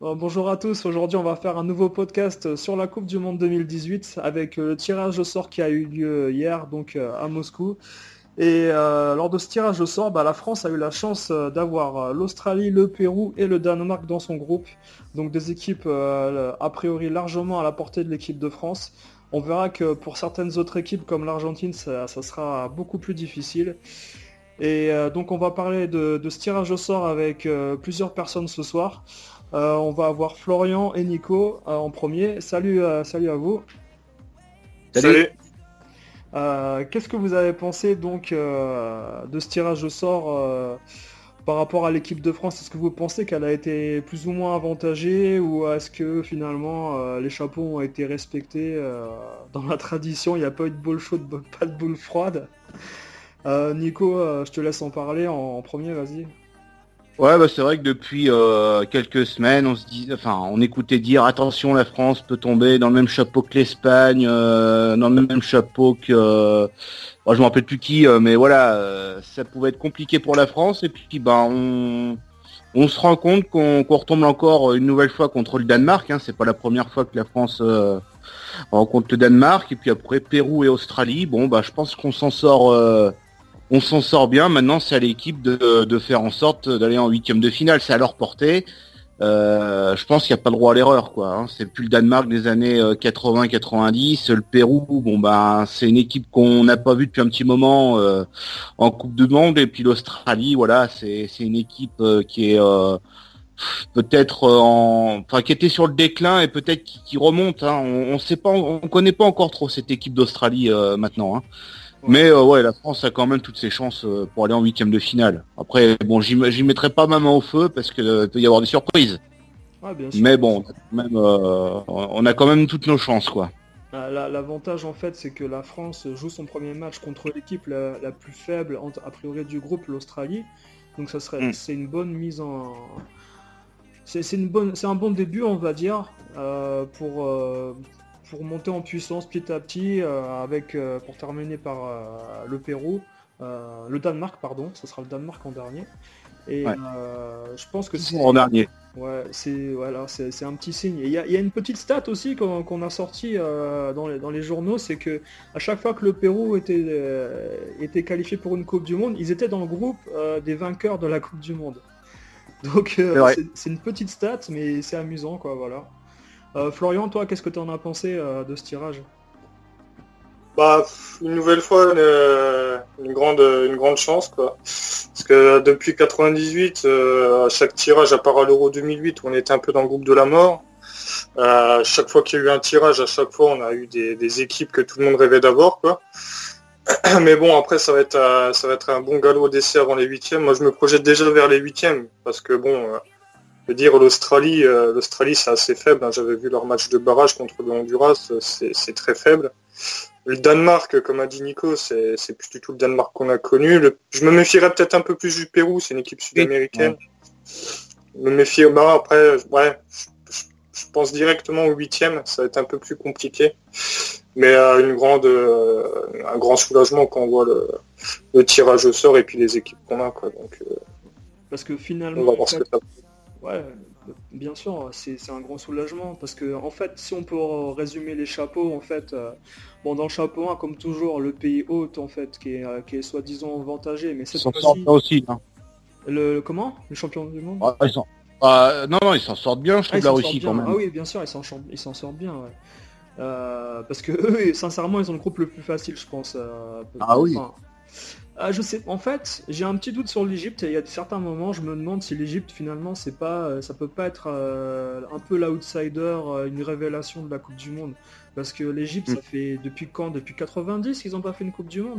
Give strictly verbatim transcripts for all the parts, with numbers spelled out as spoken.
Euh, bonjour à tous, aujourd'hui on va faire un nouveau podcast sur la Coupe du Monde deux mille dix-huit avec euh, le tirage au sort qui a eu lieu hier donc euh, à Moscou. Et euh, lors de ce tirage au sort, bah, la France a eu la chance euh, d'avoir euh, l'Australie, le Pérou et le Danemark dans son groupe. Donc des équipes euh, a priori largement à la portée de l'équipe de France. On verra que pour certaines autres équipes comme l'Argentine, ça, ça sera beaucoup plus difficile. Et euh, donc on va parler de, de ce tirage au sort avec euh, plusieurs personnes ce soir. Euh, on va avoir Florian et Nico euh, en premier. Salut, euh, salut à vous. Salut. Euh, qu'est-ce que vous avez pensé donc euh, de ce tirage au sort euh, par rapport à l'équipe de France? Est-ce que vous pensez qu'elle a été plus ou moins avantagée ou est-ce que finalement euh, les chapeaux ont été respectés euh, dans la tradition? Il n'y a pas eu de boule chaude, pas de boule froide. Euh, Nico, euh, je te laisse en parler en, en premier, vas-y. Ouais, bah c'est vrai que depuis euh, quelques semaines, on se dit, enfin, on écoutait dire attention, la France peut tomber dans le même chapeau que l'Espagne, euh, dans le même chapeau que, euh, bon, je me rappelle plus qui, euh, mais voilà, euh, ça pouvait être compliqué pour la France. Et puis, ben, on, on se rend compte qu'on qu'on retombe encore une nouvelle fois contre le Danemark. Hein, c'est pas la première fois que la France euh, rencontre le Danemark. Et puis après Pérou et Australie. Bon, bah, je pense qu'on s'en sort. Euh, On s'en sort bien. Maintenant, c'est à l'équipe de, de faire en sorte d'aller en huitième de finale. C'est à leur portée. Euh, je pense qu'il n'y a pas le droit à l'erreur, quoi. Hein. C'est plus le Danemark des années quatre-vingts quatre-vingt-dix. Le Pérou, bon ben, c'est une équipe qu'on n'a pas vue depuis un petit moment euh, en Coupe du Monde. Et puis l'Australie, voilà, c'est c'est une équipe euh, qui est euh, peut-être euh, en, enfin, qui était sur le déclin et peut-être qui, qui remonte. Hein. On, on sait pas, on connaît pas encore trop cette équipe d'Australie euh, maintenant. Hein. Ouais. Mais euh, ouais, la France a quand même toutes ses chances euh, pour aller en huitième de finale. Après, bon, j'y j'y mettrai pas ma main au feu parce que euh, peut y avoir des surprises. Ouais, bien sûr, Mais bien bon, sûr. on a quand même, euh, on a quand même toutes nos chances, quoi. Ah, la- L'avantage en fait, c'est que la France joue son premier match contre l'équipe la, la plus faible en- a priori du groupe, l'Australie. Donc ça serait, Mm. c'est une bonne mise en, c'est c'est une bonne, c'est un bon début, on va dire, euh, pour euh, pour monter en puissance petit à petit, euh, avec euh, pour terminer par euh, le Pérou, euh, le Danemark, pardon, ce sera le Danemark en dernier. Et Ouais. euh, je pense que Toujours en c'est dernier. ouais, c'est voilà, c'est c'est un petit signe. Et il y a, il y a une petite stat aussi qu'on qu'on a sorti euh, dans les, dans les journaux, c'est que à chaque fois que le Pérou était euh, était qualifié pour une Coupe du Monde, ils étaient dans le groupe euh, des vainqueurs de la Coupe du Monde. Donc C'est euh, vrai. c'est c'est une petite stat, mais c'est amusant quoi, voilà. Euh, Florian, toi, qu'est-ce que tu en as pensé euh, de ce tirage? Bah, une nouvelle fois, une, euh, une grande, une grande chance, quoi. Parce que depuis quatre-vingt-dix-huit, euh, à chaque tirage, à part à l'Euro deux mille huit, on était un peu dans le groupe de la mort. Euh, chaque fois qu'il y a eu un tirage, à chaque fois, on a eu des, des équipes que tout le monde rêvait d'avoir, quoi. Mais bon, après, ça va être, euh, ça va être un bon galop au dessert avant les huitièmes. Moi, je me projette déjà vers les huitièmes, parce que bon, euh, je veux dire, l'Australie, euh, l'Australie, c'est assez faible. Hein. J'avais vu leur match de barrage contre le Honduras, c'est, c'est très faible. Le Danemark, comme a dit Nico, c'est, c'est plus du tout le Danemark qu'on a connu. Le, je me méfierais peut-être un peu plus du Pérou, c'est une équipe sud-américaine. Je me méfie, bah après, ouais, je, je pense directement au huitième, ça va être un peu plus compliqué. Mais euh, une grande, euh, un grand soulagement quand on voit le, le tirage au sort et puis les équipes qu'on a, quoi. Donc, euh, Parce que on finalement, va en voir ce fait, que ça. ouais, bien sûr, c'est c'est un grand soulagement parce que en fait, si on peut euh, résumer les chapeaux, en fait, euh, bon, dans le chapeau un, comme toujours, le pays hôte, en fait, qui est, euh, qui est soi-disant avantagé, mais Ils cette s'en sortent fois-ci, bien aussi. Hein. le, le- comment? Le champion du monde? Ah, ils s'en- ah, non, non, ils s'en sortent bien, je Ah, ils trouve, la s'en sortent Russie, quand bien. Ah même. oui, bien sûr, ils s'en sortent, ils s'en sortent bien, ouais. Euh, parce que eux, sincèrement, ils ont le groupe le plus facile, je pense. euh, Ah oui. enfin, ah, je sais, en fait, j'ai un petit doute sur l'Égypte et il y a certains moments, je me demande si l'Égypte finalement, c'est pas, euh, ça peut pas être euh, un peu l'outsider, euh, une révélation de la Coupe du Monde. Parce que l'Égypte, Mm. ça fait depuis quand? Depuis quatre-vingt-dix qu'ils ont pas fait une Coupe du Monde.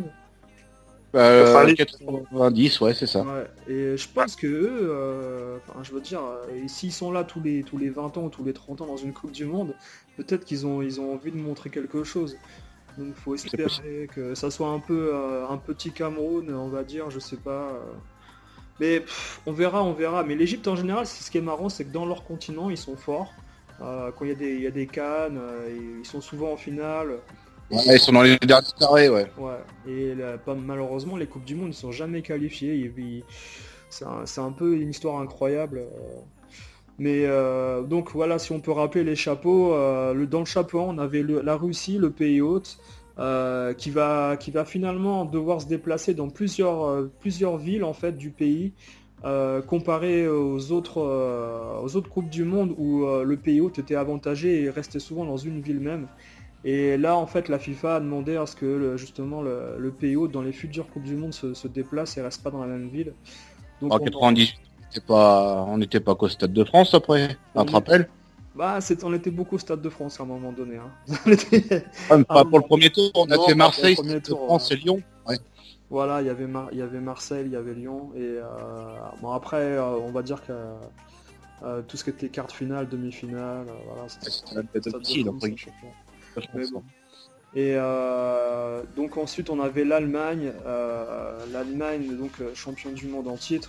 Euh, quatre-vingt-dix. quatre-vingt-dix, ouais, c'est ça. Ouais. Et je pense que eux, euh, enfin, je veux dire, euh, s'ils sont là tous les tous les vingt ans ou tous les trente ans dans une Coupe du Monde, peut-être qu'ils ont ils ont envie de montrer quelque chose. Donc faut C'est possible. espérer que ça soit un peu euh, un petit Cameroun, on va dire, je sais pas. euh. Mais pff, on verra, on verra. Mais l'Égypte en général, c'est ce qui est marrant, c'est que dans leur continent, ils sont forts. Euh, quand il y a des, il y a des cannes, euh, ils sont souvent en finale. Ouais, ils sont dans les derniers carrés, ouais. Ouais. Et là, pas, malheureusement, les coupes du monde, ils sont jamais qualifiés. Ils- ils- c'est un, c'est un peu une histoire incroyable. euh. Mais euh, donc voilà, si on peut rappeler les chapeaux, euh, le, dans le chapeau un, on avait le- la Russie, le pays hôte, euh, qui va, qui va finalement devoir se déplacer dans plusieurs, euh, plusieurs villes en fait du pays, euh, comparé aux autres, euh, aux autres coupes du monde où euh, le pays hôte était avantagé et restait souvent dans une ville même. Et là, en fait, la FIFA a demandé à ce que le- justement le, le pays hôte dans les futures coupes du monde se, se déplace et reste pas dans la même ville. Donc En on, quatre-vingt-dix-huit, c'était pas, on n'était pas qu'au Stade de France après, on tu te rappelles? Bah, c'est, on était beaucoup au Stade de France à un moment donné. Hein. On était- Ouais, mais à un pas pour le moment- premier tour, on a Non, fait pas Marseille, pour le premier Stade de tour, France ouais. et Lyon. Ouais. Voilà, il y avait Mar- il y avait Marseille, il y avait Lyon, et euh, bon après, euh, on va dire que euh, tout ce qui était quart de finale, demi-finale, euh, voilà, c'était C'était la Stade tête de difficile, France après. à chaque fois. Je Mais pense, bon. hein. Et euh, donc ensuite on avait l'Allemagne, euh, l'Allemagne donc euh, champion du monde en titre,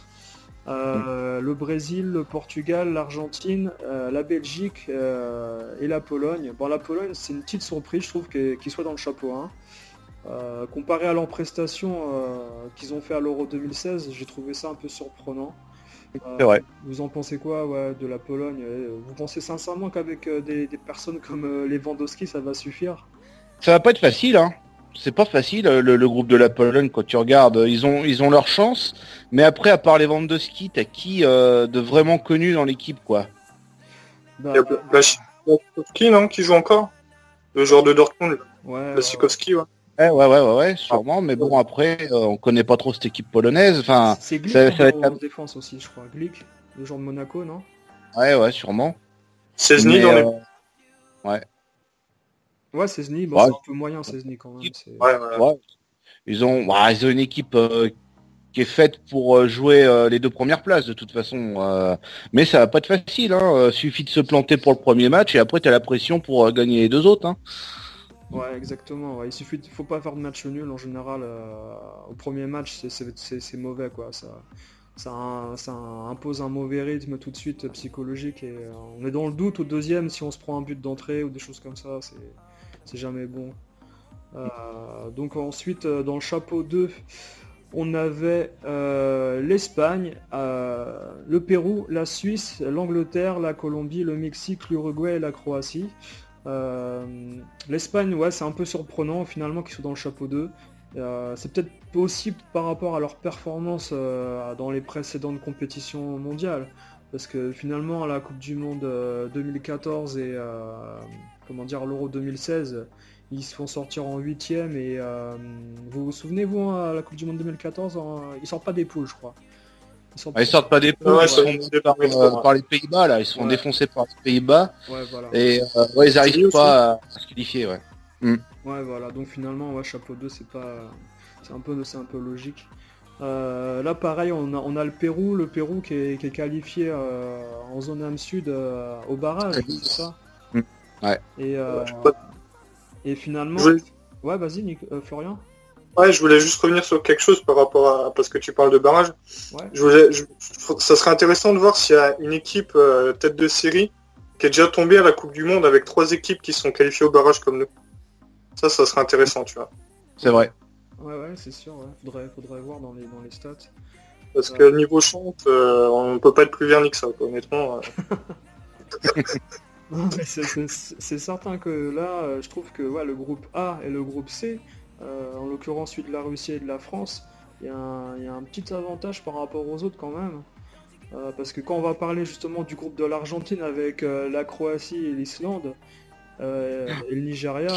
euh, le Brésil, le Portugal, l'Argentine, euh, la Belgique euh, et la Pologne. Bon, la Pologne c'est une petite surprise, je trouve que- qu'ils soient dans le chapeau un. Euh, comparé à leurs prestations euh, qu'ils ont fait à l'Euro deux mille seize, j'ai trouvé ça un peu surprenant. Euh, C'est vrai. Vous en pensez quoi, ouais, de la Pologne? euh, Vous pensez sincèrement qu'avec euh, des, des personnes comme euh, Lewandowski ça va suffire? Ça va pas être facile, hein. C'est pas facile, le, le groupe de la Pologne, quand tu regardes. Ils ont, ils ont leur chance, mais après, à part les Lewandowski, t'as qui euh, de vraiment connu dans l'équipe, quoi? Bah, Il y a Bla- Blasch- Blaszczykowski, non, qui joue encore? Le joueur de Dortmund, ouais, ouais, ouais. Blaszczykowski, ouais. Ouais, ouais, ouais, ouais, ouais, sûrement. Mais bon, après, euh, on connaît pas trop cette équipe polonaise. Enfin, C'est Glick ça, en, ça va être en la- défense aussi, je crois. Glick, le joueur de Monaco, non? Ouais, ouais, sûrement. Szczęsny Mais dans les... euh, ouais, Ouais, Szczęsny, bon, c'est ouais, un peu moyen Szczęsny quand même. c'est- Ouais, ouais. ouais. Ils ont, ouais, ils ont une équipe euh, qui est faite pour euh, jouer euh, les deux premières places de toute façon. euh, mais ça va pas être facile. Hein. euh, Suffit de se planter pour le premier match et après t'as la pression pour euh, gagner les deux autres. Hein. Ouais, exactement. Ouais. Il suffit, de- faut pas faire de match nul en général. euh, au premier match, c'est- c'est c'est- c'est mauvais quoi. Ça, ça, un- ça impose un mauvais rythme tout de suite euh, psychologique et euh, on est dans le doute au deuxième si on se prend un but d'entrée ou des choses comme ça. C'est c'est jamais bon. Euh, donc ensuite, euh, dans le chapeau deux, on avait euh, l'Espagne, euh, le Pérou, la Suisse, l'Angleterre, la Colombie, le Mexique, l'Uruguay et la Croatie. Euh, L'Espagne, ouais, c'est un peu surprenant finalement qu'ils soient dans le chapeau deux. Euh, c'est peut-être aussi par rapport à leur performance euh, dans les précédentes compétitions mondiales. Parce que finalement, à la Coupe du Monde euh, deux mille quatorze et euh, comment dire, l'Euro deux mille seize, ils se font sortir en huitième. Et euh, vous vous souvenez, vous, hein, à la Coupe du Monde deux mille quatorze, hein, ils sortent pas des poules, je crois. Ils sortent Ah, ils sortent pas des poules, Ouais, ils ça, sont c'est par, le premier euh, tour, par les Pays-Bas là, ils sont Ouais. défoncés par les Pays-Bas Ouais, voilà. et euh, ouais, ils C'est arrivent mieux pas à, à se qualifier. Ouais. Ouais, voilà, donc finalement, ouais, chapeau deux, c'est pas, c'est un peu, c'est un peu logique. Euh, là, pareil, on a, on a le Pérou, le Pérou qui est, qui est qualifié euh, en zone Am Sud euh, au barrage, c'est ça? Mm. Ouais. Et, euh, Ouais, je sais pas. et finalement, Je voulais- ouais, vas-y, Nic- euh, Florian. Ouais, je voulais juste revenir sur quelque chose par rapport à... Parce que tu parles de barrage. Ouais. Je voulais... je- Ça serait intéressant de voir s'il y a une équipe euh, tête de série qui est déjà tombée à la Coupe du Monde avec trois équipes qui sont qualifiées au barrage comme nous. Ça, ça serait intéressant, tu vois. C'est vrai. Ouais, ouais, c'est sûr, ouais. Faudrait, faudrait voir dans les, dans les stats. Parce que niveau chante, euh, on peut pas être plus verni que ça, quoi, honnêtement. euh. Non, mais c'est- c'est c'est certain que là, euh, je trouve que ouais, le groupe A et le groupe C, euh, en l'occurrence celui de la Russie et de la France, il y, a un- il y a un petit avantage par rapport aux autres quand même. Euh, parce que quand on va parler justement du groupe de l'Argentine avec euh, la Croatie et l'Islande euh, et le Nigeria,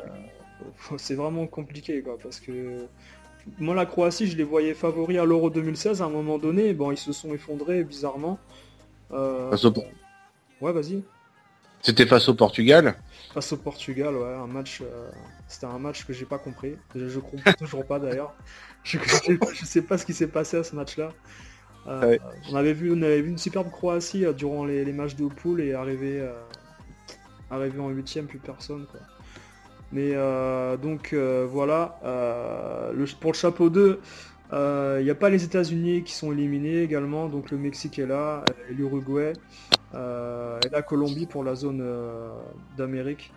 euh, c'est vraiment compliqué quoi. Parce que moi la Croatie, je les voyais favoris à l'Euro deux mille seize à un moment donné, bon ils se sont effondrés bizarrement. Euh, Face au- Ouais, vas-y. C'était face au Portugal. Face au Portugal, ouais, un match, euh, c'était un match que j'ai pas compris. Je, je comprends toujours pas d'ailleurs. Je, je, je sais pas ce qui s'est passé à ce match-là. Euh, Ouais. On avait vu, on avait vu une superbe Croatie euh, durant les, les matchs de poule et arrivé, euh, arrivé en huitième, plus personne quoi. Mais euh, donc euh, voilà, euh, le, pour le chapeau deux, il n'y a pas les États-Unis qui sont éliminés également, donc le Mexique est là, et l'Uruguay, euh, et la Colombie pour la zone euh, d'Amérique.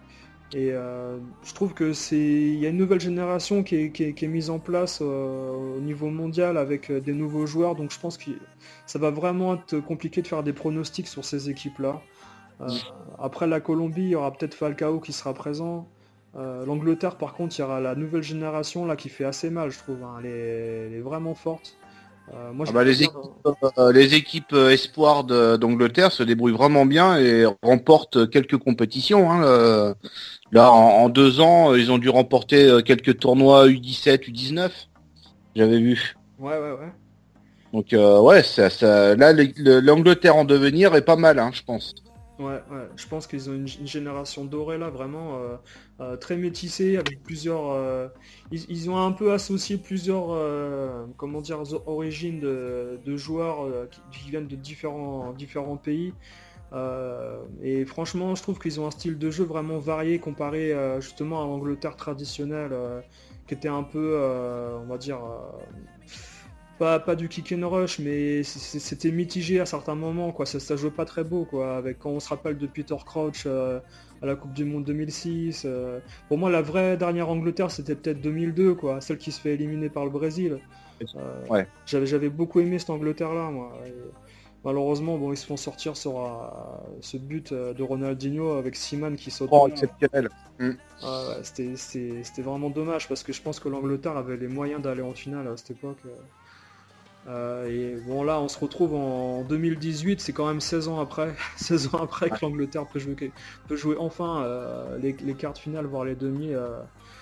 Et euh, je trouve que c'est, il y a une nouvelle génération qui est, qui est, qui est mise en place euh, au niveau mondial avec euh, des nouveaux joueurs, donc je pense que ça va vraiment être compliqué de faire des pronostics sur ces équipes-là. Euh, après la Colombie, il y aura peut-être Falcao qui sera présent. Euh, L'Angleterre, par contre, il y aura la nouvelle génération là qui fait assez mal, je trouve. Hein. Elle, est, elle est vraiment forte. Euh, moi, Ah je bah, les, préfère, équipes, euh, les équipes euh, espoirs de- d'Angleterre se débrouillent vraiment bien et remportent quelques compétitions. Hein, euh, là, en, en deux ans, ils ont dû remporter euh, quelques tournois U dix-sept, U dix-neuf. J'avais vu. Ouais, ouais, ouais. Donc euh, ouais, ça, ça, là, les- le- l'Angleterre en devenir est pas mal, hein, je pense. Ouais, ouais, je pense qu'ils ont une, une génération dorée là, vraiment euh, euh, très métissée, avec plusieurs. euh, ils, ils ont un peu associé plusieurs, euh, comment dire, zo- origines de, de joueurs euh, qui, qui viennent de différents, différents pays. Euh, et franchement, je trouve qu'ils ont un style de jeu vraiment varié comparé euh, justement à l'Angleterre traditionnelle, euh, qui était un peu, euh, on va dire. euh, pas, pas du kick and rush, mais c- c- c'était mitigé à certains moments, quoi. Ça, ça jouait pas très beau, quoi. Avec, quand on se rappelle de Peter Crouch euh, à la Coupe du Monde deux mille six. euh, Pour moi, la vraie dernière Angleterre, c'était peut-être deux mille deux, quoi. Celle qui se fait éliminer par le Brésil. Euh, Ouais. j'avais, j'avais beaucoup aimé cette Angleterre-là, moi. Et malheureusement, bon, ils se font sortir sur euh, ce but euh, de Ronaldinho avec Seaman qui saute. Oh, pas. exceptionnel. Mm. Ah ouais, c'était, c'était- c'était vraiment dommage parce que je pense que l'Angleterre avait les moyens d'aller en finale à cette époque. euh. Euh, et bon là on se retrouve en deux mille dix-huit, c'est quand même seize ans après, seize ans après que l'Angleterre peut jouer, peut jouer enfin euh, les, les quarts de finale, voire les demi. euh.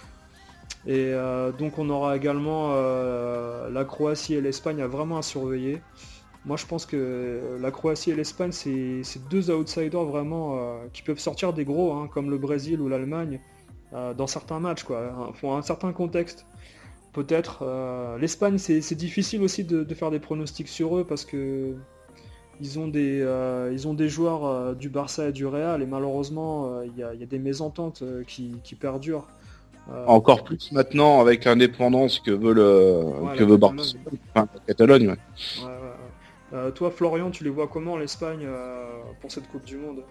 Et euh, donc on aura également euh, la Croatie et l'Espagne à vraiment à surveiller. Moi je pense que la Croatie et l'Espagne c'est c'est deux outsiders vraiment euh, qui peuvent sortir des gros, hein, comme le Brésil ou l'Allemagne, euh, dans certains matchs, quoi. Hein, font un certain contexte. Peut-être. euh, L'Espagne, c'est c'est difficile aussi de, de faire des pronostics sur eux parce que ils ont des, euh, ils ont des joueurs euh, du Barça et du Real et malheureusement euh, il y, a, il y a des mésententes euh, qui, qui perdurent. Euh, Encore plus maintenant avec l'indépendance que veut le ouais, que la veut Catalogne. Barcelone, enfin, la Catalogne. Ouais. Ouais, ouais, ouais. Euh, toi, Florian, tu les vois comment l'Espagne euh, pour cette Coupe du Monde?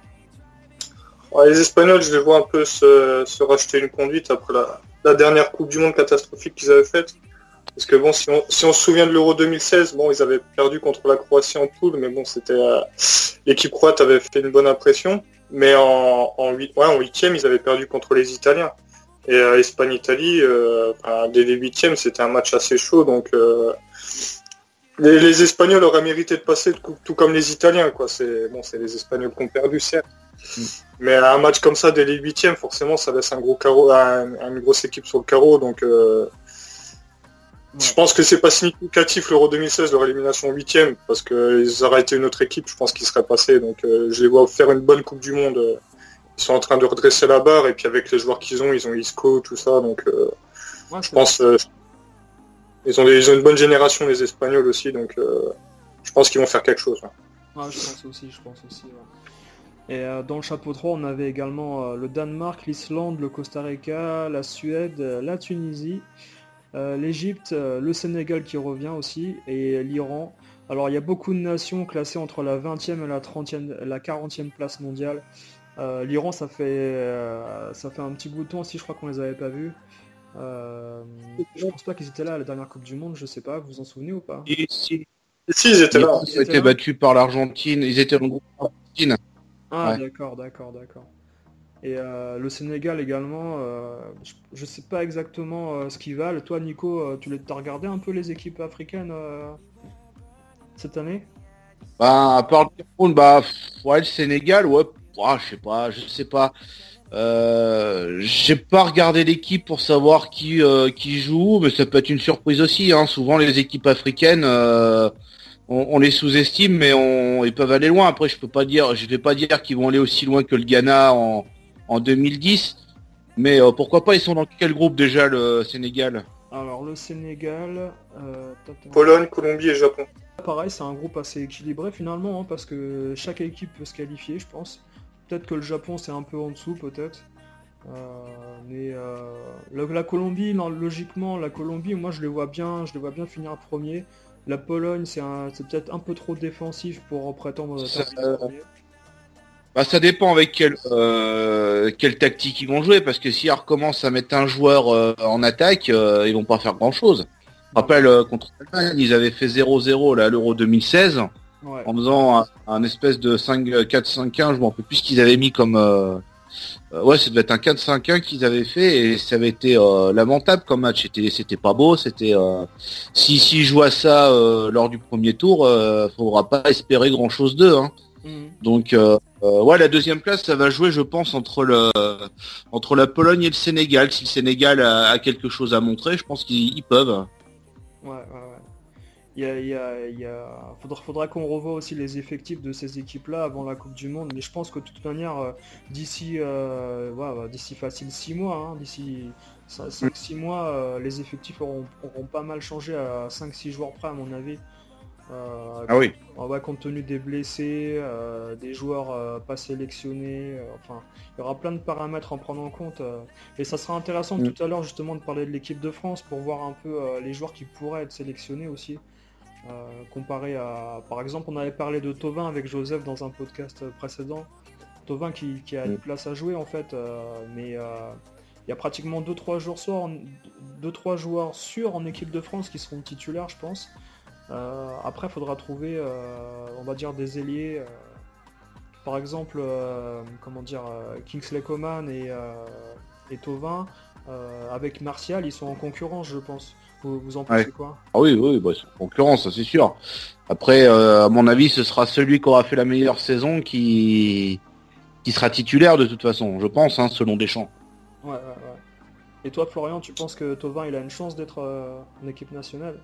Ouais, les Espagnols, je les vois un peu se, se racheter une conduite après la, la dernière Coupe du Monde catastrophique qu'ils avaient faite. Parce que bon, si on, si on se souvient de l'Euro deux mille seize, bon, ils avaient perdu contre la Croatie en poule, mais bon, c'était euh, l'équipe croate avait fait une bonne impression. Mais en, en, huit, ouais, en huitième, ils avaient perdu contre les Italiens. Et euh, Espagne-Italie, euh, enfin, dès les huitièmes, c'était un match assez chaud. Donc euh, les, les Espagnols auraient mérité de passer, tout, tout comme les Italiens, quoi. C'est bon, c'est les Espagnols qui ont perdu, certes. Mm. Mais un match comme ça, dès les huitièmes, forcément, ça laisse un gros carreau, un, une grosse équipe sur le carreau. Donc euh, je pense que c'est pas significatif l'Euro deux mille seize, leur élimination en huitième, parce qu'ils auraient été une autre équipe, je pense qu'ils seraient passés. Donc euh, je les vois faire une bonne Coupe du Monde. Ils sont en train de redresser la barre, et puis avec les joueurs qu'ils ont, ils ont Isco, tout ça. Donc euh, ouais, je pense euh, ils, ont des, ils ont une bonne génération, les Espagnols aussi. Donc euh, je pense qu'ils vont faire quelque chose. Ouais, ouais je pense aussi, je pense aussi. Ouais. Et euh, dans le chapeau trois, on avait également euh, le Danemark, l'Islande, le Costa Rica, la Suède, la Tunisie. Euh, l'Égypte, euh, le Sénégal qui revient aussi, et l'Iran. Alors il y a beaucoup de nations classées entre la vingtième et la trentième, la quarantième place mondiale. Euh, L'Iran, ça fait euh, ça fait un petit bout de temps aussi, je crois qu'on les avait pas vus. Euh, je pense pas qu'ils étaient là à la dernière Coupe du Monde, je sais pas, vous vous en souvenez ou pas? Et si, si ils étaient là. Ils ont été battus par l'Argentine, ils étaient dans le groupe Argentine. Ah ouais. d'accord, d'accord, d'accord. Et euh, le Sénégal également, euh, je, je sais pas exactement euh, ce qu'ils valent. Toi Nico, euh, tu as regardé un peu les équipes africaines euh, cette année? Bah, à part le Cameroun, bah, ouais, le Sénégal, ouais, ouais, je sais pas, je sais pas. Euh, j'ai pas regardé l'équipe pour savoir qui euh, qui joue, mais ça peut être une surprise aussi. Hein. Souvent, les équipes africaines, euh, on, on les sous-estime, mais on, ils peuvent aller loin. Après, je peux pas dire, je vais pas dire qu'ils vont aller aussi loin que le Ghana en, en deux mille dix, mais euh, pourquoi pas. Ils sont dans quel groupe déjà, le Sénégal? Alors le Sénégal, euh, Pologne, Colombie et Japon. Pareil, c'est un groupe assez équilibré finalement, hein, parce que chaque équipe peut se qualifier, je pense. Peut-être que le Japon c'est un peu en dessous, peut-être. Euh, mais euh, la, la Colombie, non, logiquement, la Colombie, moi je les vois bien, je les vois bien finir premier. La Pologne, c'est c'est peut-être un peu trop défensif pour prétendre terminer premier. Bah, ça dépend avec quelle, euh, quelle tactique ils vont jouer, parce que s'ils recommencent à mettre un joueur euh, en attaque, euh, ils vont pas faire grand-chose. Je rappelle, euh, contre l'Allemagne, ils avaient fait zéro zéro là, à l'Euro deux mille seize, ouais. En faisant un, un espèce de cinq quatre cinq un, je m'en rappelle plus ce qu'ils avaient mis comme... Euh, euh, ouais, ça devait être un quatre cinq un qu'ils avaient fait, et ça avait été euh, lamentable comme match. C'était, c'était pas beau, c'était... Euh, si s'ils jouent à ça euh, lors du premier tour, euh, faudra pas espérer grand-chose d'eux, hein. Donc euh, euh, ouais, la deuxième place, ça va jouer, je pense, entre le entre la Pologne et le Sénégal. Si le Sénégal a, a quelque chose à montrer, je pense qu'ils peuvent. Ouais, ouais, ouais. Il y a, il y a, il y a... faudra, faudra qu'on revoie aussi les effectifs de ces équipes-là avant la Coupe du Monde. Mais je pense que de toute manière, euh, d'ici, euh, ouais, d'ici facile six mois, hein, d'ici cinq six mois, euh, les effectifs auront, auront pas mal changé à cinq six joueurs près, à mon avis. Euh, ah oui. Ouais, compte tenu des blessés, euh, des joueurs euh, pas sélectionnés, euh, enfin, il y aura plein de paramètres à prendre en compte. Euh, et ça sera intéressant mm. tout à l'heure justement de parler de l'équipe de France pour voir un peu euh, les joueurs qui pourraient être sélectionnés aussi. Euh, comparé à, par exemple, on avait parlé de Thauvin avec Joseph dans un podcast précédent. Thauvin qui, qui a une place à jouer en fait, euh, mais euh, il y a pratiquement deux trois joueurs, deux trois joueurs sûrs en équipe de France qui seront titulaires, je pense. Euh, après, il faudra trouver, euh, on va dire, des ailiers. Euh, par exemple, euh, comment dire, euh, Kingsley Coman et, euh, et Thauvin, euh, avec Martial, ils sont en concurrence, je pense. Vous, vous en pensez ouais. quoi? Ah oui, oui, bah, ils sont en concurrence, ça c'est sûr. Après, euh, à mon avis, ce sera celui qui aura fait la meilleure saison qui, qui sera titulaire de toute façon, je pense, hein, selon Deschamps. Ouais, ouais, ouais. Et toi, Florian, tu penses que Thauvin, il a une chance d'être euh, en équipe nationale?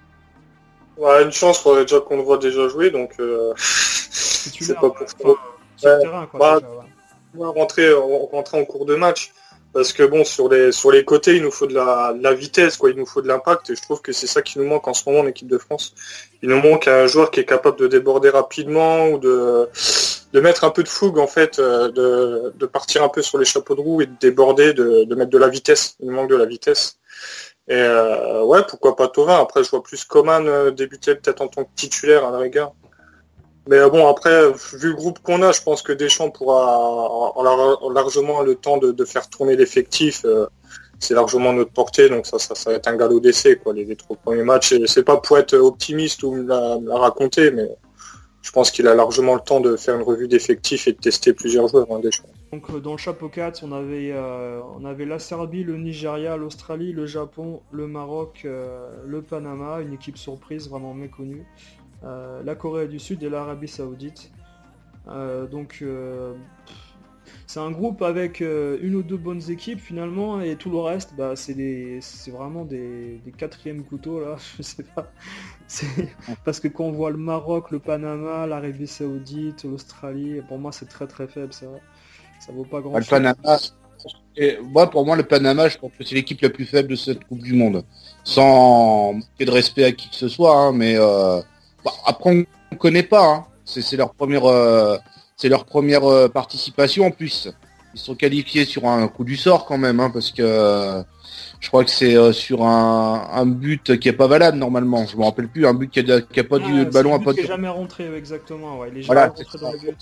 Ouais, une chance, faudrait déjà qu'on le voit déjà jouer, donc euh... c'est pas pour enfin, sur ouais. le terrain, quoi. Bah, déjà, ouais. Ouais, rentrer, rentrer en cours de match, parce que bon, sur les sur les côtés, il nous faut de la, de la vitesse, quoi. Il nous faut de l'impact, et je trouve que c'est ça qui nous manque en ce moment en équipe de France. Il nous manque un joueur qui est capable de déborder rapidement ou de de mettre un peu de fougue en fait, de de partir un peu sur les chapeaux de roue et de déborder, de de mettre de la vitesse. Il nous manque de la vitesse. Et euh, ouais, pourquoi pas Thauvin. Après, je vois plus Coman euh, débuter peut-être en tant que titulaire à la rigueur. Mais euh, bon, après, vu le groupe qu'on a, je pense que Deschamps pourra avoir largement le temps de, de faire tourner l'effectif. Euh, c'est largement notre portée, donc ça, ça, ça va être un galop d'essai, quoi, les, les trois premiers matchs. Et c'est pas pour être optimiste ou me la, me la raconter, mais je pense qu'il a largement le temps de faire une revue d'effectifs et de tester plusieurs joueurs, hein, Deschamps. Donc dans le chapeau quatre, on avait, euh, on avait la Serbie, le Nigeria, l'Australie, le Japon, le Maroc, euh, le Panama, une équipe surprise vraiment méconnue, euh, la Corée du Sud et l'Arabie Saoudite. Euh, donc euh, c'est un groupe avec euh, une ou deux bonnes équipes finalement, et tout le reste, bah, c'est, des, c'est vraiment des, des quatrièmes couteaux là, je sais pas. C'est... Parce que quand on voit le Maroc, le Panama, l'Arabie Saoudite, l'Australie, pour moi c'est très très faible, ça. Ça vaut pas grand chose. Le Panama, et moi, pour moi, le Panama, je pense que c'est l'équipe la plus faible de cette Coupe du Monde. Sans manquer de respect à qui que ce soit, hein, mais euh, bah, après, on ne connaît pas. Hein. C'est, c'est leur première, euh, c'est leur première euh, participation en plus. Ils sont qualifiés sur un coup du sort quand même, hein, parce que euh, je crois que c'est euh, sur un, un but qui est pas valable normalement. Je me rappelle plus, un but qui a, qui a pas ah, du le ballon à pas. Qui est jamais rentré, exactement. Ouais. Il est jamais voilà, rentré dans le but.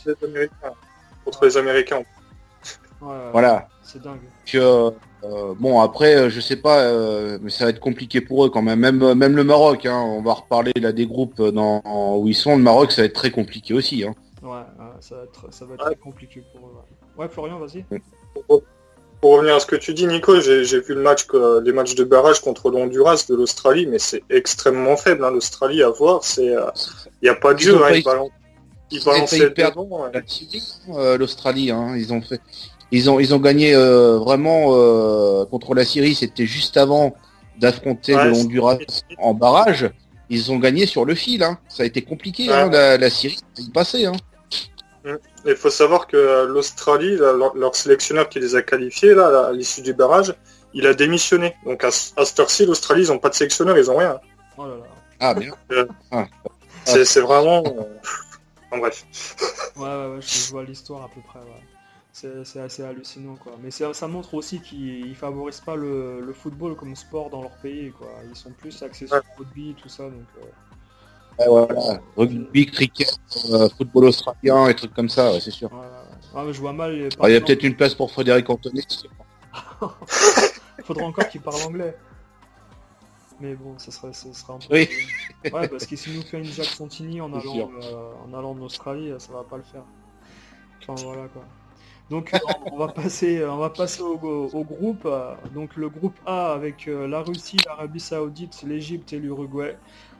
Contre les Américains. Ouais, ouais, voilà. C'est dingue. Que, euh, bon après je sais pas, euh, mais ça va être compliqué pour eux quand même. Même même le Maroc, hein, on va reparler là des groupes dans où ils sont. Le Maroc, ça va être très compliqué aussi. Hein. Ouais, ouais, ça va être ça va être ouais. très compliqué pour eux. Ouais, ouais Florian, vas-y. Pour, pour revenir à ce que tu dis, Nico, j'ai, j'ai vu le match que, les matchs de barrage contre l'Honduras de l'Australie, mais c'est extrêmement faible. Hein, L'Australie à voir, c'est il euh, y a pas de ils jeu. Hein, ils balancent, ils balançaient devant. Ouais. Euh, L'Australie, hein, ils ont fait. Ils ont ils ont gagné euh, vraiment euh, contre la Syrie, c'était juste avant d'affronter ouais, le Honduras en barrage. Ils ont gagné sur le fil, hein. Ça a été compliqué, ouais. hein, la, la Syrie, il passait. Hein. Il faut savoir que l'Australie, leur, leur sélectionneur qui les a qualifiés là, à l'issue du barrage, il a démissionné. Donc à, à cette heure-ci, l'Australie, ils n'ont pas de sélectionneur, ils n'ont rien. Oh là là. Ah bien. Euh, ah. C'est, c'est vraiment... Euh... En bref. Ouais, ouais, ouais, je vois l'histoire à peu près, ouais. C'est, c'est assez hallucinant, quoi. Mais c'est, ça montre aussi qu'ils favorisent pas le, le football comme sport dans leur pays, quoi. Ils sont plus axés sur le rugby, tout ça, donc... Euh... Ouais, voilà. Rugby, cricket, euh, football australien, et trucs comme ça, ouais, c'est sûr. Ouais, ouais, ouais. Ah, mais je vois mal. Les... Ah, il y a peut-être une place pour Frédéric Antonet. Faudra encore qu'il parle anglais. Mais bon, ça serait, ça serait un peu... Oui. Ouais, parce que s'il nous fait une Jacques Santini en C'est allant, sûr. euh, en allant en Australie, ça va pas le faire. Enfin voilà quoi. Donc euh, on va passer, on va passer au, au- au groupe. euh, Donc le groupe A avec euh, la Russie, l'Arabie Saoudite, l'Égypte et l'Uruguay.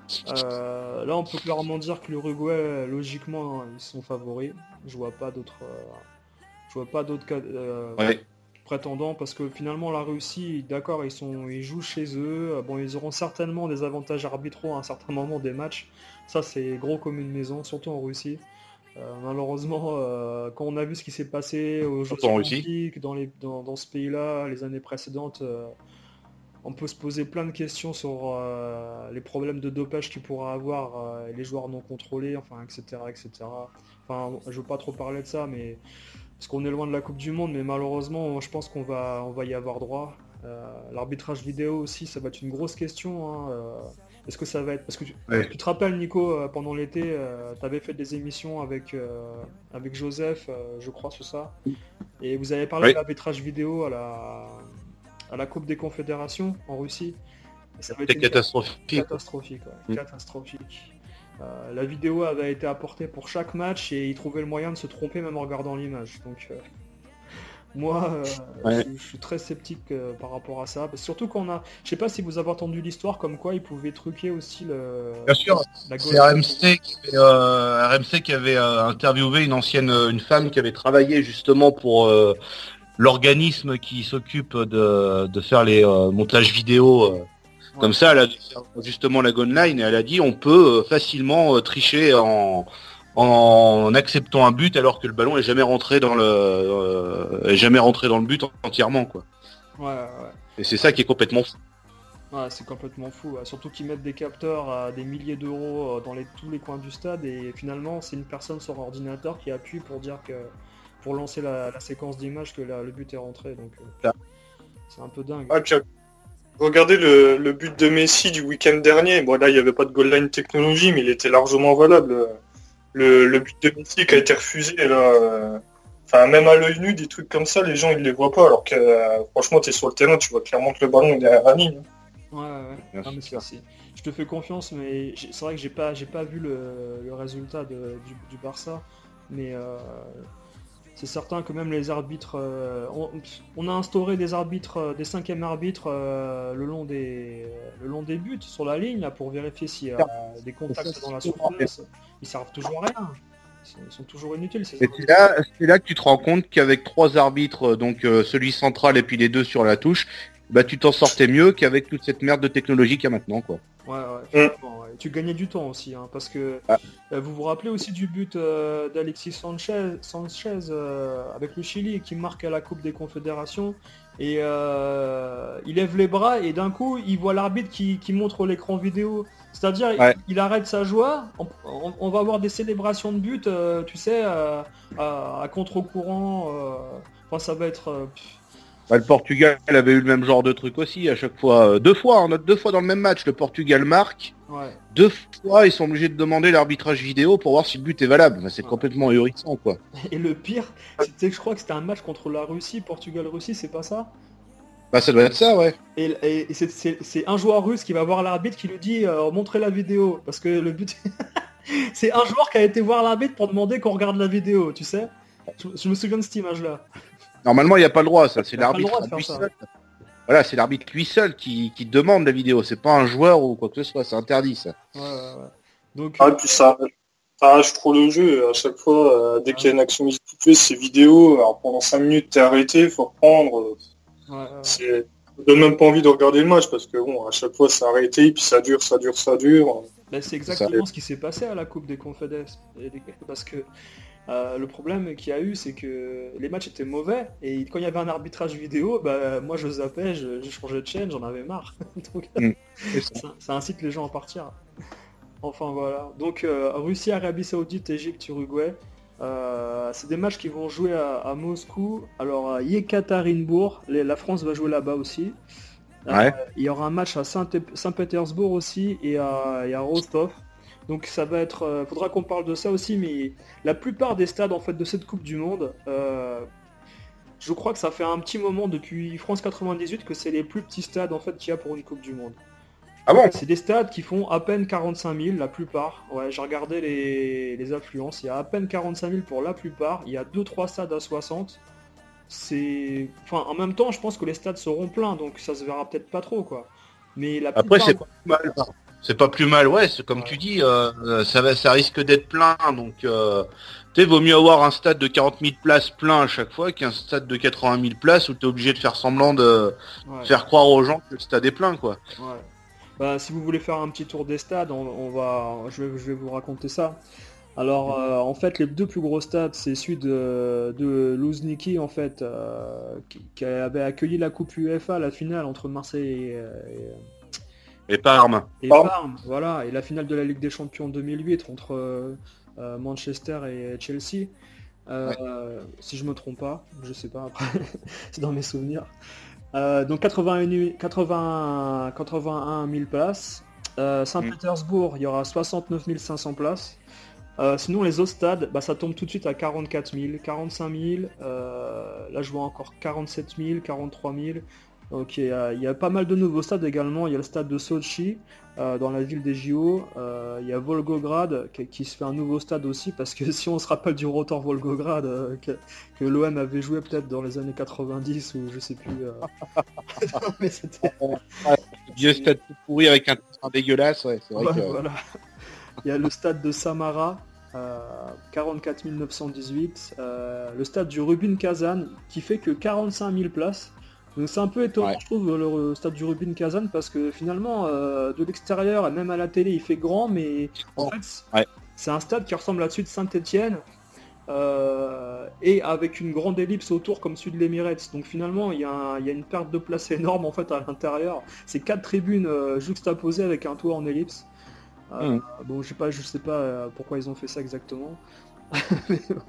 Euh, là, on peut clairement dire que l'Uruguay, logiquement, hein, ils sont favoris. Je vois pas d'autres, euh, je vois pas d'autres cas- euh, Ouais. prétendants parce que finalement la Russie, d'accord, ils sont, ils jouent chez eux. Bon, ils auront certainement des avantages arbitraux à un certain moment des matchs. Ça, c'est gros comme une maison, surtout en Russie. Euh, malheureusement, euh, quand on a vu ce qui s'est passé aux Jeux Surtout en Russie. olympiques dans, les, dans, dans ce pays-là les années précédentes, euh, on peut se poser plein de questions sur euh, les problèmes de dopage qu'il pourra avoir, euh, les joueurs non contrôlés, enfin, et cetera, et cetera. Enfin, je veux pas trop parler de ça, mais parce qu'on est loin de la Coupe du Monde, mais malheureusement, je pense qu'on va, on va y avoir droit. Euh, L'arbitrage vidéo aussi, ça va être une grosse question. Hein, euh, Est-ce que ça va être... Parce que tu, Ouais. tu te rappelles, Nico, euh, pendant l'été, tu avais fait des émissions avec, euh, avec Joseph, euh, je crois, c'est ça. Et vous avez parlé Oui. de l'arbitrage vidéo à la, à la Coupe des Confédérations en Russie. Et ça avait C'est été catastrophique. catastrophique. ouais, Mm. Catastrophique. Euh, la vidéo avait été apportée pour chaque match et ils trouvaient le moyen de se tromper même en regardant l'image. Donc euh, moi, euh, Ouais. je, je suis très sceptique euh, par rapport à ça. Parce que surtout qu'on a, je sais pas si vous avez entendu l'histoire comme quoi ils pouvaient truquer aussi le. Bien sûr, la c'est goal- R M C qui avait, euh, R M C qui avait euh, interviewé une ancienne, euh, une femme qui avait travaillé justement pour euh, l'organisme qui s'occupe de, de faire les euh, montages vidéo. euh. Ouais. Comme ça, elle a dû faire justement la goal line et elle a dit on peut euh, facilement euh, tricher en, en acceptant un but alors que le ballon est jamais rentré dans le, euh, est jamais rentré dans le but entièrement quoi. Ouais, ouais, ouais. Et c'est ça qui est complètement fou. Ouais, c'est complètement fou, ouais. Surtout qu'ils mettent des capteurs à des milliers d'euros euh, dans les, tous les coins du stade et finalement c'est une personne sur ordinateur qui appuie pour dire que pour lancer la, la séquence d'images que la- le but est rentré. Donc euh, c'est un peu dingue. Ah, puis, regardez le, le but de Messi du week-end dernier. Bon, là, il n'y avait pas de goal line technologie, mais il était largement valable. Le, le but de Messi qui a été refusé, là, euh, enfin, même à l'œil nu, des trucs comme ça, les gens, ils les voient pas. Alors que, euh, franchement, tu es sur le terrain, tu vois clairement que le ballon est derrière la ligne. Ouais, ouais, ouais. Bien Ah, mais sûr. c'est- c'est- je te fais confiance, mais j'ai- c'est vrai que j'ai pas, j'ai pas vu le, le résultat de- du, du Barça, mais euh, c'est certain que même les arbitres, euh, on, on a instauré des arbitres, euh, des cinquièmes arbitres euh, le long des, le long des buts sur la ligne là pour vérifier s'il y a des contacts dans la surface. Ils servent toujours à rien. Ils sont, ils sont toujours inutiles. Ces Et c'est là, c'est là que tu te rends compte qu'avec trois arbitres, donc euh, celui central et puis les deux sur la touche, bah tu t'en sortais mieux qu'avec toute cette merde de technologie qu'il y a maintenant quoi. Ouais, ouais, effectivement, ouais. Tu gagnais du temps aussi, hein, parce que Ah. euh, vous vous rappelez aussi du but euh, d'Alexis Sanchez, Sanchez euh, avec le Chili qui marque à la Coupe des Confédérations et euh, il lève les bras et d'un coup il voit l'arbitre qui, qui montre l'écran vidéo. C'est-à-dire Ouais. il, il arrête sa joie, on, on- on va avoir des célébrations de but, euh, tu sais, euh, à, à contre-courant. euh, Enfin, ça va être... euh, pff, Bah, le Portugal avait eu le même genre de truc aussi à chaque fois, euh, deux fois, on a deux fois dans le même match, le Portugal marque, ouais. deux fois ils sont obligés de demander l'arbitrage vidéo pour voir si le but est valable. Bah, c'est Ouais. complètement ahurissant quoi. Et le pire, c'est que je crois que c'était un match contre la Russie, Portugal-Russie, c'est pas ça? Bah ça doit être ça ouais. Et, et- et c'est- c'est c'est un joueur russe qui va voir l'arbitre qui lui dit euh, montrez la vidéo parce que le but c'est un joueur qui a été voir l'arbitre pour demander qu'on regarde la vidéo, tu sais. Je, je me souviens de cette image là. Normalement il n'y a pas le droit, ça c'est Il y a pas le l'arbitre droit de faire lui ça. seul. Voilà, c'est l'arbitre lui seul qui, qui demande la vidéo, c'est pas un joueur ou quoi que ce soit, c'est interdit ça. Ouais, ouais, ouais. Donc Ah, et puis ça, ça arrache trop le jeu. À chaque fois, euh, dès qu'il y a une action exécutée, c'est vidéo. Alors pendant cinq minutes, t'es arrêté, faut reprendre. ouais, ouais, ouais. C'est... Ça donne même pas envie de regarder le match parce que bon, à chaque fois, c'est arrêté, puis ça dure, ça dure, ça dure. Ben, c'est exactement ce qui s'est passé à la Coupe des Confédérations. Parce que euh, le problème qu'il y a eu, c'est que les matchs étaient mauvais et quand il y avait un arbitrage vidéo, bah, moi je zappais, je, je changeais de chaîne, j'en avais marre. Donc, Mm. ça, ça incite les gens à partir. Enfin voilà. Donc euh, Russie, Arabie Saoudite, Égypte, Uruguay. Euh, c'est des matchs qui vont jouer à, à Moscou. Alors à Yekaterinbourg, les- la France va jouer là-bas aussi. Euh, Ouais. il y aura un match à Saint- Saint-Pétersbourg aussi et à, et à Rostov. Donc ça va être, euh, faudra qu'on parle de ça aussi, mais la plupart des stades en fait de cette Coupe du Monde, euh, je crois que ça fait un petit moment depuis France quatre-vingt-dix-huit que c'est les plus petits stades en fait qu'il y a pour une Coupe du Monde. Ah bon? C'est des stades qui font à peine quarante-cinq mille, la plupart. Ouais, j'ai regardé les, les affluences, il y a à peine quarante-cinq mille pour la plupart. Il y a deux trois stades à soixante. C'est... Enfin, en même temps, je pense que les stades seront pleins, donc ça se verra peut-être pas trop, quoi. Mais la Après, plupart... c'est pas plus mal. C'est pas plus mal, ouais. C'est comme Ouais. tu dis, euh, ça va, ça risque d'être plein. Donc, euh, tu sais, vaut mieux avoir un stade de quarante mille places plein à chaque fois qu'un stade de quatre-vingt mille places où t'es obligé de faire semblant de Ouais. faire croire aux gens que le stade est plein, quoi. Ouais. Bah, si vous voulez faire un petit tour des stades, on, on va, je vais, je vais vous raconter ça. Alors, euh, en fait, les deux plus gros stades, c'est celui de, de Luzhniki, en fait, euh, qui, qui avait accueilli la Coupe UEFA, la finale entre Marseille et, et, Et Parme. et Parme. Parme, voilà, et la finale de la Ligue des Champions deux mille huit entre euh, euh, Manchester et Chelsea. Euh, Ouais. Si je me trompe pas, je sais pas après, c'est dans mes souvenirs. Euh, donc quatre-vingt-un, quatre-vingts, quatre-vingt-un mille places. Euh, Saint-Pétersbourg, il y aura soixante-neuf mille cinq cents places. Euh, sinon les autres stades, bah, ça tombe tout de suite à quarante-quatre mille, quarante-cinq mille. Euh, là je vois encore quarante-sept mille, quarante-trois mille. Donc il y, a, il y a pas mal de nouveaux stades également. Il y a le stade de Sochi euh, dans la ville des J O. Euh, il y a Volgograd qui, qui se fait un nouveau stade aussi parce que si on se rappelle du Rotor Volgograd euh, que, que l'O M avait joué peut-être dans les années quatre-vingt-dix ou je sais plus. Euh... non, mais c'était... Vieux stade tout pourri avec un terrain dégueulasse, ouais. C'est vrai Ouais, que... voilà. Il y a le stade de Samara. Euh, quarante-quatre mille neuf cent dix-huit. Euh, le stade du Rubin Kazan qui fait que quarante-cinq mille places. Donc c'est un peu étonnant, Ouais. je trouve, le stade du Rubin Kazan parce que finalement, euh, de l'extérieur et même à la télé, il fait grand, mais en fait, Ouais. c'est un stade qui ressemble à celui de Saint-Etienne euh, et avec une grande ellipse autour comme celui de l'Emirates. Donc finalement, il y, a un- il y a une perte de place énorme en fait à l'intérieur. C'est quatre tribunes euh, juxtaposées avec un toit en ellipse. Euh, Mhm. Bon, je sais pas, je sais pas euh, pourquoi ils ont fait ça exactement. Mais bon.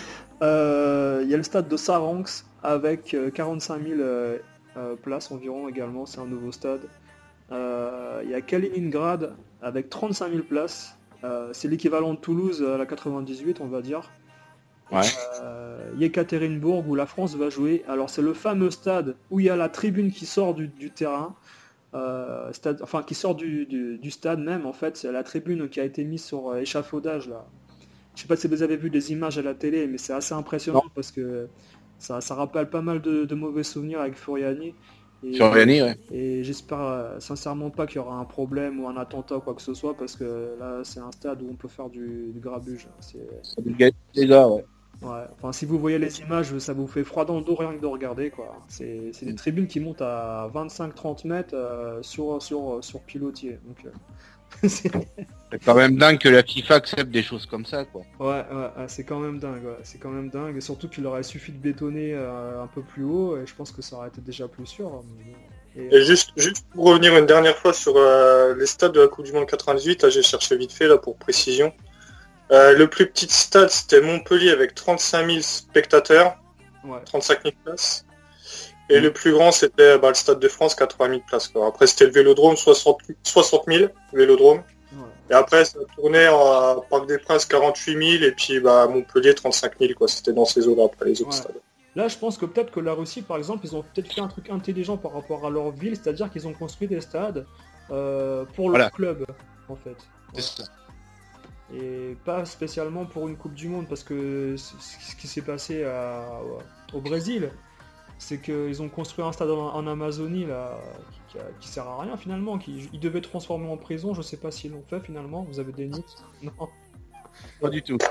Euh, Il y a le stade de Saransk avec euh, quarante-cinq mille euh, euh, places environ également, c'est un nouveau stade. Euh, Il y a Kaliningrad avec trente-cinq mille places. Euh, c'est l'équivalent de Toulouse à la quatre-vingt-dix-huit, on va dire. Ouais. Euh, Yekaterinbourg où la France va jouer. Alors c'est le fameux stade où il y a la tribune qui sort du, du terrain. Euh, stade, enfin qui sort du, du- du stade même en fait, c'est la tribune qui a été mise sur euh, échafaudage là. Je sais pas si vous avez vu des images à la télé, mais c'est assez impressionnant Non. parce que ça, ça rappelle pas mal de, de mauvais souvenirs avec Furiani. Et, Sur Yanni, ouais. et j'espère euh, sincèrement pas qu'il y aura un problème ou un attentat ou quoi que ce soit parce que là c'est un stade où on peut faire du, du grabuge. C'est- Ça nous gâte les gars, ouais. Ouais, enfin si vous voyez les images, ça vous fait froid dans le dos rien que de regarder quoi. C'est c'est des tribunes qui montent à vingt-cinq trente mètres euh, sur, sur, sur pilotier. Donc, euh, c'est- C'est quand même dingue que la FIFA accepte des choses comme ça, quoi. ouais, ouais, ouais, c'est quand même dingue, ouais. C'est quand même dingue. Et surtout qu'il aurait suffi de bétonner euh, un peu plus haut et je pense que ça aurait été déjà plus sûr. mais bon. Et, Et juste, juste pour revenir une dernière fois sur euh, les stades de la Coupe du Monde quatre-vingt-dix-huit, là, j'ai cherché vite fait là pour précision. Euh, le plus petit stade c'était Montpellier avec trente-cinq mille spectateurs, ouais. trente-cinq mille places. Et le plus grand c'était bah, le Stade de France, quatre-vingt mille places. Quoi. Après c'était le Vélodrome, soixante mille Vélodrome. Ouais. Et après ça tournait en Parc des Princes, quarante-huit mille. Et puis bah, Montpellier, trente-cinq mille. Quoi. C'était dans ces eaux-là après les autres Ouais. stades. Là, je pense que peut-être que la Russie, par exemple, ils ont peut-être fait un truc intelligent par rapport à leur ville, c'est-à-dire qu'ils ont construit des stades euh, pour leur Voilà. club, en fait. C'est ça. Et pas spécialement pour une Coupe du Monde, parce que c- ce qui s'est passé à- au Brésil, c'est qu'ils ont construit un stade en, en Amazonie là, qui, qui, a- qui sert à rien finalement, qui, ils devaient transformer en prison, je sais pas s'ils l'ont fait finalement, vous avez des nids? Non. Pas du tout.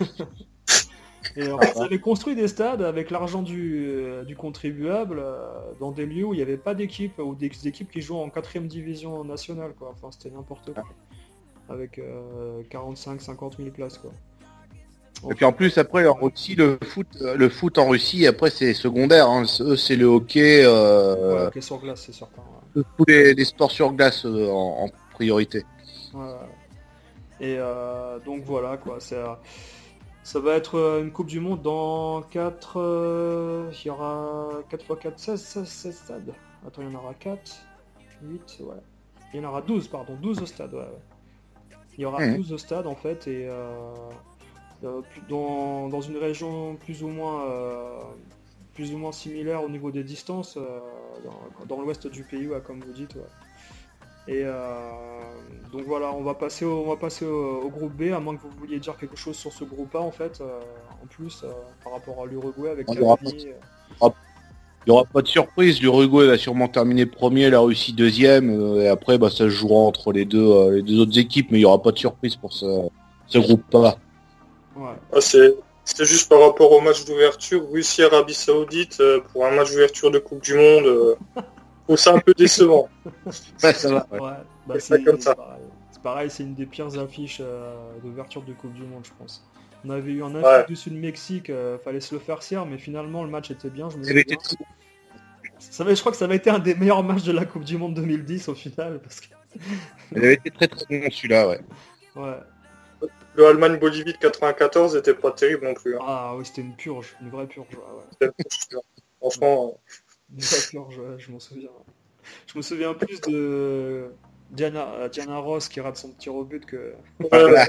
Et en fait, ils avaient construit des stades avec l'argent du, euh, du contribuable euh, dans des lieux où il n'y avait pas d'équipe, ou des, des équipes qui jouent en quatrième division nationale, quoi. Enfin, c'était n'importe quoi. Avec euh, quarante-cinq cinquante mille places, quoi. Et puis en plus après en Russie le foot le foot en Russie après c'est secondaire hein. Eux c'est le hockey euh, Ouais, ok, sur glace, c'est certain. Ouais. tous les, les sports sur glace euh, en, en priorité. Ouais, ouais. Et euh, donc voilà, quoi. C'est, euh, ça va être euh, une Coupe du Monde dans quatre... euh, il y aura quatre fois quatre, seize, seize, seize stades. Attends, il y en aura quatre, huit, ouais. Il y en aura douze, pardon, douze au stade, ouais. ouais. Il y aura Mmh. plus de stades en fait et euh, euh, plus- dans, dans une région plus ou moins euh, plus ou moins similaire au niveau des distances euh, dans, dans l'ouest du pays, ouais, comme vous dites. Ouais. Et euh, donc voilà, on va passer au, on va passer au, au groupe B, à moins que vous vouliez dire quelque chose sur ce groupe A en fait, euh, en plus euh, par rapport à l'Uruguay avec Il y aura Cavani. euh. Il n'y aura pas de surprise, l'Uruguay va sûrement terminer premier, la Russie deuxième, euh, et après bah, ça se jouera entre les deux, euh, les deux autres équipes, mais il n'y aura pas de surprise pour ce, ce groupe-là. Ouais. Ah, c'est c'est juste par rapport au match d'ouverture, Russie-Arabie Saoudite, euh, pour un match d'ouverture de Coupe du Monde, euh, je trouve ça un peu décevant. Ouais, ça va. Ouais. Ouais, bah C'est c'est comme ça. pareil. C'est pareil, c'est une des pires affiches euh, d'ouverture de Coupe du Monde, je pense. On avait eu un Ouais. Afrique du Sud-Mexique, euh, fallait se le faire cier, mais finalement le match était bien, je me Ça avait souviens. été très bon. Ça va- je crois que ça avait été un des meilleurs matchs de la Coupe du Monde deux mille dix au final, parce que Ça avait été très très bon celui-là, ouais. ouais. Le Allemagne-Bolivie de quatre-vingt-quatorze était pas terrible non plus. Hein. Ah oui, c'était une purge, une vraie purge. Ouais, ouais. C'était- Franchement, Une vraie purge, ouais, je m'en souviens. Je me souviens plus de Diana, euh, Diana Ross qui rate son petit rebut que. euh, Voilà.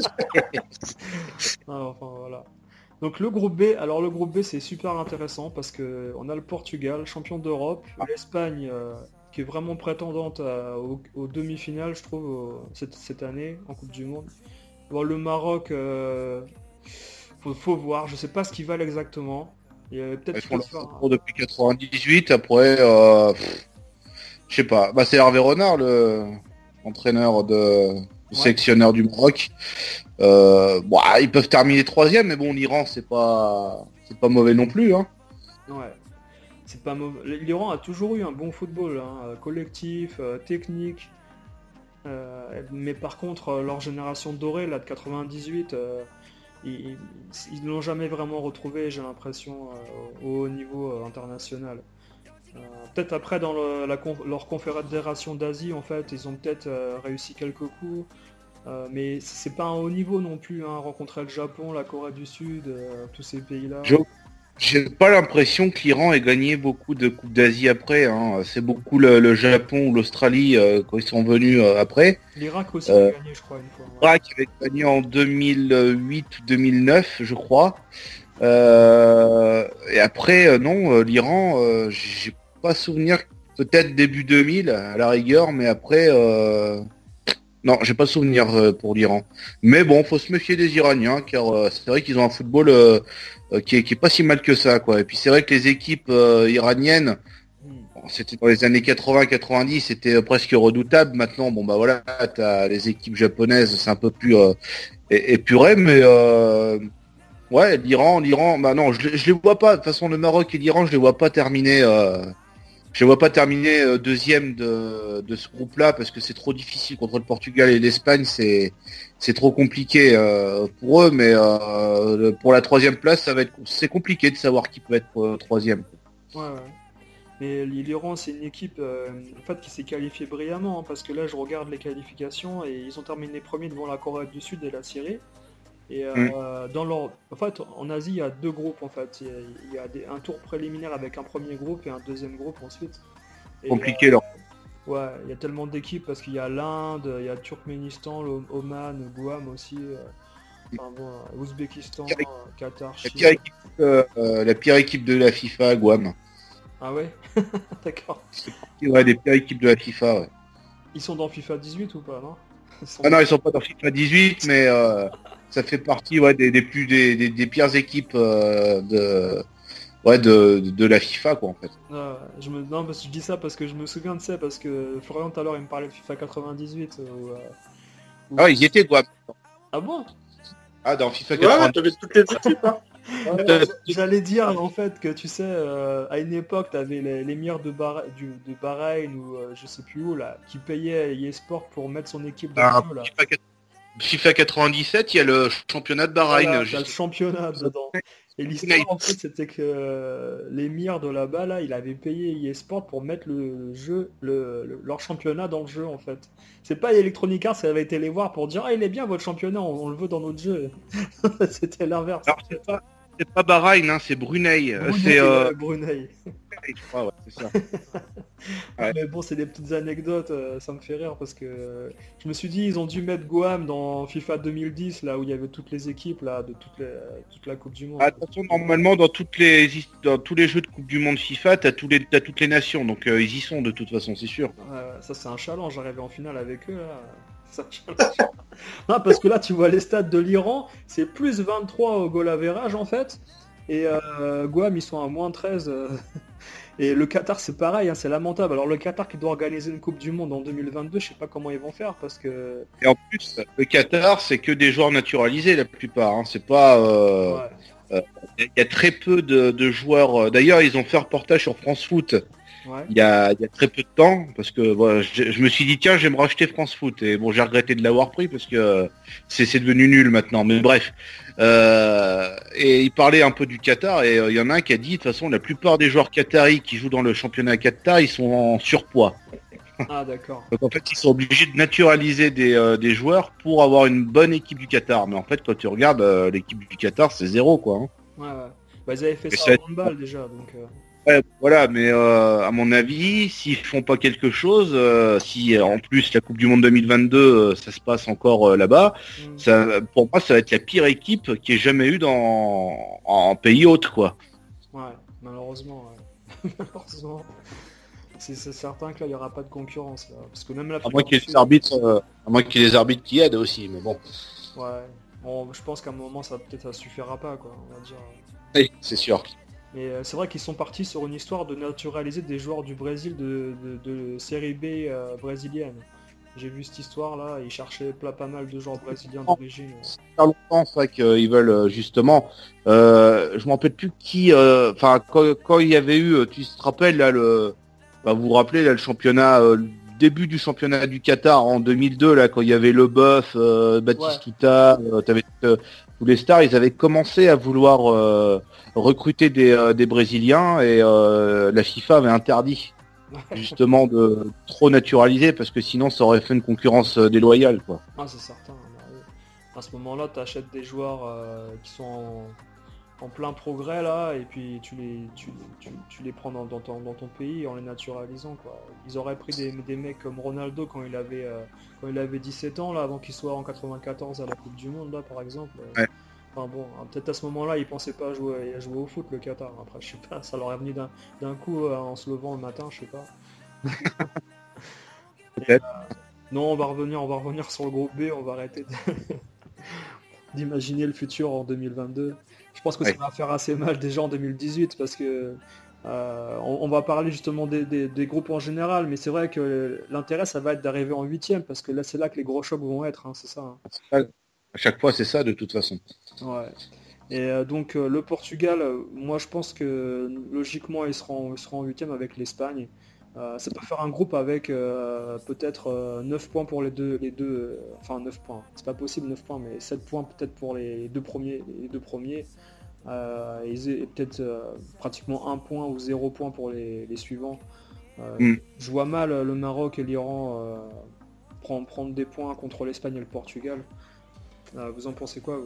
Ah, enfin voilà. Donc le groupe B, alors le groupe B c'est super intéressant parce que on a le Portugal, champion d'Europe, l'Espagne euh, qui est vraiment prétendante à- aux, aux demi-finales, je trouve, au- cette, cette année en Coupe du Monde. Bon, le Maroc, euh, faut, faut voir, je sais pas ce qu'ils valent exactement. Et, euh, peut-être Ils qu'il font faut leur se faire un- parcours depuis quatre-vingt-dix-huit, après, euh, pff, je sais pas, bah c'est Hervé Renard, le entraîneur de le sélectionneur du Maroc. Euh, bon, ah, ils peuvent terminer troisième, mais bon, l'Iran, c'est pas, c'est pas mauvais non plus, hein. Ouais. C'est pas mauvais. L'Iran a toujours eu un bon football, hein, euh, collectif, euh, technique. Euh, mais par contre, euh, leur génération dorée, là, de quatre-vingt-dix-huit, euh, ils ils l'ont jamais vraiment retrouvé, j'ai l'impression, euh, au haut niveau euh, international. Euh, peut-être après, dans le- la conf- leur confédération d'Asie, en fait, ils ont peut-être euh, réussi quelques coups. Euh, mais c'est pas un haut niveau non plus, hein, rencontrer le Japon, la Corée du Sud, euh, tous ces pays-là. Je- J'ai pas l'impression que l'Iran ait gagné beaucoup de Coupes d'Asie après, hein. C'est beaucoup le, le Japon ou l'Australie euh, quand ils sont venus euh, après. L'Irak aussi Euh, a gagné, je crois, une fois. Ouais. L'Irak avait gagné en deux mille huit ou deux mille neuf, je crois. Euh, et après, euh, non, euh, l'Iran, euh, j'ai pas souvenir, peut-être début deux mille à la rigueur, mais après, euh, non, j'ai pas souvenir euh, pour l'Iran. Mais bon, faut se méfier des Iraniens, car euh, c'est vrai qu'ils ont un football euh, euh, qui, est, qui est pas si mal que ça, quoi. Et puis c'est vrai que les équipes euh, iraniennes, Hmm. bon, c'était dans les années quatre-vingts quatre-vingt-dix, c'était euh, presque redoutable. Maintenant, bon bah voilà, t'as les équipes japonaises, c'est un peu plus euh, é- épuré, mais euh, ouais, l'Iran, l'Iran, bah non, je, les- je les vois pas. De toute façon, le Maroc et l'Iran, je les vois pas terminer. Euh, je les vois pas terminer euh, deuxième de, de ce groupe-là parce que c'est trop difficile contre le Portugal et l'Espagne. C'est c'est trop compliqué euh, pour eux, mais euh, pour la troisième place, ça va être c'est compliqué de savoir qui peut être euh, troisième. Ouais, ouais. Mais l'Iran, c'est une équipe euh, en fait, qui s'est qualifiée brillamment, hein, parce que là, je regarde les qualifications et ils ont terminé premiers devant la Corée du Sud et la Syrie. Et euh, dans leur... En fait, en Asie, il y a deux groupes, en fait. Il y a, il y a des- un tour préliminaire avec un premier groupe et un deuxième groupe ensuite. Et, Compliqué là. euh, ouais, il y a tellement d'équipes parce qu'il y a l'Inde, il y a Turkménistan, le Oman, Guam aussi, euh, enfin, bon, euh, Ouzbékistan, euh, Qatar, La Chine. pire équipe, euh, euh, la pire équipe de la FIFA, Guam. Ah ouais. D'accord. Ouais, des pires équipes de la FIFA. Ouais. Ils sont dans FIFA dix-huit ou pas, non? Ils sont- Ah non, ils sont pas dans FIFA dix-huit, mais euh, ça fait partie ouais, des, des plus des, des, des pires équipes euh, de ouais de, de la FIFA quoi en fait. Ah, je me... Non, parce que je dis ça parce que je me souviens de ça, parce que Florian tout à l'heure il me parlait de FIFA quatre-vingt-dix-huit. euh, où, euh, où- Ah, ils y étaient Guam. Ah bon? Ah, dans FIFA ouais, quatre-vingt-dix. t'avais toutes les équipes. Hein. Euh, J'allais dire en fait que tu sais, euh, à une époque, t'avais les- l'émir de, Bahra- du- de Bahreïn ou euh, je sais plus où là, qui payait eSport pour mettre son équipe dans Ah, le jeu là. FIFA, quatre- FIFA quatre-vingt-dix-sept, il y a le championnat de Bahreïn. Voilà, t'as juste- le championnat dedans. Et l'histoire en fait c'était que euh, l'émir de là-bas là, il avait payé eSport pour mettre le jeu, le, le- leur championnat dans le jeu en fait. C'est pas Electronic Arts, ça avait été les voir pour dire ah il est bien votre championnat, on, on le veut dans notre jeu. C'était l'inverse. Alors, c'est pas, c'est pas Bahreïn, hein, c'est Brunei. Brunei, c'est euh... ouais, Brunei. je crois, ouais, c'est ça. Ouais. Mais bon, c'est des petites anecdotes, euh, ça me fait rire parce que euh, je me suis dit, ils ont dû mettre Guam dans FIFA deux mille dix, là où il y avait toutes les équipes là, de toutes les, toute la Coupe du Monde. Attention, normalement, dans, toutes les, dans tous les jeux de Coupe du Monde FIFA, t'as, tous les, t'as toutes les nations, donc euh, ils y sont de toute façon, c'est sûr. Ouais, ça, c'est un challenge, j'arrivais en finale avec eux, là. C'est un challenge. Non, parce que là, tu vois les stats de l'Iran, c'est plus vingt-trois au goal average, en fait, et euh, Guam, ils sont à moins treize. Euh... Et le Qatar, c'est pareil, hein, c'est lamentable. Alors le Qatar qui doit organiser une Coupe du Monde en deux mille vingt-deux, je sais pas comment ils vont faire parce que... Et en plus, le Qatar, c'est que des joueurs naturalisés la plupart. Hein. C'est pas... Il euh, ouais. euh, y a très peu de, de joueurs... D'ailleurs, ils ont fait un reportage sur France Foot. Ouais. Il, y a, il y a très peu de temps, parce que bon, je, je me suis dit, tiens, j'aime racheter France Foot. Et bon, j'ai regretté de l'avoir pris parce que c'est, c'est devenu nul maintenant. Mais bref. Euh, et il parlait un peu du Qatar et il euh, y en a un qui a dit de toute façon la plupart des joueurs qataris qui jouent dans le championnat Qatar ils sont en surpoids. Ah d'accord. Donc en fait ils sont obligés de naturaliser des, euh, des joueurs pour avoir une bonne équipe du Qatar. Mais en fait quand tu regardes euh, l'équipe du Qatar c'est zéro quoi. Hein. Ouais ouais. Bah ils avaient fait et ça au handball déjà donc. Euh... Ouais, voilà, mais euh, à mon avis, s'ils font pas quelque chose, euh, si en plus la Coupe du Monde deux mille vingt-deux, euh, ça se passe encore euh, là-bas, mm. ça, pour moi, ça va être la pire équipe qui ait jamais eu dans en, en pays hôte, quoi. Ouais, malheureusement, ouais. malheureusement, c'est, c'est certain que là, il y aura pas de concurrence, là, parce que même la. À moins qu'il y ait des arbitres, euh, à moins qu'il y ait des arbitres qui aident aussi, mais bon. Ouais, bon, je pense qu'à un moment, ça peut-être ça suffira pas, quoi. On va dire. Oui, c'est sûr. Mais euh, c'est vrai qu'ils sont partis sur une histoire de naturaliser des joueurs du Brésil de, de, de série B euh, brésilienne. J'ai vu cette histoire-là, ils cherchaient pas, pas mal de joueurs brésiliens d'origine. Ça fait longtemps, c'est vrai qu'ils veulent justement... Euh, je m'en rappelle plus qui... Enfin, euh, quand, quand il y avait eu, tu te rappelles, là, le... Bah, vous vous rappelez, là, le championnat... Euh, le début du championnat du Qatar en deux mille deux, là, quand il y avait Leboeuf, euh, Batistuta, ouais. euh, t'avais... Euh, tous les stars, ils avaient commencé à vouloir euh, recruter des, euh, des Brésiliens et euh, la FIFA avait interdit justement de trop naturaliser parce que sinon ça aurait fait une concurrence euh, déloyale, quoi. Ah c'est certain. À ce moment-là, tu achètes des joueurs euh, qui sont en, en plein progrès là et puis tu les, tu, tu, tu les prends dans, dans, ton, dans ton pays en les naturalisant, quoi. Ils auraient pris des, des mecs comme Ronaldo quand il avait euh, quand il avait dix-sept ans là, avant qu'il soit en quatre-vingt-quatorze à la Coupe du Monde là par exemple. Ouais. Enfin bon, peut-être à ce moment-là, ils pensaient pas à jouer, à jouer au foot le Qatar. Après, je sais pas, ça leur est venu d'un, d'un coup euh, en se levant le matin, je sais pas. Peut-être. Et, euh, non, on va revenir, on va revenir sur le groupe B, on va arrêter de... d'imaginer le futur en deux mille vingt-deux. Je pense que ouais. ça va faire assez mal déjà en deux mille dix-huit parce que euh, on, on va parler justement des, des, des groupes en général, mais c'est vrai que l'intérêt ça va être d'arriver en huitième parce que là c'est là que les gros chocs vont être, hein, c'est ça. Hein. À chaque fois c'est ça de toute façon. Ouais. Et euh, donc euh, le Portugal, euh, moi je pense que logiquement ils seront, ils seront en huitième avec l'Espagne. Euh, ça peut faire un groupe avec euh, peut-être euh, neuf points pour les deux, les deux euh, enfin neuf points, c'est pas possible neuf points, mais sept points peut-être pour les deux premiers, les deux premiers euh, et, et peut-être euh, pratiquement un point ou zéro point pour les, les suivants. Euh, mm. Je vois mal le Maroc et l'Iran euh, prendre, prendre des points contre l'Espagne et le Portugal. Euh, vous en pensez quoi, vous?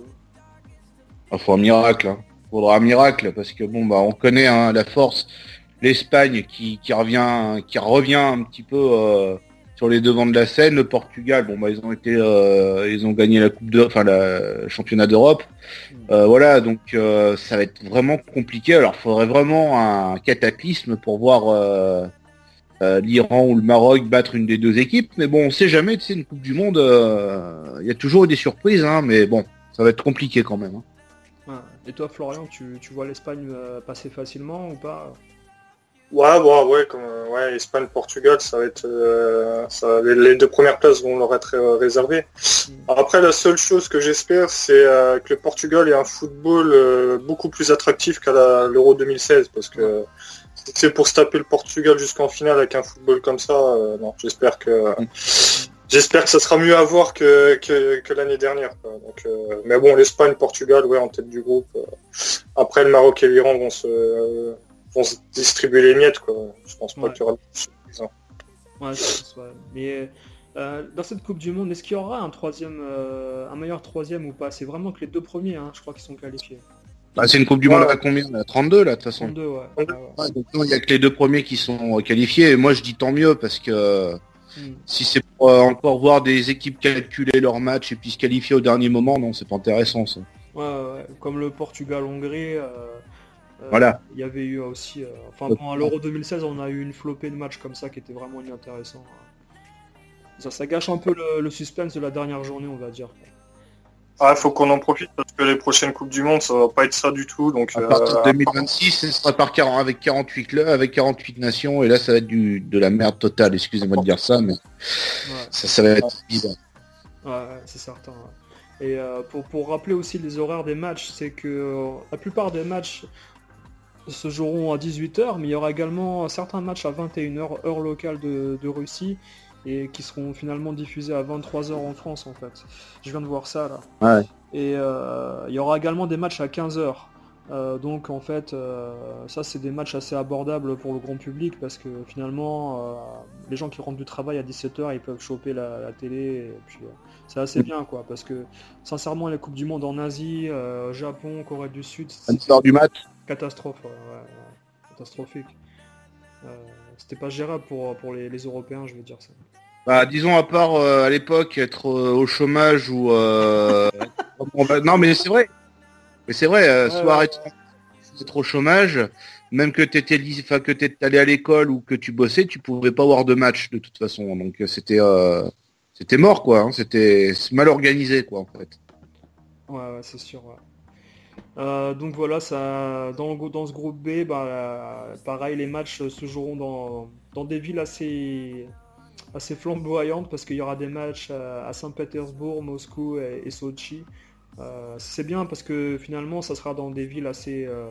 Il faut un miracle, hein. Faudra un miracle parce que bon bah on connaît hein, la force. L'Espagne qui, qui revient qui revient un petit peu euh, sur les devants de la scène. Le Portugal, bon bah ils ont été euh, ils ont gagné la coupe de enfin la championnat d'Europe. Euh, voilà donc euh, ça va être vraiment compliqué. Alors il faudrait vraiment un cataclysme pour voir euh, euh, l'Iran ou le Maroc battre une des deux équipes. Mais bon on sait jamais. Tu sais une coupe du monde, il euh, y a toujours eu des surprises. Hein, mais bon ça va être compliqué quand même. Hein. Ouais. Et toi Florian, tu, tu vois l'Espagne euh, passer facilement ou pas? Ouais, bon, ouais, comme ouais, Espagne, Portugal, ça va être, euh, ça, les, les deux premières places vont leur être euh, réservées. Mmh. Après, la seule chose que j'espère, c'est euh, que le Portugal ait un football euh, beaucoup plus attractif qu'à la, l'Euro deux mille seize, parce que si c'est pour se taper le Portugal jusqu'en finale avec un football comme ça, euh, non, j'espère que mmh. j'espère que ça sera mieux à voir que que, que l'année dernière. Quoi. Donc, euh, mais bon, l'Espagne, Portugal, ouais, en tête du groupe. Euh, après, le Maroc et l'Iran vont se euh, vont se distribuer les miettes, quoi. Je pense pas ouais. qu'il y aura de surprise. Hein. Ouais, c'est ouais. Mais euh, dans cette Coupe du Monde, est-ce qu'il y aura un troisième, euh, un meilleur troisième ou pas? C'est vraiment que les deux premiers, hein, je crois, qui sont qualifiés. Bah, c'est une Coupe du Ouais. Monde à combien là, trente-deux là de toute façon. trente-deux, ouais. ouais, ouais. Ouais, donc non, il y a que les deux premiers qui sont qualifiés. Et moi je dis tant mieux parce que Hmm. si c'est pour euh, encore voir des équipes calculer leurs matchs et puis se qualifier au dernier moment, non, c'est pas intéressant ça. Ouais, ouais, ouais. Comme le Portugal-Hongrie, euh, euh, Voilà. il y avait eu aussi... euh, Enfin bon, à l'Euro deux mille seize, on a eu une flopée de matchs comme ça qui était vraiment inintéressant. Ça, ça gâche un peu le, le suspense de la dernière journée, on va dire. Ah, faut qu'on en profite parce que les prochaines Coupes du Monde, ça va pas être ça du tout. Donc, À partir euh, de deux mille vingt-six, ce sera par quarante avec quarante-huit clubs, avec quarante-huit nations, et là ça va être du, de la merde totale, excusez-moi de dire ça, mais Ouais, ça, ça va être bizarre. ouais, ouais, c'est certain. Ouais. Et euh, pour, pour rappeler aussi les horaires des matchs, c'est que euh, la plupart des matchs se joueront à dix-huit heures, mais il y aura également certains matchs à vingt et une heures, heure locale de, de Russie, et qui seront finalement diffusés à vingt-trois heures en France en fait. Je viens de voir ça là. Ouais. Et euh, il y aura également des matchs à quinze heures. Euh, donc en fait, euh, ça c'est des matchs assez abordables pour le grand public parce que finalement, euh, les gens qui rentrent du travail à dix-sept heures, ils peuvent choper la, la télé et puis euh, c'est assez bien quoi parce que sincèrement les Coupes du Monde en Asie, euh, Japon, Corée du Sud, À dix heures du mat. catastrophe, ouais, ouais, ouais, catastrophique. Euh, c'était pas gérable pour, pour les, les Européens, je veux dire ça. Bah, disons à part euh, à l'époque être euh, au chômage ou euh... on va- non mais c'est vrai, mais c'est vrai, euh, Ouais, soit ouais. arrêter d'être au chômage, même que t'étais lis- enfin que t'étais allé à l'école ou que tu bossais, tu pouvais pas avoir de match de toute façon, donc euh, c'était euh, c'était mort quoi, hein. C'était c'est mal organisé quoi en fait. Ouais, ouais, c'est sûr. Ouais. Euh, donc voilà, ça, dans, le- dans ce groupe B, bah, euh, pareil, les matchs se joueront dans, dans des villes assez, assez flamboyantes parce qu'il y aura des matchs à, à Saint-Pétersbourg, Moscou et, et Sochi. Euh, c'est bien parce que finalement, ça sera dans des villes assez, euh,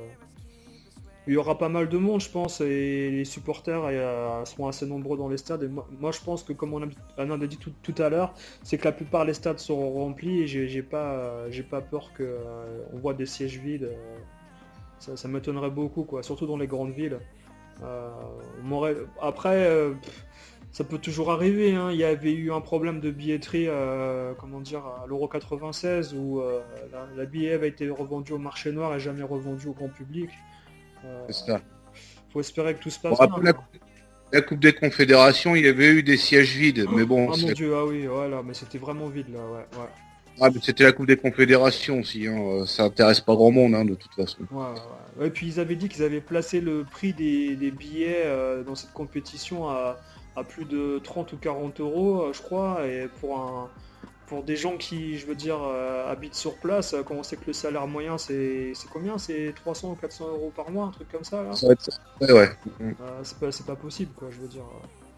il y aura pas mal de monde, je pense, et les supporters euh, seront assez nombreux dans les stades. Et moi, moi, je pense que, comme on a, on a dit tout, tout à l'heure, c'est que la plupart des stades seront remplis et j'ai j'ai pas, euh, j'ai pas peur que euh, on voit des sièges vides. euh, ça ça m'étonnerait beaucoup, quoi, surtout dans les grandes villes. Euh, on m'aurait- Après, euh, pff, ça peut toujours arriver, hein. Il y avait eu un problème de billetterie, euh, comment dire, à l'Euro quatre-vingt-seize où euh, la, la billet avait été revendue au marché noir et jamais revendue au grand public. Euh, C'est ça. faut espérer que tout se Bon, passe après, bien. la, coupe, la Coupe des Confédérations, il y avait eu des sièges vides, mais bon, Ah c'est mon la- dieu, ah oui, voilà, mais c'était vraiment vide là, ouais, ouais. ah, mais c'était la Coupe des Confédérations aussi, hein. euh, Ça intéresse pas grand monde hein, de toute façon. Ouais, ouais, ouais. Ouais, et puis ils avaient dit qu'ils avaient placé le prix des, des billets euh, dans cette compétition à, à plus de trente ou quarante euros, euh, je crois, et pour un, pour des gens qui, je veux dire, euh, habitent sur place, euh, quand on sait que le salaire moyen c'est c'est combien? C'est trois cents ou quatre cents euros par mois, un truc comme ça là? Ça va être ça. Ouais, ouais. Mm. Euh, c'est pas, c'est pas possible, quoi, je veux dire.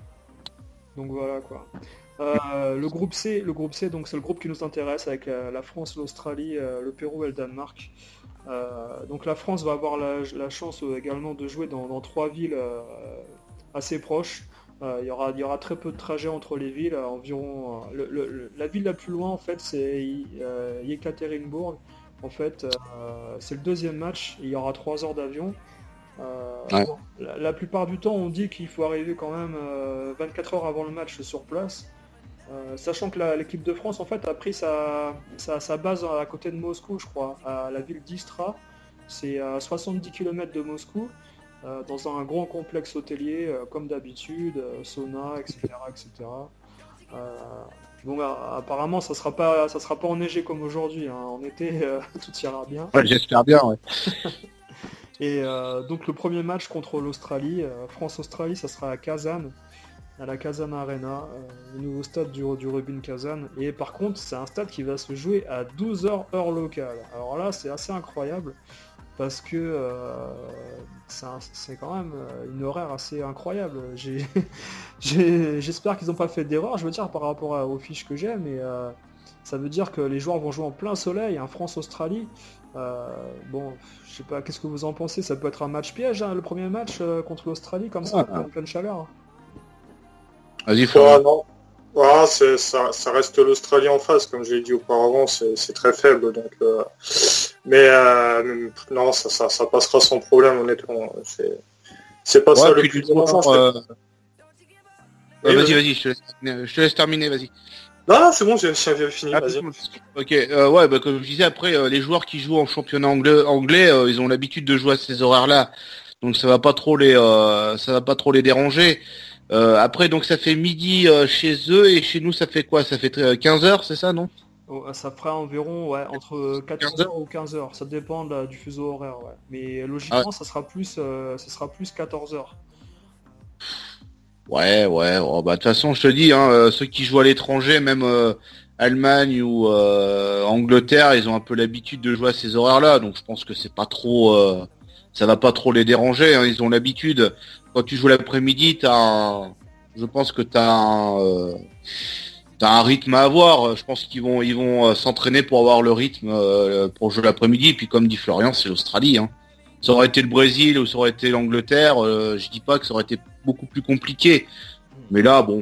Donc voilà, quoi. Euh, le groupe C, le groupe C, donc c'est le groupe qui nous intéresse avec la, la France, l'Australie, euh, le Pérou et le Danemark. Euh, donc la France va avoir la, la chance euh, également de jouer dans, dans trois villes euh, assez proches. Euh, Il y aura, il y aura très peu de trajets entre les villes, euh, environ. euh, le- le- le- la ville la plus loin en fait, c'est euh, Yekaterinbourg. En fait, euh, c'est le deuxième match. Il y aura trois heures d'avion. Euh, Ouais. bon, la, la plupart du temps, on dit qu'il faut arriver quand même euh, vingt-quatre heures avant le match sur place. Euh, sachant que la- l'équipe de France en fait a pris sa, sa, sa base à côté de Moscou, je crois, à la ville d'Istra. C'est à soixante-dix kilomètres de Moscou, euh, dans un grand complexe hôtelier, euh, comme d'habitude, euh, sauna, et cetera, et cetera. Euh, bon, bah, apparemment, ça sera pas, ça sera pas enneigé comme aujourd'hui, hein. En été, euh, tout ira bien. Ouais, j'espère bien, ouais. Et euh, donc le premier match contre l'Australie, euh, France-Australie, ça sera à Kazan, à la Kazan Arena, euh, le nouveau stade du, du Rubin Kazan. Et par contre, c'est un stade qui va se jouer à douze heures heure locale. Alors là, c'est assez incroyable, parce que euh, c'est un- c'est quand même euh, une horaire assez incroyable. J'ai- j'ai- J'espère qu'ils n'ont pas fait d'erreur, je veux dire, par rapport à- aux fiches que j'ai, mais euh, ça veut dire que les joueurs vont jouer en plein soleil, un France-Australie. Euh, bon, je sais pas, qu'est-ce que vous en pensez? Ça peut être un match piège, hein, le premier match euh, contre l'Australie, comme ça, Ah. en pleine chaleur. Vas-y, Ouais, Florian. non. Ouais, c'est- ça, ça reste l'Australie en face, comme je l'ai dit auparavant, c'est c'est très faible. Donc, euh, mais euh, non, ça, ça, ça passera sans problème, honnêtement. C'est c'est pas ça Ouais, le puis plus du sport, dérangeant. euh, Oui, ouais, vas-y, vas-y. vas-y, je te laisse terminer, je te laisse terminer, vas-y. Non, non, c'est bon, j'ai, j'ai fini, Ah, vas-y. ok, euh, ouais, bah, comme je disais, après, euh, les joueurs qui jouent en championnat anglais, anglais euh, ils ont l'habitude de jouer à ces horaires-là, donc ça va pas trop les, euh, ça va pas trop les déranger. Euh, après, donc ça fait midi euh, chez eux et chez nous, ça fait quoi? Ça fait euh, quinze heures, c'est ça, non? Oh, ça fera environ ouais, entre quinze quatorze heures. heures ou quinze heures, ça dépend de la- du fuseau horaire. Ouais. Mais Ah, logiquement, ça sera plus, euh, ça sera plus quatorze heures. ouais, ouais. Oh, bah de toute façon, je te dis, hein, euh, ceux qui jouent à l'étranger, même euh, Allemagne ou euh, Angleterre, ils ont un peu l'habitude de jouer à ces horaires-là, donc je pense que c'est pas trop, euh, ça va pas trop les déranger. Hein, ils ont l'habitude. Quand tu joues l'après-midi, t'as, un... je pense que t'as un, euh, t'as un rythme à avoir. Je pense qu'ils vont, ils vont euh, s'entraîner pour avoir le rythme euh, pour jouer l'après-midi. Et puis comme dit Florian, c'est l'Australie. Hein. Ça aurait été le Brésil ou ça aurait été l'Angleterre. Euh, je dis pas que ça aurait été beaucoup plus compliqué. Mais là, bon,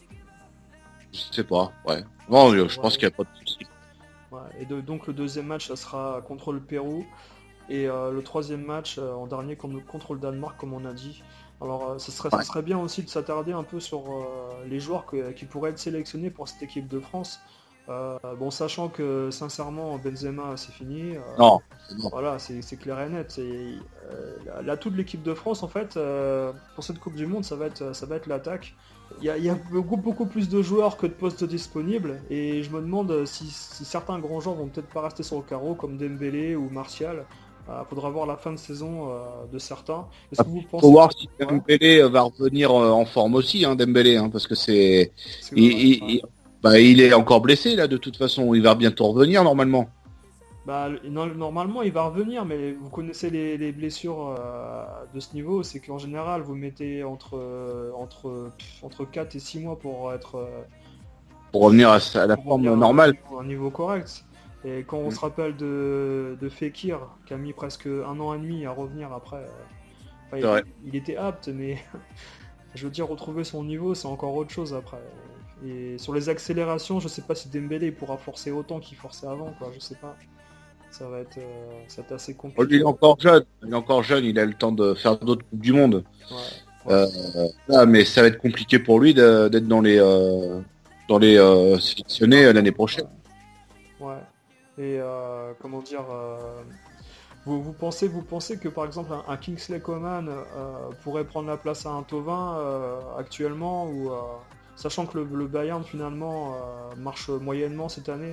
je sais pas. Ouais. Non, je Ouais. pense qu'il n'y a pas de souci. Ouais. Et de- donc le deuxième match, ça sera contre le Pérou. Et euh, le troisième match euh, en dernier contre, contre le Danemark, comme on a dit. Alors, euh, ce serait, ce Ouais. serait bien aussi de s'attarder un peu sur euh, les joueurs que- qui pourraient être sélectionnés pour cette équipe de France. Euh, bon, sachant que sincèrement, Benzema, c'est fini. euh, Non. c'est bon. Voilà, c'est c'est clair et net. Et, euh, l'atout de l'équipe de France, en fait, euh, pour cette Coupe du Monde, ça va être, ça va être l'attaque. Il y a, il y a beaucoup, beaucoup plus de joueurs que de postes disponibles, et je me demande si, si certains grands joueurs vont peut-être pas rester sur le carreau, comme Dembélé ou Martial. Euh, faudra voir la fin de saison euh, de certains. Est-ce que vous pensez Faut voir si Ouais, Dembélé euh, va revenir euh, en forme aussi, hein, Dembélé, hein, parce que c'est, parce que, il, ouais, il- ouais. il- bah, il est encore blessé là de toute façon. Il va bientôt revenir normalement. Bah, le- non, normalement, il va revenir, mais vous connaissez les, les blessures euh, de ce niveau, c'est qu'en général, vous mettez entre, euh, entre, pff, entre quatre et six mois pour être euh, Pour revenir à, sa- à la pour forme revenir à un normale. niveau, un niveau correct. Et quand on Mm. se rappelle de, de Fekir, qui a mis presque un an et demi à revenir après, euh, enfin, C'est vrai. il, il était apte, mais je veux dire, retrouver son niveau, c'est encore autre chose après. Et sur les accélérations, je sais pas si Dembélé pourra forcer autant qu'il forçait avant, quoi, je sais pas. Ça va être, euh, ça va être assez Lui, compliqué. il est encore jeune. Il est encore jeune. Il a le temps de faire d'autres coupes du monde. Ouais, ouais, Euh, là, mais ça va être compliqué pour lui de- d'être dans les euh, dans les euh, sélectionnés euh, l'année prochaine. ouais. Et euh, comment dire, euh, vous, vous pensez, vous pensez que par exemple un, un Kingsley Coman euh, pourrait prendre la place à un Thauvin euh, actuellement, ou euh, sachant que le, le Bayern finalement euh, marche moyennement cette année.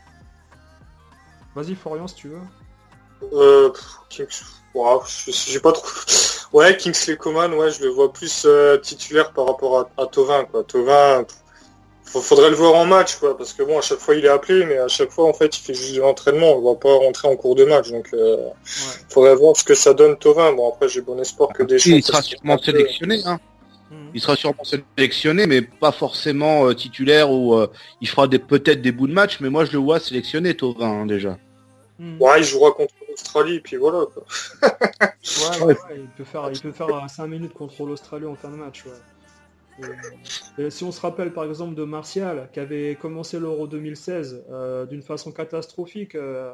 Vas-y Florian si tu veux. Euh, pff, Kings... Ouah, je- j'ai pas trop... Ouais, Kingsley Coman, ouais, je le vois plus euh, titulaire par rapport à, à Thauvin, quoi. Thauvin, pff, faut- faudrait le voir en match, quoi, parce que bon, à chaque fois il est appelé, mais à chaque fois, en fait, il fait juste de l'entraînement, on va pas rentrer en cours de match, donc euh, Ouais. faudrait voir ce que ça donne Thauvin. Bon, après, j'ai bon espoir que des Il sera sûrement sélectionné. Hein. Mhm. Il sera sûrement sélectionné, mais pas forcément euh, titulaire ou euh, il fera des peut-être des bouts de match. Mais moi, je le vois sélectionné, Thauvin, hein, déjà. Mhm. Ouais, il jouera contre l'Australie, puis voilà, quoi. Ouais, ouais, ouais, il peut faire, il peut faire cinq minutes contre l'Australie en fin de match. Ouais. Et, et si on se rappelle par exemple de Martial, qui avait commencé l'Euro deux mille seize euh, d'une façon catastrophique, euh,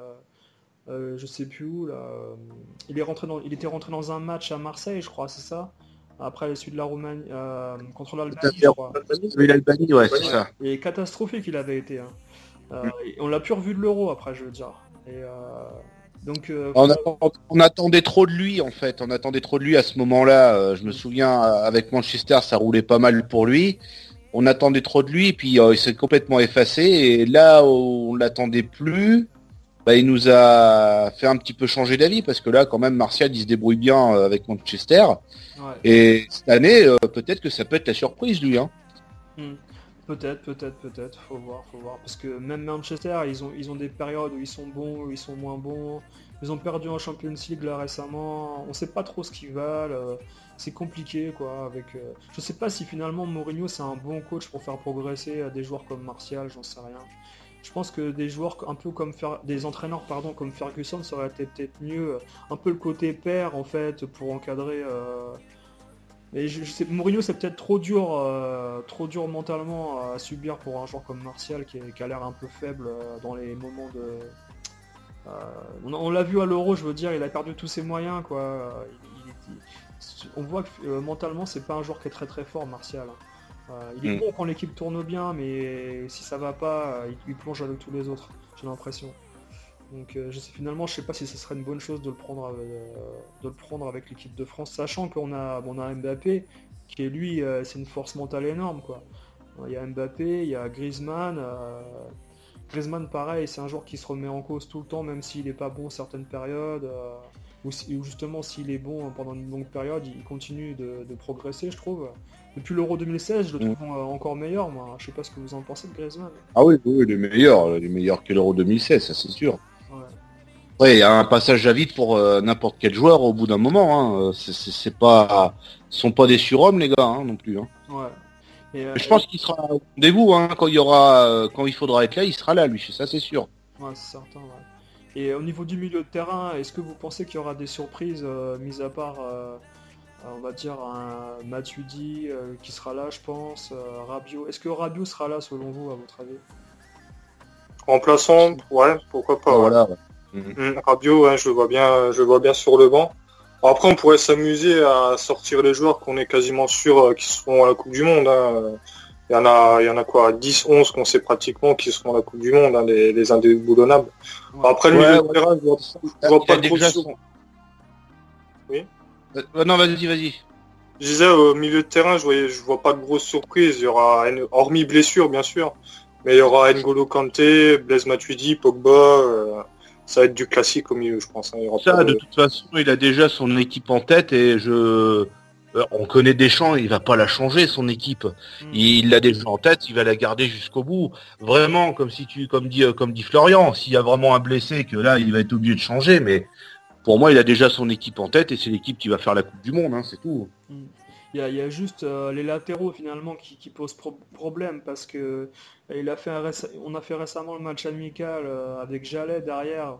euh, je sais plus où là, euh, il est rentré dans, il était rentré dans un match à Marseille, je crois, c'est ça. Après celui de la Roumanie euh, contre l'Albanie, je crois. Mais l'Albanie, ouais, c'est ça. Et catastrophique il avait été. Hein. Euh, et on l'a plus revu de l'Euro après, je veux dire. Et euh, donc euh, On, attend- on attendait trop de lui en fait, on attendait trop de lui à ce moment-là. Euh, je me souviens euh, avec Manchester, ça roulait pas mal pour lui. On attendait trop de lui, et puis euh, il s'est complètement effacé. Et là où on l'attendait plus, bah, il nous a fait un petit peu changer d'avis parce que là, quand même, Martial il se débrouille bien euh, avec Manchester. ouais. Et cette année, euh, peut-être que ça peut être la surprise lui. Hein. Hmm. Peut-être, peut-être, peut-être, faut voir, faut voir. Parce que même Manchester, ils ont, ils ont des périodes où ils sont bons, où ils sont moins bons. Ils ont perdu en Champions League là récemment. On sait pas trop ce qu'ils valent. euh, C'est compliqué quoi. Avec, euh, je sais pas si finalement Mourinho c'est un bon coach pour faire progresser euh, des joueurs comme Martial, j'en sais rien. Je pense que des joueurs un peu comme Fer- des entraîneurs pardon comme Ferguson, ça aurait été peut-être mieux. euh, Un peu le côté père en fait pour encadrer. euh, Mais je, je sais, Mourinho c'est peut-être trop dur, euh, trop dur mentalement à subir pour un joueur comme Martial qui, est- qui a l'air un peu faible euh, dans les moments de. euh, on on l'a vu à l'Euro, je veux dire, il a perdu tous ses moyens quoi. Il- il- il- on voit que euh, mentalement c'est pas un joueur qui est très très fort Martial. Hein. Euh, il est Mm. bon quand l'équipe tourne bien, mais si ça va pas, euh, il, il plonge avec tous les autres, j'ai l'impression. Donc euh, je sais, finalement, je sais pas si ce serait une bonne chose de le prendre, euh, de le prendre avec l'équipe de France, sachant qu'on a, bon, on a Mbappé, qui est lui, euh, c'est une force mentale énorme, quoi. Il y a Mbappé, il y a Griezmann. euh, Griezmann, pareil, c'est un joueur qui se remet en cause tout le temps, même s'il n'est pas bon certaines périodes, euh, ou, si- ou justement s'il est bon pendant une longue période, il continue de, de progresser, je trouve. Depuis l'Euro deux mille seize, je le Mm. trouve euh, encore meilleur, moi. Je sais pas ce que vous en pensez de Griezmann. Ah oui, oui, les meilleurs, les meilleurs que l'Euro deux mille seize, ça c'est sûr. Ouais, Ouais, il y a un passage à vide pour euh, n'importe quel joueur au bout d'un moment. Hein. Euh, C'est c'est- c'est pas, ce sont pas des surhommes les gars hein, non plus. Hein. ouais. Et, euh, Je pense qu'il sera au rendez-vous hein, quand il y aura, euh, quand il faudra être là, il sera là lui. Ça c'est sûr. ouais, c'est certain, ouais. Et au niveau du milieu de terrain, est-ce que vous pensez qu'il y aura des surprises, euh, mis à part, euh, on va dire, un Matuidi euh, qui sera là, je pense, euh, Rabiot. Est-ce que Rabiot sera là, selon vous, à votre avis? Remplaçant, ouais, pourquoi pas. Ah, Ouais. voilà. Ouais. Mhm. Hum, Rabiot, ouais, je le vois bien, je le vois bien sur le banc. Après, on pourrait s'amuser à sortir les joueurs qu'on est quasiment sûr euh, qui seront à la Coupe du Monde. Hein. Il y en a, il y en a quoi, dix, onze qu'on sait pratiquement qui seront à la Coupe du Monde, hein, les, les indéboulonnables. Ouais. Après, le Ouais, milieu de ouais. terrain, je vois, je Il vois a pas de déjà gros son- Oui. Euh, non, vas-y, vas-y. Je disais, au milieu de terrain, je voyais, je vois pas de grosses surprises. Il y aura, une- hormis blessure, bien sûr, mais il y aura N'Golo Kanté, Blaise Matuidi, Pogba. euh, ça va être du classique au milieu, je pense. Hein. Il y aura Ça, pas de de... toute façon, il a déjà son équipe en tête et je, euh, on connaît Deschamps, il va pas la changer son équipe. Hmm. Il l'a déjà en tête, il va la garder jusqu'au bout. Vraiment, comme si tu, comme dit, euh, comme dit Florian, s'il y a vraiment un blessé, que là, il va être obligé de changer. Mais pour moi, il a déjà son équipe en tête et c'est l'équipe qui va faire la Coupe du Monde, hein, c'est tout. Hmm. Il y a, il y a juste euh, les latéraux finalement qui, qui posent pro- problème parce que euh, il a fait un réce- on a fait récemment le match amical euh, avec Jallet derrière.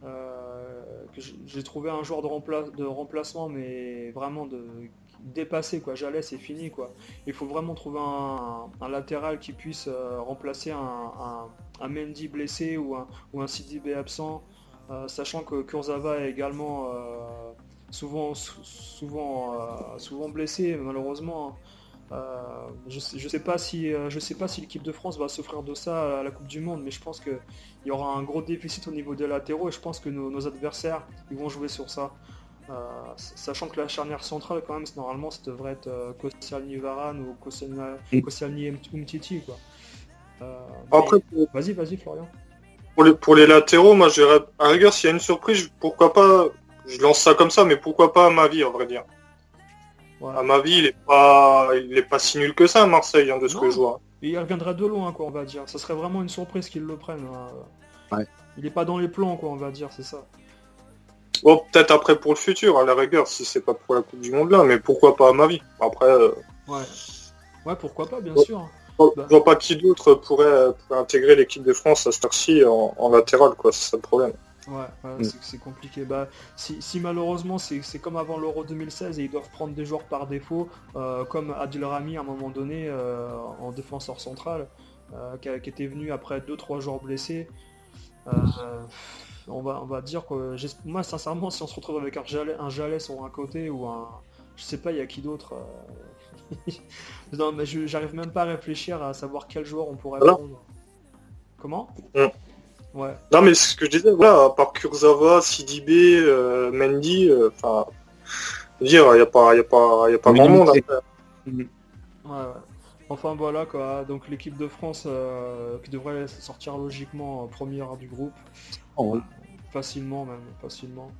euh, que j- j'ai trouvé un joueur de, rempla- de remplacement mais vraiment de dépassé quoi. Jallet c'est fini quoi. Il faut vraiment trouver un, un latéral qui puisse euh, remplacer un, un- un Mendy blessé ou un, ou un Sidibé absent, euh, sachant que Kurzawa est également euh, souvent, sou- souvent, euh, souvent blessé malheureusement. Euh, je sais, je sais pas si, euh, je sais pas si l'équipe de France va s'offrir de ça à la Coupe du Monde, mais je pense qu'il y aura un gros déficit au niveau des latéraux et je pense que nos, nos adversaires ils vont jouer sur ça. Euh, sachant que la charnière centrale quand même normalement ça devrait être euh, Koscielny Varane ou Koscielny Mm. Koscielny Umtiti quoi. Euh, Après, mais- pour, Vas-y, vas-y Florian. pour les, pour les latéraux, moi, je dirais, à la rigueur, s'il y a une surprise, pourquoi pas, je lance ça comme ça, mais pourquoi pas à ma vie, à vrai dire. Ouais. À ma vie, il est pas, il est pas si nul que ça, à Marseille, hein, de ce Non. que je vois. Et il reviendrait de loin, quoi, on va dire. Ça serait vraiment une surprise qu'ils le prennent. hein. Ouais. Il est pas dans les plans, quoi, on va dire, c'est ça. Bon, peut-être après pour le futur, à la rigueur, si c'est pas pour la Coupe du Monde là, mais pourquoi pas à ma vie. Après, euh, Ouais. Ouais, pourquoi pas, bien Ouais. sûr. je vois pas qui d'autre pourrait, pourrait intégrer l'équipe de France à cette heure-ci en, en latéral, quoi, c'est ça le problème. Ouais, ouais, Mm. c'est c'est compliqué. Bah, si, si malheureusement c'est c'est comme avant l'Euro deux mille seize et ils doivent prendre des joueurs par défaut, euh, comme Adil Rami à un moment donné euh, en défenseur central, euh, qui, a- qui était venu après deux trois joueurs blessés. euh, on va, on va dire que j'es- moi sincèrement si on se retrouve avec un Jalais, un Jalais sur un côté ou un... Je sais pas, il y a qui d'autre euh, Non mais je- j'arrive même pas à réfléchir à savoir quel joueur on pourrait Voilà. prendre. Comment Mm. Ouais. Non, mais ce que je disais, voilà, à part Kurzawa, Sidibé, euh, Mendy, enfin, dire, il n'y a pas, y a pas, y a pas grand monde. Minimité. Après. Ouais, ouais. Enfin voilà quoi, donc l'équipe de France euh, qui devrait sortir logiquement euh, première du groupe, Oh, ouais. facilement même, facilement.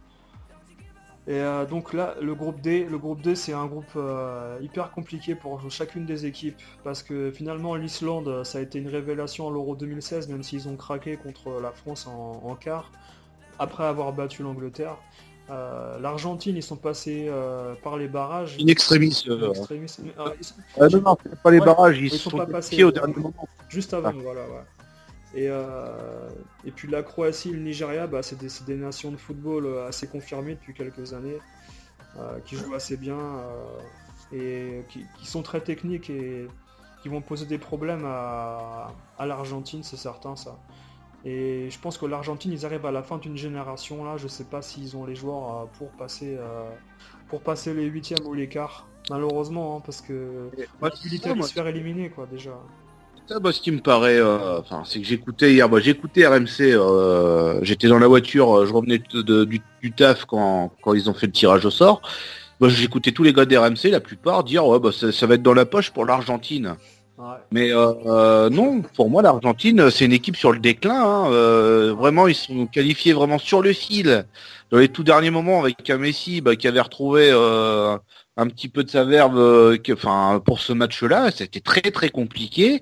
Et euh, donc là, le groupe D, le groupe D c'est un groupe euh, hyper compliqué pour chacune des équipes, parce que finalement l'Islande, ça a été une révélation à l'Euro deux mille seize, même s'ils ont craqué contre la France en, en quart, après avoir battu l'Angleterre. Euh, L'Argentine, ils sont passés euh, par les barrages. In extremis. euh, In extremis. Euh, ils sont- Ah, non, non, c'est pas les Ouais, barrages, ils ils se sont sont pas qualifiés passés, au ouais. dernier moment. Juste avant, Ah. voilà, ouais. Et, euh, et puis la Croatie et le Nigeria, bah, c'est des, c'est des nations de football euh, assez confirmées depuis quelques années, euh, qui jouent assez bien euh, et qui, qui sont très techniques et qui vont poser des problèmes à, à l'Argentine, c'est certain ça. Et je pense que l'Argentine, ils arrivent à la fin d'une génération là. Je sais pas s'ils ont les joueurs euh, pour passer euh, pour passer les huitièmes ou les quarts. Malheureusement, hein, parce que Moi, possibilité ça, de moi, se faire éliminer quoi déjà. ça, bah, ce qui me paraît, euh, enfin, c'est que j'écoutais hier, bah, j'écoutais R M C, euh, j'étais dans la voiture, euh, je revenais de, de- du, du taf quand, quand ils ont fait le tirage au sort. Bah, j'écoutais tous les gars d'R M C, la plupart, dire ouais, bah, ça, ça va être dans la poche pour l'Argentine. Ouais. Mais euh, euh, non, pour moi, l'Argentine, c'est une équipe sur le déclin. Hein. Euh, vraiment, ils sont qualifiés vraiment sur le fil. Dans les tout derniers moments, avec un Messi bah, qui avait retrouvé euh, un petit peu de sa verve, euh, que- enfin, pour ce match-là, c'était très très compliqué.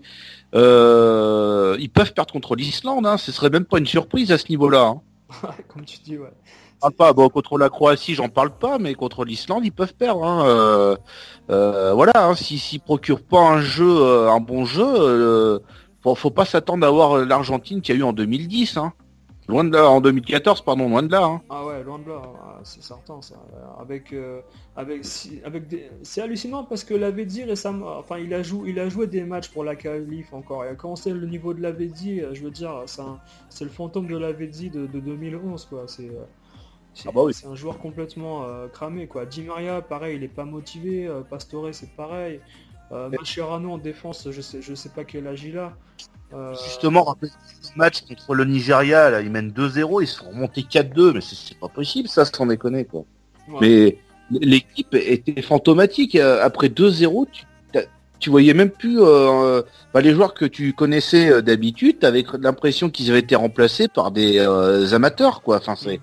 Euh, ils peuvent perdre contre l'Islande, hein. Ce serait même pas une surprise à ce niveau-là. Hein. Comme tu dis, ouais. Ah, pas, bon, contre la Croatie, j'en parle pas, mais contre l'Islande, ils peuvent perdre. Hein. Euh, euh, voilà, hein, s'ils s'ils procurent pas un jeu, euh, un bon jeu, euh, faut, faut pas s'attendre à avoir l'Argentine qu'il y a eu en deux mille dix. Hein. Loin de là, en deux mille quatorze, pardon, loin de là. Hein. Ah ouais, loin de là, ah, c'est certain ça. Avec, euh, avec, si- avec des... C'est hallucinant parce que Lavezzi récemment, enfin il a joué, il a joué des matchs pour la qualif encore. Et quand c'est le niveau de Lavezzi, je veux dire, c'est un- c'est le fantôme de Lavezzi de, de deux mille onze quoi. C'est, euh, c'est Ah bah oui. c'est un joueur complètement euh, cramé quoi. Di Maria, pareil, il est pas motivé. euh, Pastore, c'est pareil. Euh, Mascherano en défense, je sais, je sais pas quel âge il a. Euh, Justement, rappelez le match contre le Nigeria, là, ils mènent deux zéro, ils sont remontés quatre deux, mais c'est c'est pas possible, ça, sans déconner, quoi. ouais. Mais l'équipe était fantomatique. Euh, Après deux zéro, tu, t'as- tu voyais même plus euh, bah, les joueurs que tu connaissais euh, d'habitude, t'avais l'impression qu'ils avaient été remplacés par des euh, amateurs, quoi. Enfin, c'est...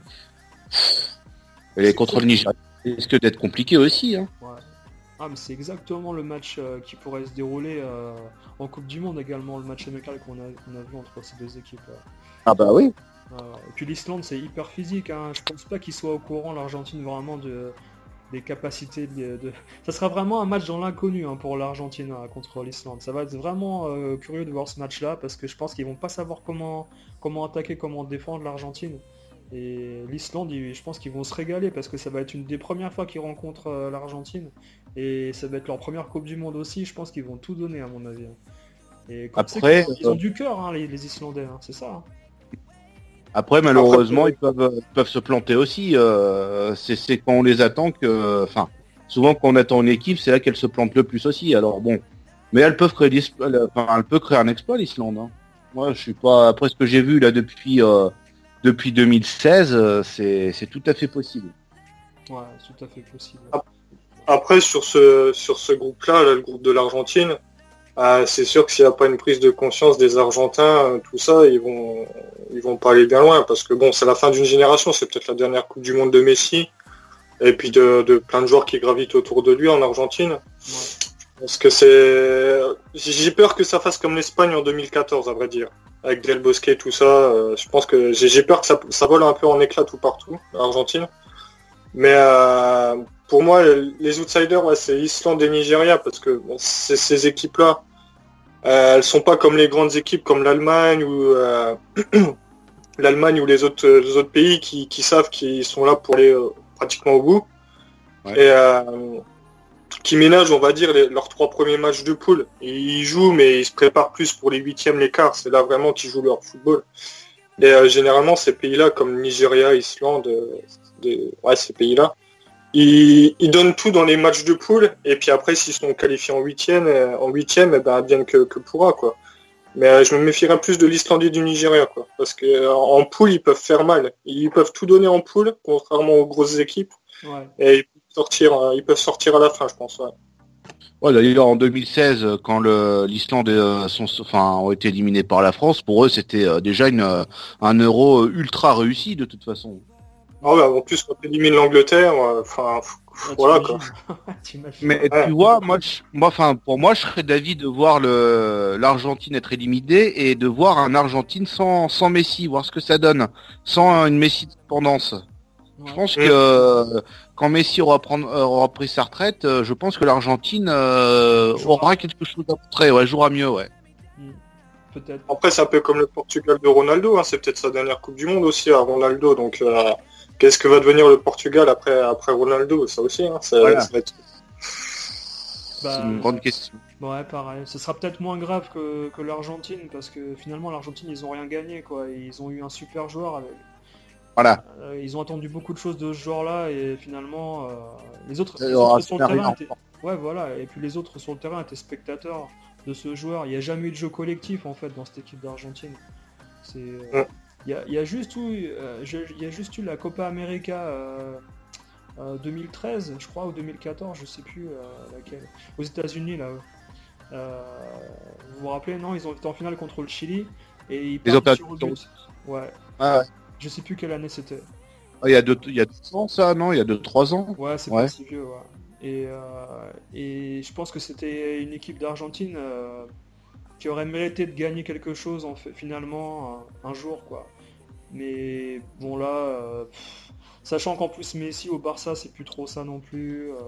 Et contre le Nigeria, c'est risque d'être compliqué aussi, hein. Ouais. Ah mais c'est exactement le match euh, qui pourrait se dérouler euh, en Coupe du Monde également, le match amical qu'on a, qu'on a vu entre ces deux équipes. euh. Ah bah oui. Euh, et puis l'Islande c'est hyper physique, hein. Je pense pas qu'ils soient au courant, l'Argentine, vraiment de, des capacités de, de- Ça sera vraiment un match dans l'inconnu hein, pour l'Argentine hein, contre l'Islande. Ça va être vraiment euh, curieux de voir ce match-là parce que je pense qu'ils vont pas savoir comment, comment attaquer, comment défendre l'Argentine. Et l'Islande, ils- je pense qu'ils vont se régaler parce que ça va être une des premières fois qu'ils rencontrent euh, l'Argentine. Et ça va être leur première Coupe du Monde aussi. Je pense qu'ils vont tout donner à mon avis. Et comme c'est Après, qu'ils- ils ont du cœur, hein, les, les Islandais, hein, c'est ça. hein. Après, malheureusement, Après, ils peuvent, ils peuvent se planter aussi. Euh, c'est c'est quand on les attend que, enfin, souvent quand on attend une équipe, c'est là qu'elle se plante le plus aussi. Alors bon, mais elles peuvent créer, des- enfin, elle peut créer un exploit l'Islande. Hein. Moi, je suis pas. Après ce que j'ai vu là depuis euh, depuis deux mille seize, euh, c'est c'est tout à fait possible. Ouais, c'est tout à fait possible. Après, sur ce, sur ce groupe-là, là, le groupe de l'Argentine, euh, c'est sûr que s'il n'y a pas une prise de conscience des Argentins, euh, tout ça, ils vont, ils vont pas aller bien loin. Parce que bon, c'est la fin d'une génération, c'est peut-être la dernière Coupe du Monde de Messi. Et puis de, de plein de joueurs qui gravitent autour de lui en Argentine. Ouais. Parce que c'est... J'ai peur que ça fasse comme l'Espagne en deux mille quatorze, à vrai dire. Avec Del Bosque et tout ça. euh, je pense que j'ai j'ai peur que ça, ça vole un peu en éclat tout partout, l'Argentine. Mais euh, pour moi, les outsiders, ouais, c'est Islande et Nigeria, parce que bon, c'est- ces équipes-là, euh, elles sont pas comme les grandes équipes comme l'Allemagne ou euh, l'Allemagne ou les autres, les autres pays qui, qui savent qu'ils sont là pour aller euh, pratiquement au bout. Ouais. Et euh, qui ménagent, on va dire, les- leurs trois premiers matchs de poule. Et ils jouent, mais ils se préparent plus pour les huitièmes, les quarts. C'est là vraiment qu'ils jouent leur football. Et euh, généralement, ces pays-là, comme Nigeria, Islande, euh, des- ouais, ces pays-là, ils, ils donnent tout dans les matchs de poule. Et puis après, s'ils sont qualifiés en huitième, euh, en huitième, eh ben, bien que, que pourra, quoi. Mais euh, je me méfierais plus de l'Islande et du Nigeria, quoi. Parce que euh, en poule, ils peuvent faire mal. Ils peuvent tout donner en poule, contrairement aux grosses équipes. Ouais. Et ils peuvent sortir, euh, ils peuvent sortir à la fin, je pense. Ouais. Ouais, d'ailleurs, en deux mille seize, quand le- l'Islande euh, sont, enfin, ont été éliminés par la France, pour eux, c'était euh, déjà une, euh, un euro euh, ultra réussi, de toute façon. Ah ouais, en plus, quand tu élimines l'Angleterre, euh, enfin, Ah, voilà, quoi. t'imagines. T'imagines. Mais Ouais. tu vois, moi, je- moi, enfin, pour moi, je serais d'avis de voir le l'Argentine être éliminée et de voir un Argentine sans, sans Messi, voir ce que ça donne, sans une Messi dépendance. Ouais. Je pense Mm. que euh, quand Messi aura, prendre- euh, aura pris sa retraite, euh, je pense que l'Argentine euh, Jouera. aura quelque chose à montrer, ouais, jouera mieux, ouais. Hmm. Peut-être. Après, c'est un peu comme le Portugal de Ronaldo, hein. C'est peut-être sa dernière Coupe du Monde aussi à Ronaldo. Donc, euh, qu'est-ce que va devenir le Portugal après, après Ronaldo? Ça aussi, hein. Ça, Voilà. ça va être... C'est une grande question. Ouais, pareil. Ce sera peut-être moins grave que, que l'Argentine, parce que finalement, l'Argentine, ils ont rien gagné, quoi. Ils ont eu un super joueur avec... Voilà. Euh, ils ont attendu beaucoup de choses de ce joueur-là, et finalement, euh, les autres, Ça les aura autres sur le servi terrain à étaient... Ouais, voilà. Et puis les autres sur le terrain étaient spectateurs de ce joueur. Il n'y a jamais eu de jeu collectif, en fait, dans cette équipe d'Argentine. C'est... euh, Ouais. Il y a, il y a juste eu, euh, je- il y a juste eu la Copa América euh, euh, deux mille treize, je crois, ou deux mille quatorze, je sais plus euh, laquelle. Aux États-Unis, là. Euh, vous vous rappelez, non, ils ont été en finale contre le Chili et ils Ils ont partent perdu sur le contre- but. Ouais, Ah ouais. je sais plus quelle année c'était. Ah, il y a deux, il y a deux ans ça, non? Il y a deux, trois ans. Ouais, c'est Ouais. pas si vieux, ouais. Et, euh, et je pense que c'était une équipe d'Argentine euh, qui aurait mérité de gagner quelque chose en fait, finalement un, un jour, quoi. Mais bon là, euh, pff, sachant qu'en plus Messi au Barça, c'est plus trop ça non plus. euh,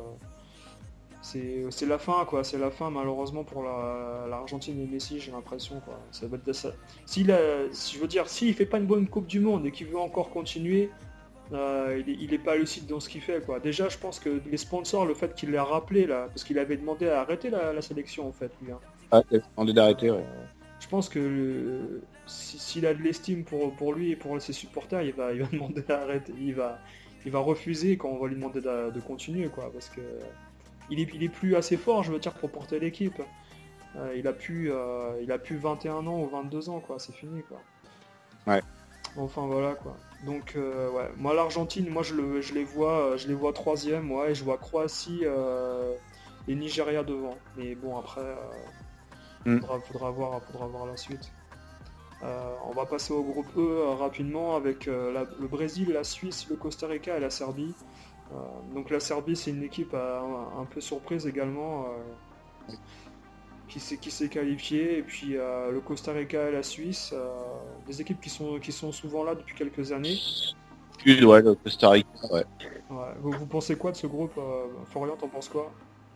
c'est c'est la fin, quoi. C'est la fin malheureusement pour la- l'Argentine et Messi, j'ai l'impression, quoi. Ça va être ça. S'il a- si je veux dire, s'il fait pas une bonne Coupe du Monde et qu'il veut encore continuer, euh, il, est, il est pas lucide dans ce qu'il fait, quoi. Déjà, je pense que les sponsors, le fait qu'il l'ait rappelé là, parce qu'il avait demandé à arrêter la, la sélection en fait, lui, hein. Ah, on est d'arrêter, ouais. Euh, je pense que euh, si- s'il a de l'estime pour, pour lui et pour ses supporters, il va, il va demander d'arrêter, il va, il va refuser quand on va lui demander de, de continuer, quoi, parce que il est, il est plus assez fort, je veux dire, pour porter l'équipe. Euh, il a plus, euh, il a plus vingt et un ans ou vingt-deux ans, quoi, c'est fini, quoi. Ouais. Enfin voilà, quoi. Donc euh, ouais, moi l'Argentine, moi je, le, je les vois, euh, je les vois troisième, ouais, et je vois Croatie euh, et Nigeria devant. Mais bon après. Euh, Mm. Faudra, faudra voir, faudra voir la suite. Euh, on va passer au groupe E euh, rapidement avec euh, la- le Brésil, la Suisse, le Costa Rica et la Serbie. Euh, donc la Serbie, c'est une équipe euh, un, un peu surprise également euh, qui s'est qui s'est qualifiée. Et puis euh, le Costa Rica et la Suisse, euh, des équipes qui sont, qui sont souvent là depuis quelques années. Sud, ouais, le Costa Rica, ouais. Ouais. Vous, vous pensez quoi de ce groupe euh, Florian, t'en penses quoi?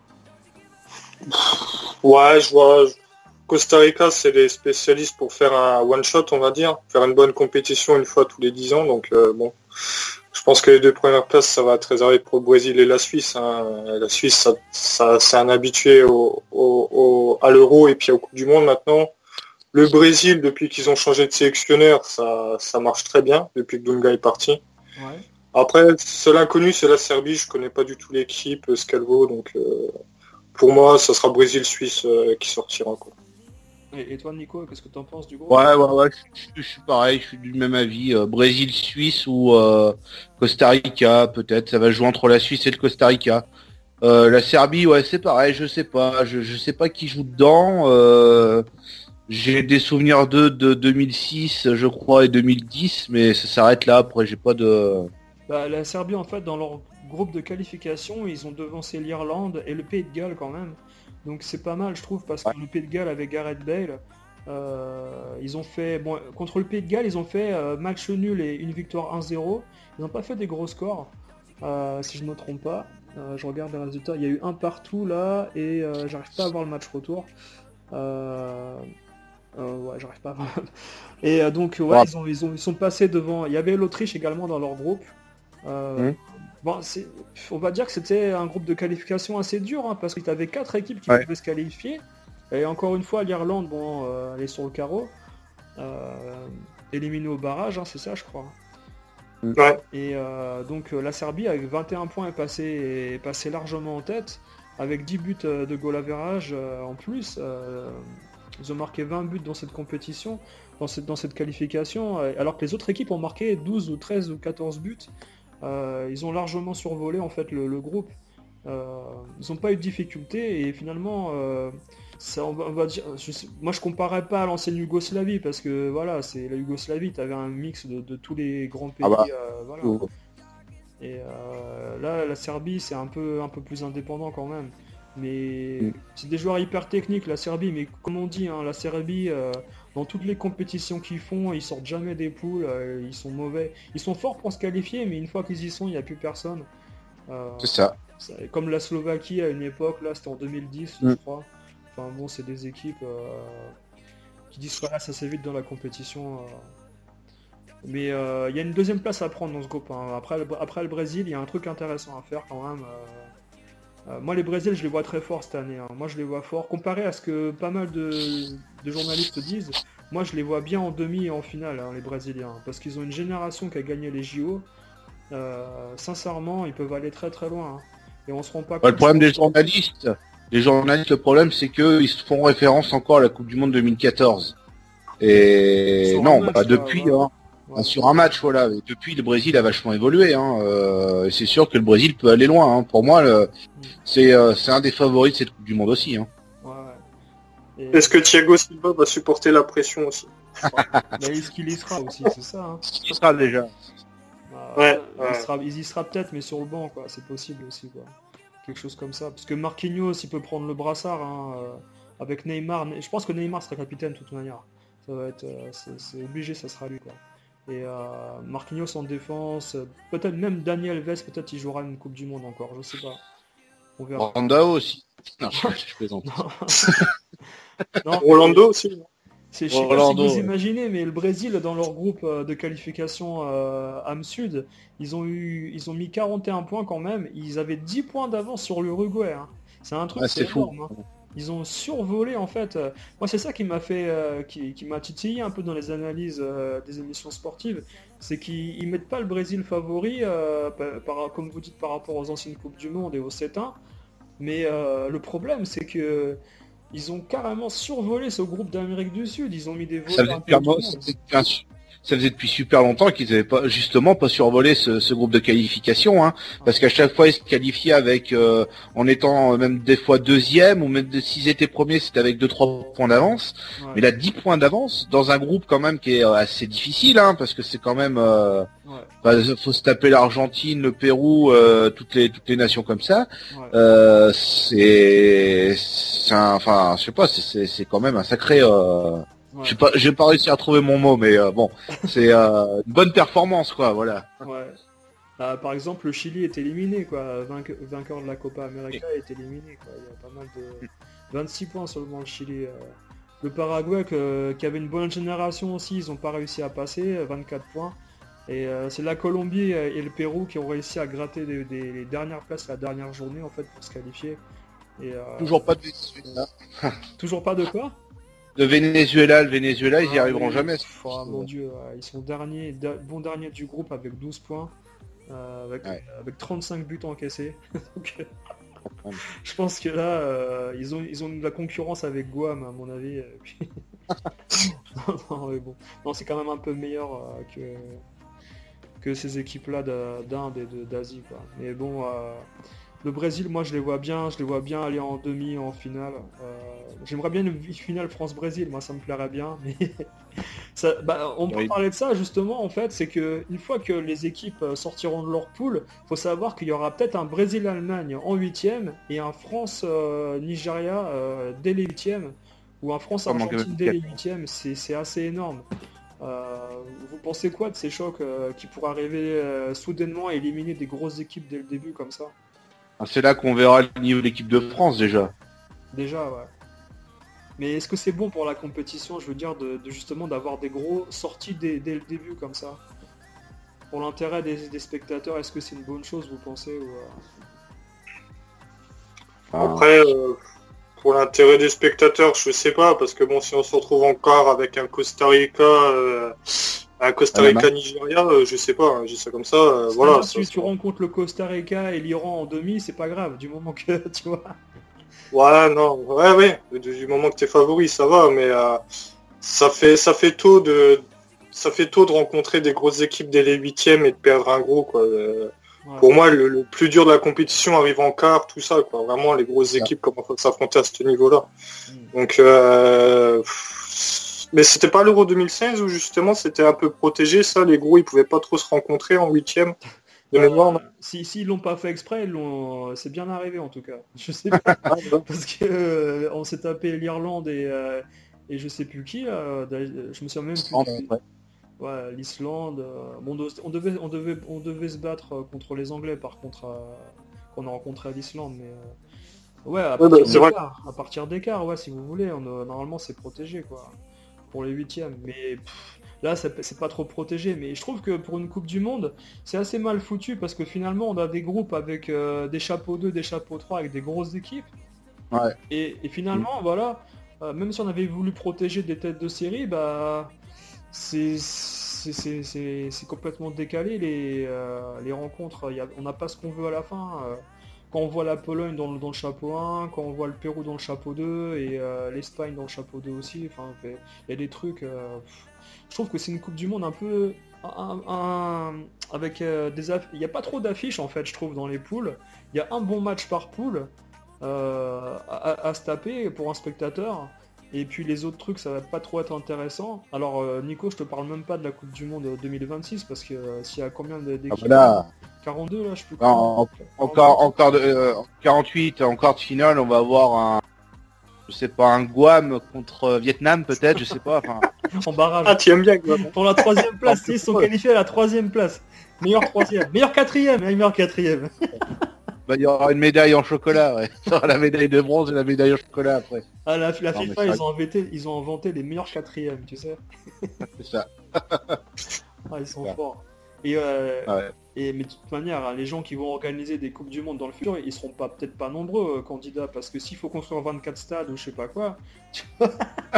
Ouais, je vois. Costa Rica, c'est les spécialistes pour faire un one-shot, on va dire. Faire une bonne compétition une fois tous les dix ans. Donc euh, bon, je pense que les deux premières places, ça va être réservé pour le Brésil et la Suisse, hein. La Suisse, ça, ça, c'est un habitué au, au, au- à l'Euro et puis aux Coupe du Monde maintenant. Le Brésil, depuis qu'ils ont changé de sélectionneur, ça, ça marche très bien, depuis que Dunga est parti. Ouais. Après, seul inconnu, c'est la Serbie. Je connais pas du tout l'équipe, ce qu'elle vaut. Donc euh, pour moi, ça sera Brésil-Suisse euh, qui sortira, quoi. Et, et toi Nico, qu'est-ce que t'en penses du groupe? Ouais, ouais, ouais, je, je- je suis pareil, je suis du même avis. euh, Brésil, Suisse ou euh, Costa Rica, peut-être. Ça va jouer entre la Suisse et le Costa Rica. Euh, la Serbie, ouais, c'est pareil, je sais pas. Je, je sais pas qui joue dedans. euh, J'ai des souvenirs d'eux de deux mille six, je crois, et deux mille dix, mais ça s'arrête là. Après, j'ai pas de... Bah, la Serbie, en fait, dans leur groupe de qualification, ils ont devancé l'Irlande et le Pays de Galles quand même. Donc c'est pas mal, je trouve, parce que Ouais. le Pays de Galles avec Gareth Bale, euh, ils ont fait... Bon, contre le Pays de Galles, ils ont fait euh, match nul et une victoire un zéro. Ils n'ont pas fait des gros scores, euh, si je ne me trompe pas. Euh, je regarde les résultats, il y a eu un partout là, et euh, j'arrive pas à voir le match retour. Euh, euh, ouais, j'arrive pas à voir. Et euh, donc, ouais, Ouais. ils, ont, ils, ont, ils sont passés devant. Il y avait l'Autriche également dans leur groupe. Euh, Mhm. bon, c'est, on va dire que c'était un groupe de qualification assez dur, hein, parce qu'il y avait quatre équipes qui Ouais. pouvaient se qualifier. Et encore une fois, l'Irlande, bon, euh, elle est sur le carreau. Euh, éliminée au barrage, hein, c'est ça, je crois. Ouais. Et euh, donc euh, la Serbie, avec vingt et un points, est passée, est passée largement en tête, avec dix buts euh, de goal average euh, en plus. Euh, ils ont marqué vingt buts dans cette compétition, dans cette, dans cette qualification, euh, alors que les autres équipes ont marqué douze ou treize ou quatorze buts. Euh, ils ont largement survolé en fait le, le groupe. Euh, ils n'ont pas eu de difficultés et finalement, euh, ça, on va, on va dire, je sais- moi je comparais pas à l'ancienne Yougoslavie parce que voilà, c'est la Yougoslavie, tu avais un mix de, de tous les grands pays. Ah bah. euh, voilà. Oh. Et euh, là, la Serbie, c'est un peu, un peu plus indépendant quand même. Mais Mm. c'est des joueurs hyper techniques, la Serbie. Mais comme on dit, hein, la Serbie, euh, dans toutes les compétitions qu'ils font, ils sortent jamais des poules. euh, ils sont mauvais. Ils sont forts pour se qualifier, mais une fois qu'ils y sont, il n'y a plus personne. Euh, C'est ça. c'est- Comme la Slovaquie à une époque, là, c'était en deux mille dix, Mm. je crois. Enfin bon, c'est des équipes euh, qui disparaissent assez vite dans la compétition. euh. Mais euh, il y a une deuxième place à prendre dans ce groupe, hein. Après, le, après le Brésil, il y a un truc intéressant à faire quand même. euh, Euh, moi, les Brésiliens, je les vois très forts cette année. Hein. Moi, je les vois forts. Comparé à ce que pas mal de, de journalistes disent, moi, je les vois bien en demi et en finale, hein, les Brésiliens. Parce qu'ils ont une génération qui a gagné les J O. Euh, sincèrement, ils peuvent aller très très loin. Hein. Et on se rend pas Ouais, compte. le problème des journalistes, les journalistes, le problème, c'est qu'ils se font référence encore à la Coupe du Monde deux mille quatorze. Et Sur un non, match, bah, là, depuis, voilà. hein, Ouais. sur un match, voilà. Et depuis, le Brésil a vachement évolué. Hein, euh, et c'est sûr que le Brésil peut aller loin. Hein. Pour moi, le, c'est, euh, c'est un des favoris de cette Coupe du Monde aussi. Hein. Ouais, ouais. Et... Est-ce que Thiago Silva va supporter la pression aussi? Mais est-ce qu'il y sera aussi, c'est ça. Hein. Ce sera déjà. Bah, Ouais, il, ouais. sera, il y sera peut-être, mais sur le banc, quoi. C'est possible aussi, quoi. Quelque chose comme ça. Parce que Marquinhos, il peut prendre le brassard hein, euh, avec Neymar. Je pense que Neymar sera capitaine de toute manière. Ça va être, euh, c'est, c'est obligé, ça sera lui, quoi. Et euh, Marquinhos en défense, euh, peut-être même Daniel Alves, peut-être il jouera une Coupe du Monde encore, je sais pas. On verra. Randao aussi. Non, je, je plaisante. Non, Rolando aussi. Non c'est, je sais Rolando, pas si vous ouais. imaginez, mais le Brésil, dans leur groupe euh, de qualification euh, A M Sud, ils ont eu, ils ont mis quarante et un points quand même. Ils avaient dix points d'avance sur l'Uruguay. Hein. C'est un truc, Ouais, c'est c'est fou. énorme. Hein. Ils ont survolé en fait. Euh, moi, c'est ça qui m'a fait, euh, qui, qui m'a titillé un peu dans les analyses euh, des émissions sportives, c'est qu'ils ils mettent pas le Brésil favori, euh, par, par- comme vous dites, par rapport aux anciennes coupes du monde et au sept un. Mais euh, le problème, c'est que ils ont carrément survolé ce groupe d'Amérique du Sud. Ils ont mis des Ça voleurs faisait, un peu super, tout le ça, monde. faisait, un- ça faisait depuis super longtemps qu'ils n'avaient pas justement pas survolé ce, ce groupe de qualification, hein, parce qu'à chaque fois ils se qualifiaient avec euh, en étant même des fois deuxième ou même de- s'ils étaient premiers c'était avec deux trois points d'avance. Ouais. Mais là dix points d'avance dans un groupe quand même qui est euh, assez difficile, hein, parce que c'est quand même euh, Ouais, bah, faut se taper l'Argentine, le Pérou, euh, toutes les toutes les nations comme ça. ouais. Euh, c'est, c'est un- enfin je sais pas, c'est c'est c'est quand même un sacré. Euh, Ouais. j'ai pas, j'ai pas réussi à trouver mon mot, mais euh, bon, c'est euh, une bonne performance, quoi, voilà. Ouais. Ah, par exemple, le Chili est éliminé, quoi. Vainque- vainqueur de la Copa América est éliminé, quoi. Il y a pas mal de... vingt-six points seulement, le Chili. euh. Le Paraguay, que- qui avait une bonne génération aussi, ils n'ont pas réussi à passer, euh, vingt-quatre points. Et euh, c'est la Colombie euh, et le Pérou qui ont réussi à gratter des, des- les dernières places la dernière journée, en fait, pour se qualifier. Et, euh, Toujours pas de Venezuela. Toujours pas de quoi? De Venezuela, le Venezuela, ils y Ah arriveront oui. jamais. Pff, oh, mon dieu, ouais, ils sont derniers, da- bon dernier du groupe avec douze points, euh, avec, Ouais. avec trente-cinq buts encaissés. Donc, euh, Ouais. je pense que là, euh, ils, ont, ils ont de la concurrence avec Guam, à mon avis. et puis- non, non, mais bon. Non, c'est quand même un peu meilleur euh, que, que ces équipes-là de- d'Inde et de- d'Asie, quoi. Mais bon, euh, le Brésil, moi, je les vois bien, je les vois bien aller en demi, en finale. Euh, J'aimerais bien une finale France-Brésil, moi, ça me plairait bien. Mais ça, bah, on peut Oui. parler de ça justement, en fait, c'est que une fois que les équipes euh, sortiront de leur poule, faut savoir qu'il y aura peut-être un Brésil-Allemagne en huitième et un France-Nigeria euh, dès les huitièmes, ou un France-Argentine dès les huitièmes. C'est c'est assez énorme. Euh, vous pensez quoi de ces chocs euh, qui pourraient arriver euh, soudainement et éliminer des grosses équipes dès le début comme ça? C'est là qu'on verra le niveau de l'équipe de France déjà. Déjà, ouais. Mais est-ce que c'est bon pour la compétition, je veux dire, de, de justement d'avoir des gros sorties dès, dès le début comme ça? Pour l'intérêt des, des spectateurs, est-ce que c'est une bonne chose, vous pensez ou, euh... Enfin, Après, euh, pour l'intérêt des spectateurs, je sais pas, parce que bon, si on se retrouve encore avec un Costa Rica, euh, un Costa Rica-Nigeria, euh, je sais pas, hein, je dis ça comme ça, euh, voilà. Si ça, tu ça... rencontres le Costa Rica et l'Iran en demi, c'est pas grave, du moment que, tu vois... Ouais, non, ouais, ouais, du, du moment que t'es favori, ça va, mais euh, ça fait ça fait tôt de ça fait tôt de rencontrer des grosses équipes dès les huitièmes et de perdre un gros, quoi. Euh, Ouais. Pour moi, le, le plus dur de la compétition arrive en quart, tout ça, quoi. Vraiment, les grosses équipes commencent à s'affronter à ce niveau-là. Mm. Donc, euh... mais c'était pas l'Euro deux mille seize où justement c'était un peu protégé, ça, les gros, ils pouvaient pas trop se rencontrer en huitième de Euh, mémoire. non si s'ils l'ont pas fait exprès, ils l'ont... c'est bien arrivé en tout cas. Je sais pas. Parce que euh, on s'est tapé l'Irlande et, euh, et je sais plus qui. là, je me souviens même plus. en- qui. ouais. Ouais, l'Islande. euh, bon, on devait, on devait, on devait se battre euh, contre les Anglais par contre, euh, qu'on a rencontré à l'Islande, mais euh, ouais, à Ouais, bah, partir c'est vrai. d'écart, à partir d'écart, ouais, si vous voulez, on, euh, normalement c'est protégé quoi, pour les huitièmes. Mais pff, là c'est c'est pas trop protégé, mais je trouve que pour une Coupe du Monde, c'est assez mal foutu parce que finalement on a des groupes avec euh, des chapeaux deux, des chapeaux trois, avec des grosses équipes. Ouais. Et, et finalement, voilà, euh, même si on avait voulu protéger des têtes de série, bah c'est c'est c'est- c'est- c'est complètement décalé les, euh, les rencontres. Il y a- on n'a pas ce qu'on veut à la fin. euh. Quand on voit la Pologne dans le, dans le chapeau un, quand on voit le Pérou dans le chapeau deux et euh, l'Espagne dans le chapeau deux aussi, enfin, il y a des trucs. euh, pff. Je trouve que c'est une Coupe du Monde un peu. un- un- avec euh, des aff- Il n'y a pas trop d'affiches en fait, je trouve, dans les poules. Il y a un bon match par poule euh, à, à se taper pour un spectateur. Et puis les autres trucs, ça va pas trop être intéressant. Alors euh, Nico, je te parle même pas de la Coupe du Monde deux mille vingt-six parce que euh, s'il y a combien de- Ah, d'équipes voilà. quarante-deux là, je peux En- en- encore, encore de, euh, en quarante-huit, en quart de finale, on va avoir un, je sais pas, un Guam contre Vietnam peut-être, je sais pas. Enfin, en barrage. Ah, tu aimes bien, quoi. Pour la troisième place, Non, ils sont ouais. qualifiés à la troisième place. Meilleur troisième, meilleur quatrième, hein, meilleur quatrième. bah, il y aura une médaille en chocolat, ouais. Il y aura la médaille de bronze et la médaille en chocolat après. Ah, la, la Non, mais FIFA, c'est ils vrai. ont, inventé, ils ont inventé les meilleurs quatrièmes, tu sais. C'est ça. Ah, ils sont Ouais. forts. Et, euh, Ouais. et mais de toute manière, hein, les gens qui vont organiser des Coupes du Monde dans le futur, ils seront pas peut-être pas nombreux euh, candidats, parce que s'il faut construire vingt-quatre stades ou je sais pas quoi, tu vois.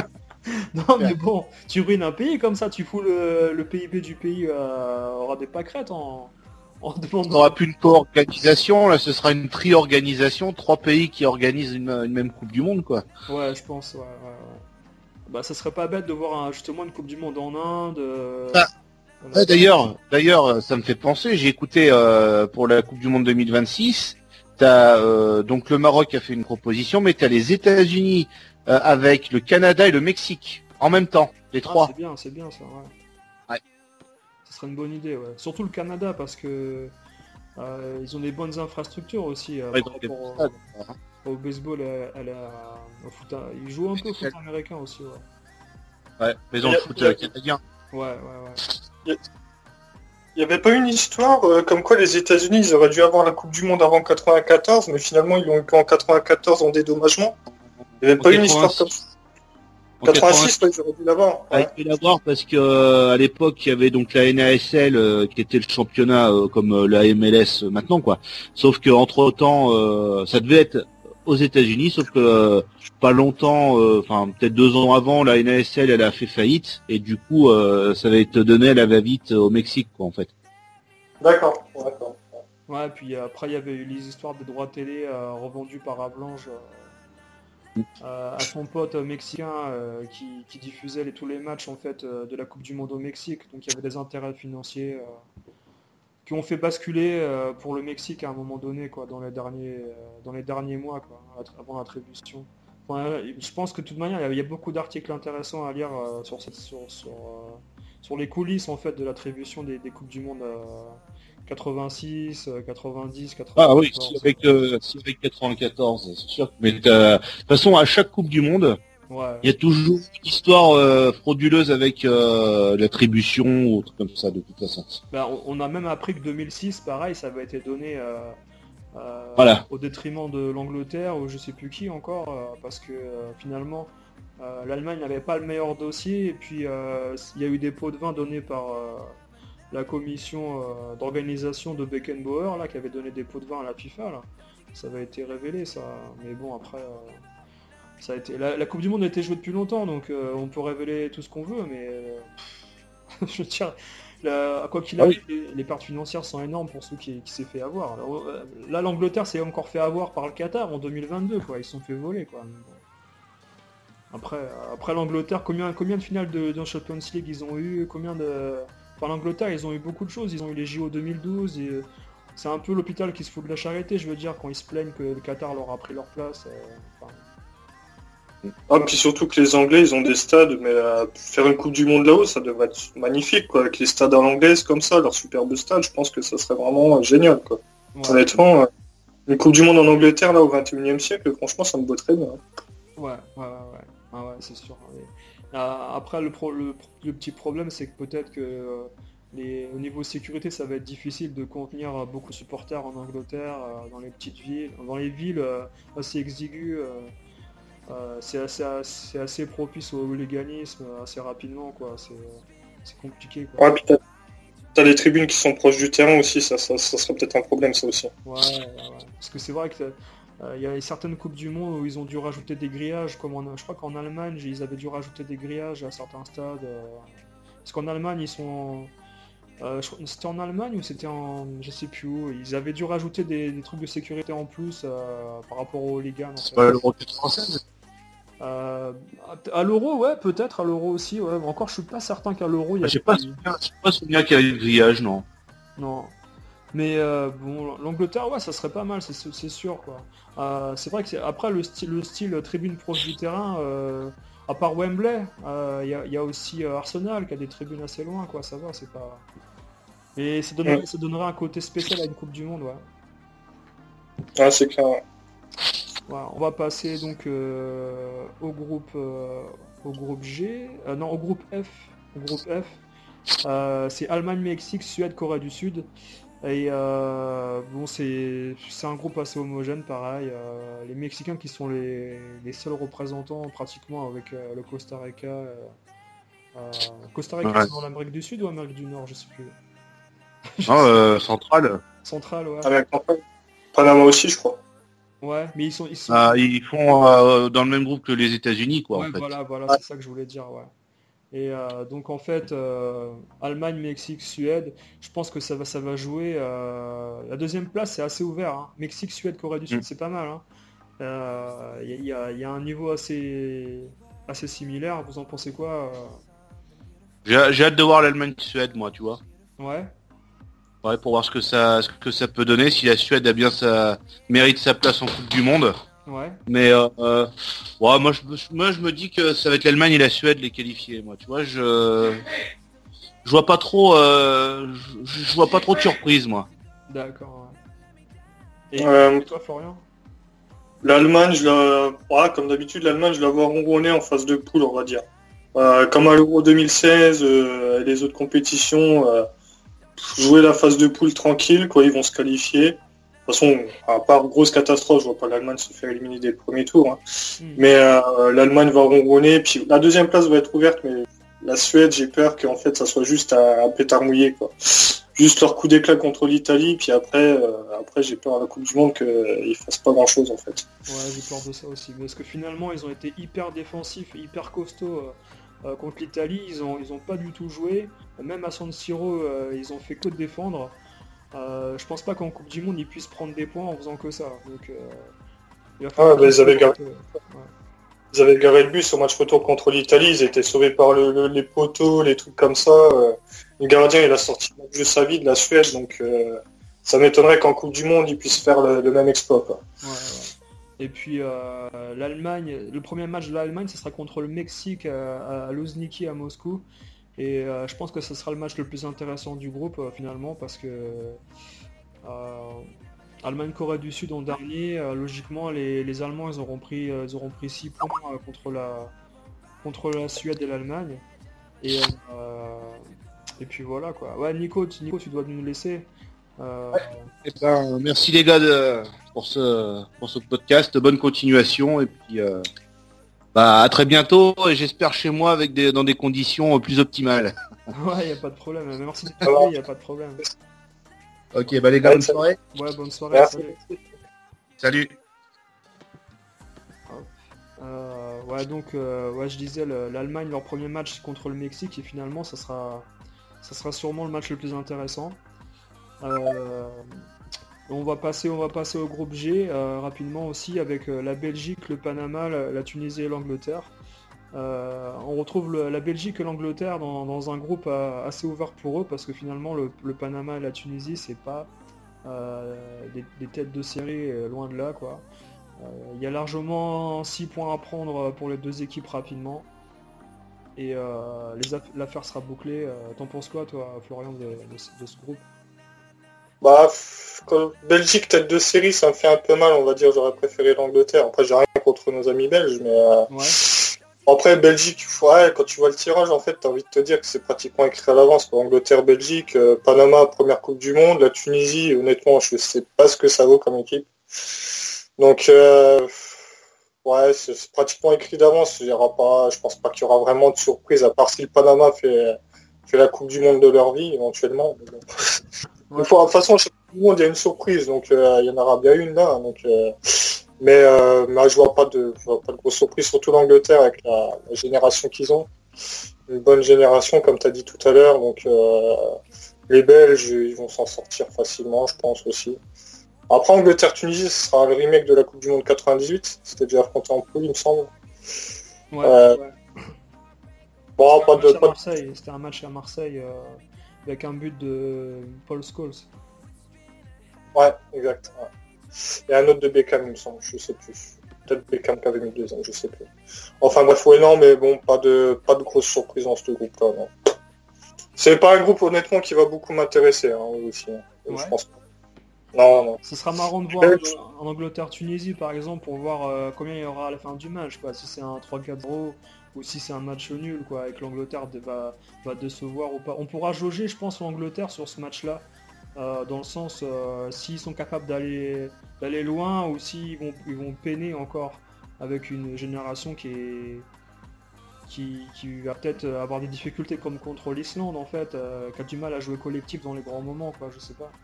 Non mais bon, tu ruines un pays comme ça, tu fous le, le P I B du pays euh, aura des pâquerettes en, en On demandant. n'aura plus une co-organisation, là ce sera une tri-organisation, trois pays qui organisent une, une même Coupe du Monde, quoi. Ouais, je pense, ouais, ouais, ouais. Bah ça serait pas bête de voir un- justement une Coupe du Monde en Inde. euh, Ah. voilà. Ouais, d'ailleurs, d'ailleurs, ça me fait penser, j'ai écouté euh, pour la Coupe du Monde deux mille vingt-six, t'as euh, donc le Maroc a fait une proposition, mais t'as les États-Unis euh, avec le Canada et le Mexique en même temps, les Ah, trois. c'est bien, c'est bien ça, ouais. Ouais. Ça serait une bonne idée, ouais. Surtout le Canada parce que euh, ils ont des bonnes infrastructures aussi euh, Ouais, par donc, les rapport au, stades. au baseball, à, à la- au foot. à- Ils jouent un peu au foot américain aussi, ouais. Ouais, mais dans Il y le a- foot il y a- euh, canadien. Ouais, ouais, ouais. Il n'y avait pas une histoire euh, comme quoi les États-Unis ils auraient dû avoir la Coupe du Monde avant quatre-vingt-quatorze, mais finalement ils l'ont eu qu'en quatre-vingt-quatorze en dédommagement. Il n'y avait En pas une histoire comme quatre-vingt-six. ça. En quatre-vingt-six, ouais, ils auraient dû l'avoir. Ah, Ouais. il faut l'avoir parce que euh, à l'époque il y avait donc la N A S L euh, qui était le championnat euh, comme euh, la M L S euh, maintenant, quoi. Sauf que entre temps ça devait être aux États-Unis, sauf que euh, pas longtemps, euh, enfin peut-être deux ans avant, la N A S L elle a fait faillite et du coup euh, ça va être donné à la va-vite au Mexique, quoi, en fait. D'accord. D'accord. Ouais, puis euh, après il y avait eu les histoires des droits télé euh, revendus par Avalanche euh, euh, à son pote euh, mexicain euh, qui, qui diffusait les, tous les matchs en fait euh, de la Coupe du Monde au Mexique. Donc il y avait des intérêts financiers euh, qui ont fait basculer euh, pour le Mexique à un moment donné, quoi, dans les derniers, euh, dans les derniers mois, quoi, avant l'attribution. Enfin, euh, je pense que de toute manière, il y a- il y a beaucoup d'articles intéressants à lire euh, sur, cette, sur, sur, euh, sur les coulisses en fait de l'attribution des, des Coupes du Monde euh, quatre-vingt-six, euh, quatre-vingt-dix, Ah oui, quatre-vingt-quatorze. si avec, euh, si avec quatre-vingt-quatorze, c'est sûr. Mais t'as- de toute façon, à chaque Coupe du Monde, Ouais. il y a toujours une histoire euh, frauduleuse avec euh, l'attribution ou autre comme ça, de toute façon. Ben, on, on a même appris que deux mille six, pareil, ça avait été donné euh, euh, Voilà. au détriment de l'Angleterre ou je sais plus qui encore, euh, parce que euh, finalement euh, l'Allemagne n'avait pas le meilleur dossier et puis euh, il y a eu des pots de vin donnés par euh, la commission euh, d'organisation de Beckenbauer là, qui avait donné des pots de vin à la FIFA. Là. Ça avait été révélé ça, mais bon après... euh, ça a été... la, la Coupe du Monde a été jouée depuis longtemps, donc euh, on peut révéler tout ce qu'on veut, mais euh, pff, je veux dire, la- quoi qu'il Ah arrive, les, les pertes financières sont énormes pour ceux qui, qui s'est fait avoir. Alors, euh, là, l'Angleterre s'est encore fait avoir par le Qatar en deux mille vingt-deux, quoi. Ils se sont fait voler, quoi. Mais bon. Après, euh, après l'Angleterre, combien, combien de finales de, de Champions League ils ont eu, combien de... Enfin, l'Angleterre, ils ont eu beaucoup de choses. Ils ont eu les J O deux mille douze et euh, c'est un peu l'hôpital qui se fout de la charité, je veux dire, quand ils se plaignent que le Qatar leur a pris leur place. euh, enfin, Ah, puis surtout que les Anglais, ils ont des stades, mais euh, faire une Coupe du Monde là-haut, ça devrait être magnifique, quoi. Avec les stades à l'anglaise comme ça, leur superbe stade, je pense que ça serait vraiment euh, génial, quoi. ouais. Honnêtement, euh, une Coupe du Monde en Angleterre, là, au vingt et unième siècle, franchement, ça me botterait bien. Ouais, ouais, ouais, ouais, ah ouais, c'est sûr. Et, euh, après, le, pro- le, le petit problème, c'est que peut-être que euh, les, au niveau sécurité, ça va être difficile de contenir euh, beaucoup de supporters en Angleterre, euh, dans les petites villes, dans les villes euh, assez exiguës. euh, euh, c'est assez, c'est assez propice au hooliganisme euh, assez rapidement, quoi. C'est, euh, c'est compliqué. Quoi. Ouais, puis t'as, t'as les tribunes qui sont proches du terrain aussi, ça, ça, ça serait peut-être un problème ça aussi. Ouais, ouais, ouais. Parce que c'est vrai que il y a certaines coupes du monde où ils ont dû rajouter des grillages, comme en, je crois qu'en Allemagne ils avaient dû rajouter des grillages à certains stades. Euh, parce qu'en Allemagne ils sont, euh, je crois- c'était en Allemagne ou c'était en, je sais plus où, ils avaient dû rajouter des, des trucs de sécurité en plus euh, par rapport aux hooligans. En C'est fait. pas l'Euro quatre-vingt-seize. Euh, à à l'euro, ouais, peut-être à l'euro aussi. Ouais. Mais encore, je suis pas certain qu'à l'euro il y Ah, a J'ai pas souvenir, j'ai pas souvenir qu'il y avait du grillage, non. non. Mais euh, bon, l'Angleterre, ouais, ça serait pas mal, c'est c'est sûr, quoi. Euh, c'est vrai que c'est- après le style, le style tribune proche du terrain, euh, à part Wembley, il y, a y a aussi euh, Arsenal qui a des tribunes assez loin, quoi. Ça va, c'est pas. Et ça donnerait, Ouais, ça donnerait un côté spécial à une Coupe du Monde, ouais. ouais c'est clair. Ouais. Voilà, on va passer donc euh, au groupe euh, au groupe G, euh, non au groupe F, au groupe F. Euh, c'est Allemagne, Mexique, Suède, Corée du Sud. Et euh, bon, c'est c'est un groupe assez homogène, pareil. Euh, les Mexicains qui sont les, les seuls représentants pratiquement avec euh, le Costa Rica. euh, euh, Costa Rica, Ouais. c'est dans l'Amérique du Sud ou Amérique du Nord, je sais plus. Je Non, sais- euh, central. Central, ouais. Avec Panama aussi, je crois. Ouais, mais ils sont ils sont. Ah, ils font euh, dans le même groupe que les États-Unis, quoi, en Ouais, fait. voilà, voilà, Ouais. c'est ça que je voulais dire, ouais. Et euh, donc en fait, euh, Allemagne, Mexique, Suède, je pense que ça va, ça va jouer. euh, La deuxième place, c'est assez ouvert. Hein. Mexique, Suède, Corée du Sud, Mm. c'est pas mal. Hein. Euh, Il y, a- il y a il y a un niveau assez, assez similaire. Vous en pensez quoi? J'ai j'ai hâte de voir l'Allemagne-Suède, moi, tu vois. euh Ouais, Ouais, pour voir ce que ça, ce que ça peut donner, si la Suède a bien sa, mérite sa place en Coupe du Monde. ouais. Mais euh, euh, ouais, moi, je, me- moi, je me dis que ça va être l'Allemagne et la Suède les qualifiés. Moi, tu vois, je, je vois pas trop, euh, je, je vois pas trop de surprise, moi. D'accord. Ouais. Et Euh, toi, Florian? L'Allemagne, je la... ouais, comme d'habitude, l'Allemagne, je la vois ronronner en phase de poule, on va dire. Euh, comme à l'Euro deux mille seize euh, et les autres compétitions, euh, jouer la phase de poule tranquille, quoi, ils vont se qualifier. De toute façon, à part grosse catastrophe, je vois pas l'Allemagne se faire éliminer dès le premier tour. Hein. Hmm. Mais euh, l'Allemagne va ronronner, puis la deuxième place va être ouverte, mais la Suède, j'ai peur qu'en fait, ça soit juste un, un pétard mouillé, quoi. Juste leur coup d'éclat contre l'Italie, puis après, euh, après j'ai peur à la Coupe du Monde qu'ils fassent pas grand-chose, en fait. Ouais, j'ai peur de ça aussi. Parce que finalement, ils ont été hyper défensifs, hyper costauds euh, euh, contre l'Italie. Ils ont, ils ont pas du tout joué. Même à San Siro, euh, ils ont fait que de défendre. Euh, je pense pas qu'en Coupe du Monde, ils puissent prendre des points en faisant que ça. Donc, euh, il va falloir Ah, bah, ils avaient qu'ils- gar- ouais. Ils avaient garé le bus au match retour contre l'Italie, ils étaient sauvés par le, le- les poteaux, les trucs comme ça. euh. Le gardien, il a sorti le match de sa vie de la Suède, donc euh, ça m'étonnerait qu'en Coupe du Monde, il puisse faire le, le même exploit, quoi. Ouais, ouais. Et puis euh, l'Allemagne, le premier match de l'Allemagne, ce sera contre le Mexique euh, à Lozniki à Moscou. Et euh, je pense que ce sera le match le plus intéressant du groupe euh, finalement parce que euh, Allemagne-Corée du Sud en dernier, euh, logiquement les, les Allemands ils auront pris euh, ils auront pris six points euh, contre la contre la Suède et l'Allemagne. Et, euh, et puis voilà quoi. Ouais Nico, tu, Nico, tu dois nous laisser. Euh, Eh ben, merci les gars de, pour ce, pour ce podcast. Bonne continuation et puis euh, bah à très bientôt et j'espère chez moi avec des, dans des conditions plus optimales. ouais, y a pas de problème. Merci de Ça va. t'appeler, y a pas de problème. Ok, bah les gars, Ouais, bonne ça- soirée. Ouais, bonne soirée. Merci. Salut. Salut. Euh, ouais, donc, euh, ouais, je disais, le- l'Allemagne, leur premier match contre le Mexique, et finalement, ça sera, ça sera sûrement le match le plus intéressant. Euh, on va passer, on va passer au groupe G euh, rapidement aussi avec euh, la Belgique, le Panama, la, la Tunisie et l'Angleterre. Euh, on retrouve le- la Belgique et l'Angleterre dans, dans un groupe euh, assez ouvert pour eux parce que finalement le, le Panama et la Tunisie c'est pas euh, des, des têtes de série euh, loin de là quoi. Euh, Il y a largement six points à prendre pour les deux équipes rapidement et euh, les aff- l'affaire sera bouclée. Euh, T'en penses quoi toi Florian de, de ce de ce groupe? Bah, pff, quand- Belgique, tête de série, ça me fait un peu mal, on va dire, j'aurais préféré l'Angleterre. Après, j'ai rien contre nos amis belges, mais... euh, Ouais. Après, Belgique, ouais, quand tu vois le tirage, en fait, t'as envie de te dire que c'est pratiquement écrit à l'avance, quoi. Angleterre, Belgique, euh, Panama, première Coupe du Monde, la Tunisie, honnêtement, je sais pas ce que ça vaut comme équipe. Donc, euh, ouais, c'est c'est pratiquement écrit d'avance. Il y aura pas, je pense pas qu'il y aura vraiment de surprise, à part si le Panama fait, fait la Coupe du Monde de leur vie, éventuellement. Mais bon. Ouais. De toute façon, chaque Coupe du Monde, il y a une surprise, donc euh, il y en aura bien une là. Donc, euh, mais, euh, mais je vois pas de, je vois pas de grosse surprise, surtout l'Angleterre avec la, la génération qu'ils ont. Une bonne génération, comme tu as dit tout à l'heure. Donc, euh, les Belges, ils vont s'en sortir facilement, je pense aussi. Après, Angleterre-Tunisie, ce sera le remake de la Coupe du Monde quatre-vingt-dix-huit. C'était déjà affronté en poule, il me semble. Ouais, euh, ouais. Bon, c'était, pas un de, pas à Marseille. C'était un match à Marseille euh, avec un but de Paul Scholes. Ouais, exact. Ouais. Et un autre de Beckham, il me semble, je sais plus. Peut-être Beckham qui avait mis deux ans, je sais plus. Enfin bref, ouais, non, mais bon, pas de pas de grosse surprise dans ce groupe-là, non. C'est pas un groupe, honnêtement, qui va beaucoup m'intéresser, hein, aussi. Hein. Ouais. Je pense pas. Non, non. Ce sera marrant de voir euh, en Angleterre-Tunisie, par exemple, pour voir euh, combien il y aura à la fin du match, quoi. Si c'est un trois quatre zéro ou si c'est un match nul, quoi, et que l'Angleterre va, va décevoir ou pas. On pourra jauger, je pense, l'Angleterre sur ce match-là, euh, dans le sens euh, s'ils sont capables d'aller d'aller loin ou s'ils vont, ils vont peiner encore avec une génération qui est qui, qui va peut-être avoir des difficultés comme contre l'Islande, en fait, euh, qui a du mal à jouer collectif dans les grands moments, quoi, je sais pas.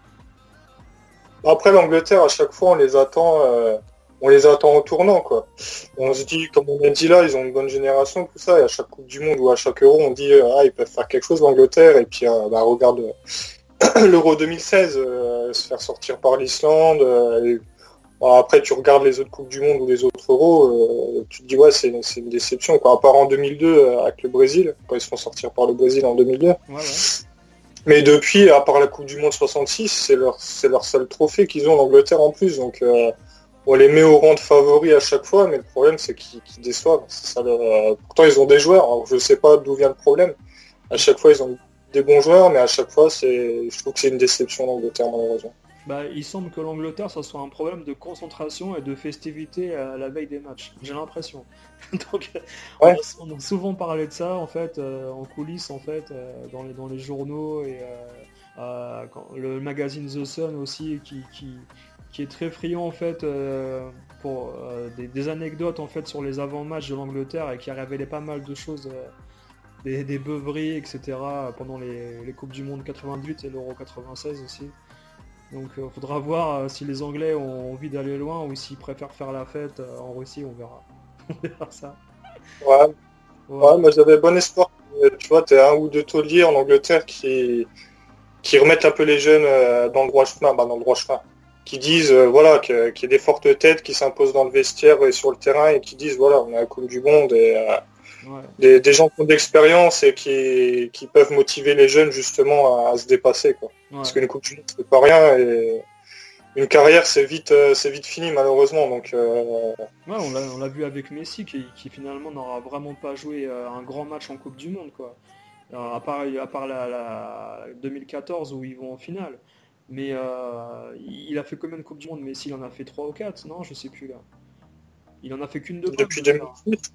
Après, l'Angleterre, à chaque fois, on les attend, euh, on les attend au tournant, quoi. On se dit, comme on a dit là, ils ont une bonne génération, tout ça, et à chaque Coupe du Monde ou à chaque Euro, on dit, euh, ah, ils peuvent faire quelque chose, l'Angleterre, et puis, euh, bah, regarde euh, l'Euro deux mille seize, euh, se faire sortir par l'Islande, euh, et, bon, après, tu regardes les autres Coupes du Monde ou les autres Euros, euh, tu te dis, ouais, c'est, c'est une déception, quoi. À part en deux mille deux, euh, avec le Brésil, quand ils se font sortir par le Brésil en deux mille deux. Ouais, ouais. Mais depuis, à part la Coupe du Monde soixante-six, c'est leur, c'est leur seul trophée qu'ils ont l'Angleterre en plus. Donc euh, on les met au rang de favoris à chaque fois, mais le problème c'est qu'ils, qu'ils déçoivent. C'est ça, le... Pourtant ils ont des joueurs, alors je sais pas d'où vient le problème. À chaque fois ils ont des bons joueurs, mais à chaque fois c'est, je trouve que c'est une déception l'Angleterre malheureusement. Bah, il semble que l'Angleterre, ça soit un problème de concentration et de festivité à la veille des matchs. J'ai l'impression. Donc, ouais. on, a, on a souvent parlé de ça, en fait, euh, en coulisses, en fait, euh, dans, les, dans les journaux et euh, euh, quand, le magazine The Sun aussi, qui, qui, qui est très friand, en fait, euh, pour euh, des, des anecdotes, en fait, sur les avant-matchs de l'Angleterre et qui a révélé pas mal de choses, euh, des, des beuveries, et cetera, pendant les, les Coupes du Monde quatre-vingt-dix-huit et l'Euro quatre-vingt-seize aussi. Donc il euh, faudra voir euh, si les Anglais ont envie d'aller loin ou s'ils préfèrent faire la fête euh, en Russie, on verra. On verra ça. Ouais, ouais. ouais mais j'avais bon espoir. Tu vois, t'es un ou deux tauliers en Angleterre qui, qui remettent un peu les jeunes euh, dans le droit chemin, bah, dans le droit chemin. Qui disent, euh, voilà, qu'il y a des fortes têtes qui s'imposent dans le vestiaire et sur le terrain et qui disent, voilà, on est à la Coupe du Monde et euh, ouais. des, des gens qui ont de l'expérience et qui, qui peuvent motiver les jeunes justement à, à se dépasser, quoi. Ouais. Parce qu'une Coupe du Monde, c'est pas rien et une carrière, c'est vite, euh, c'est vite fini malheureusement. Donc, euh... ouais, on l'a, on l'a vu avec Messi qui, qui finalement n'aura vraiment pas joué euh, un grand match en Coupe du Monde, quoi. Alors, à part, à part la, la deux mille quatorze où ils vont en finale. Mais euh, il a fait combien de Coupes du Monde? Messi, il en a fait trois ou quatre, non? Je sais plus là. Il en a fait qu'une de depuis deux mille huit.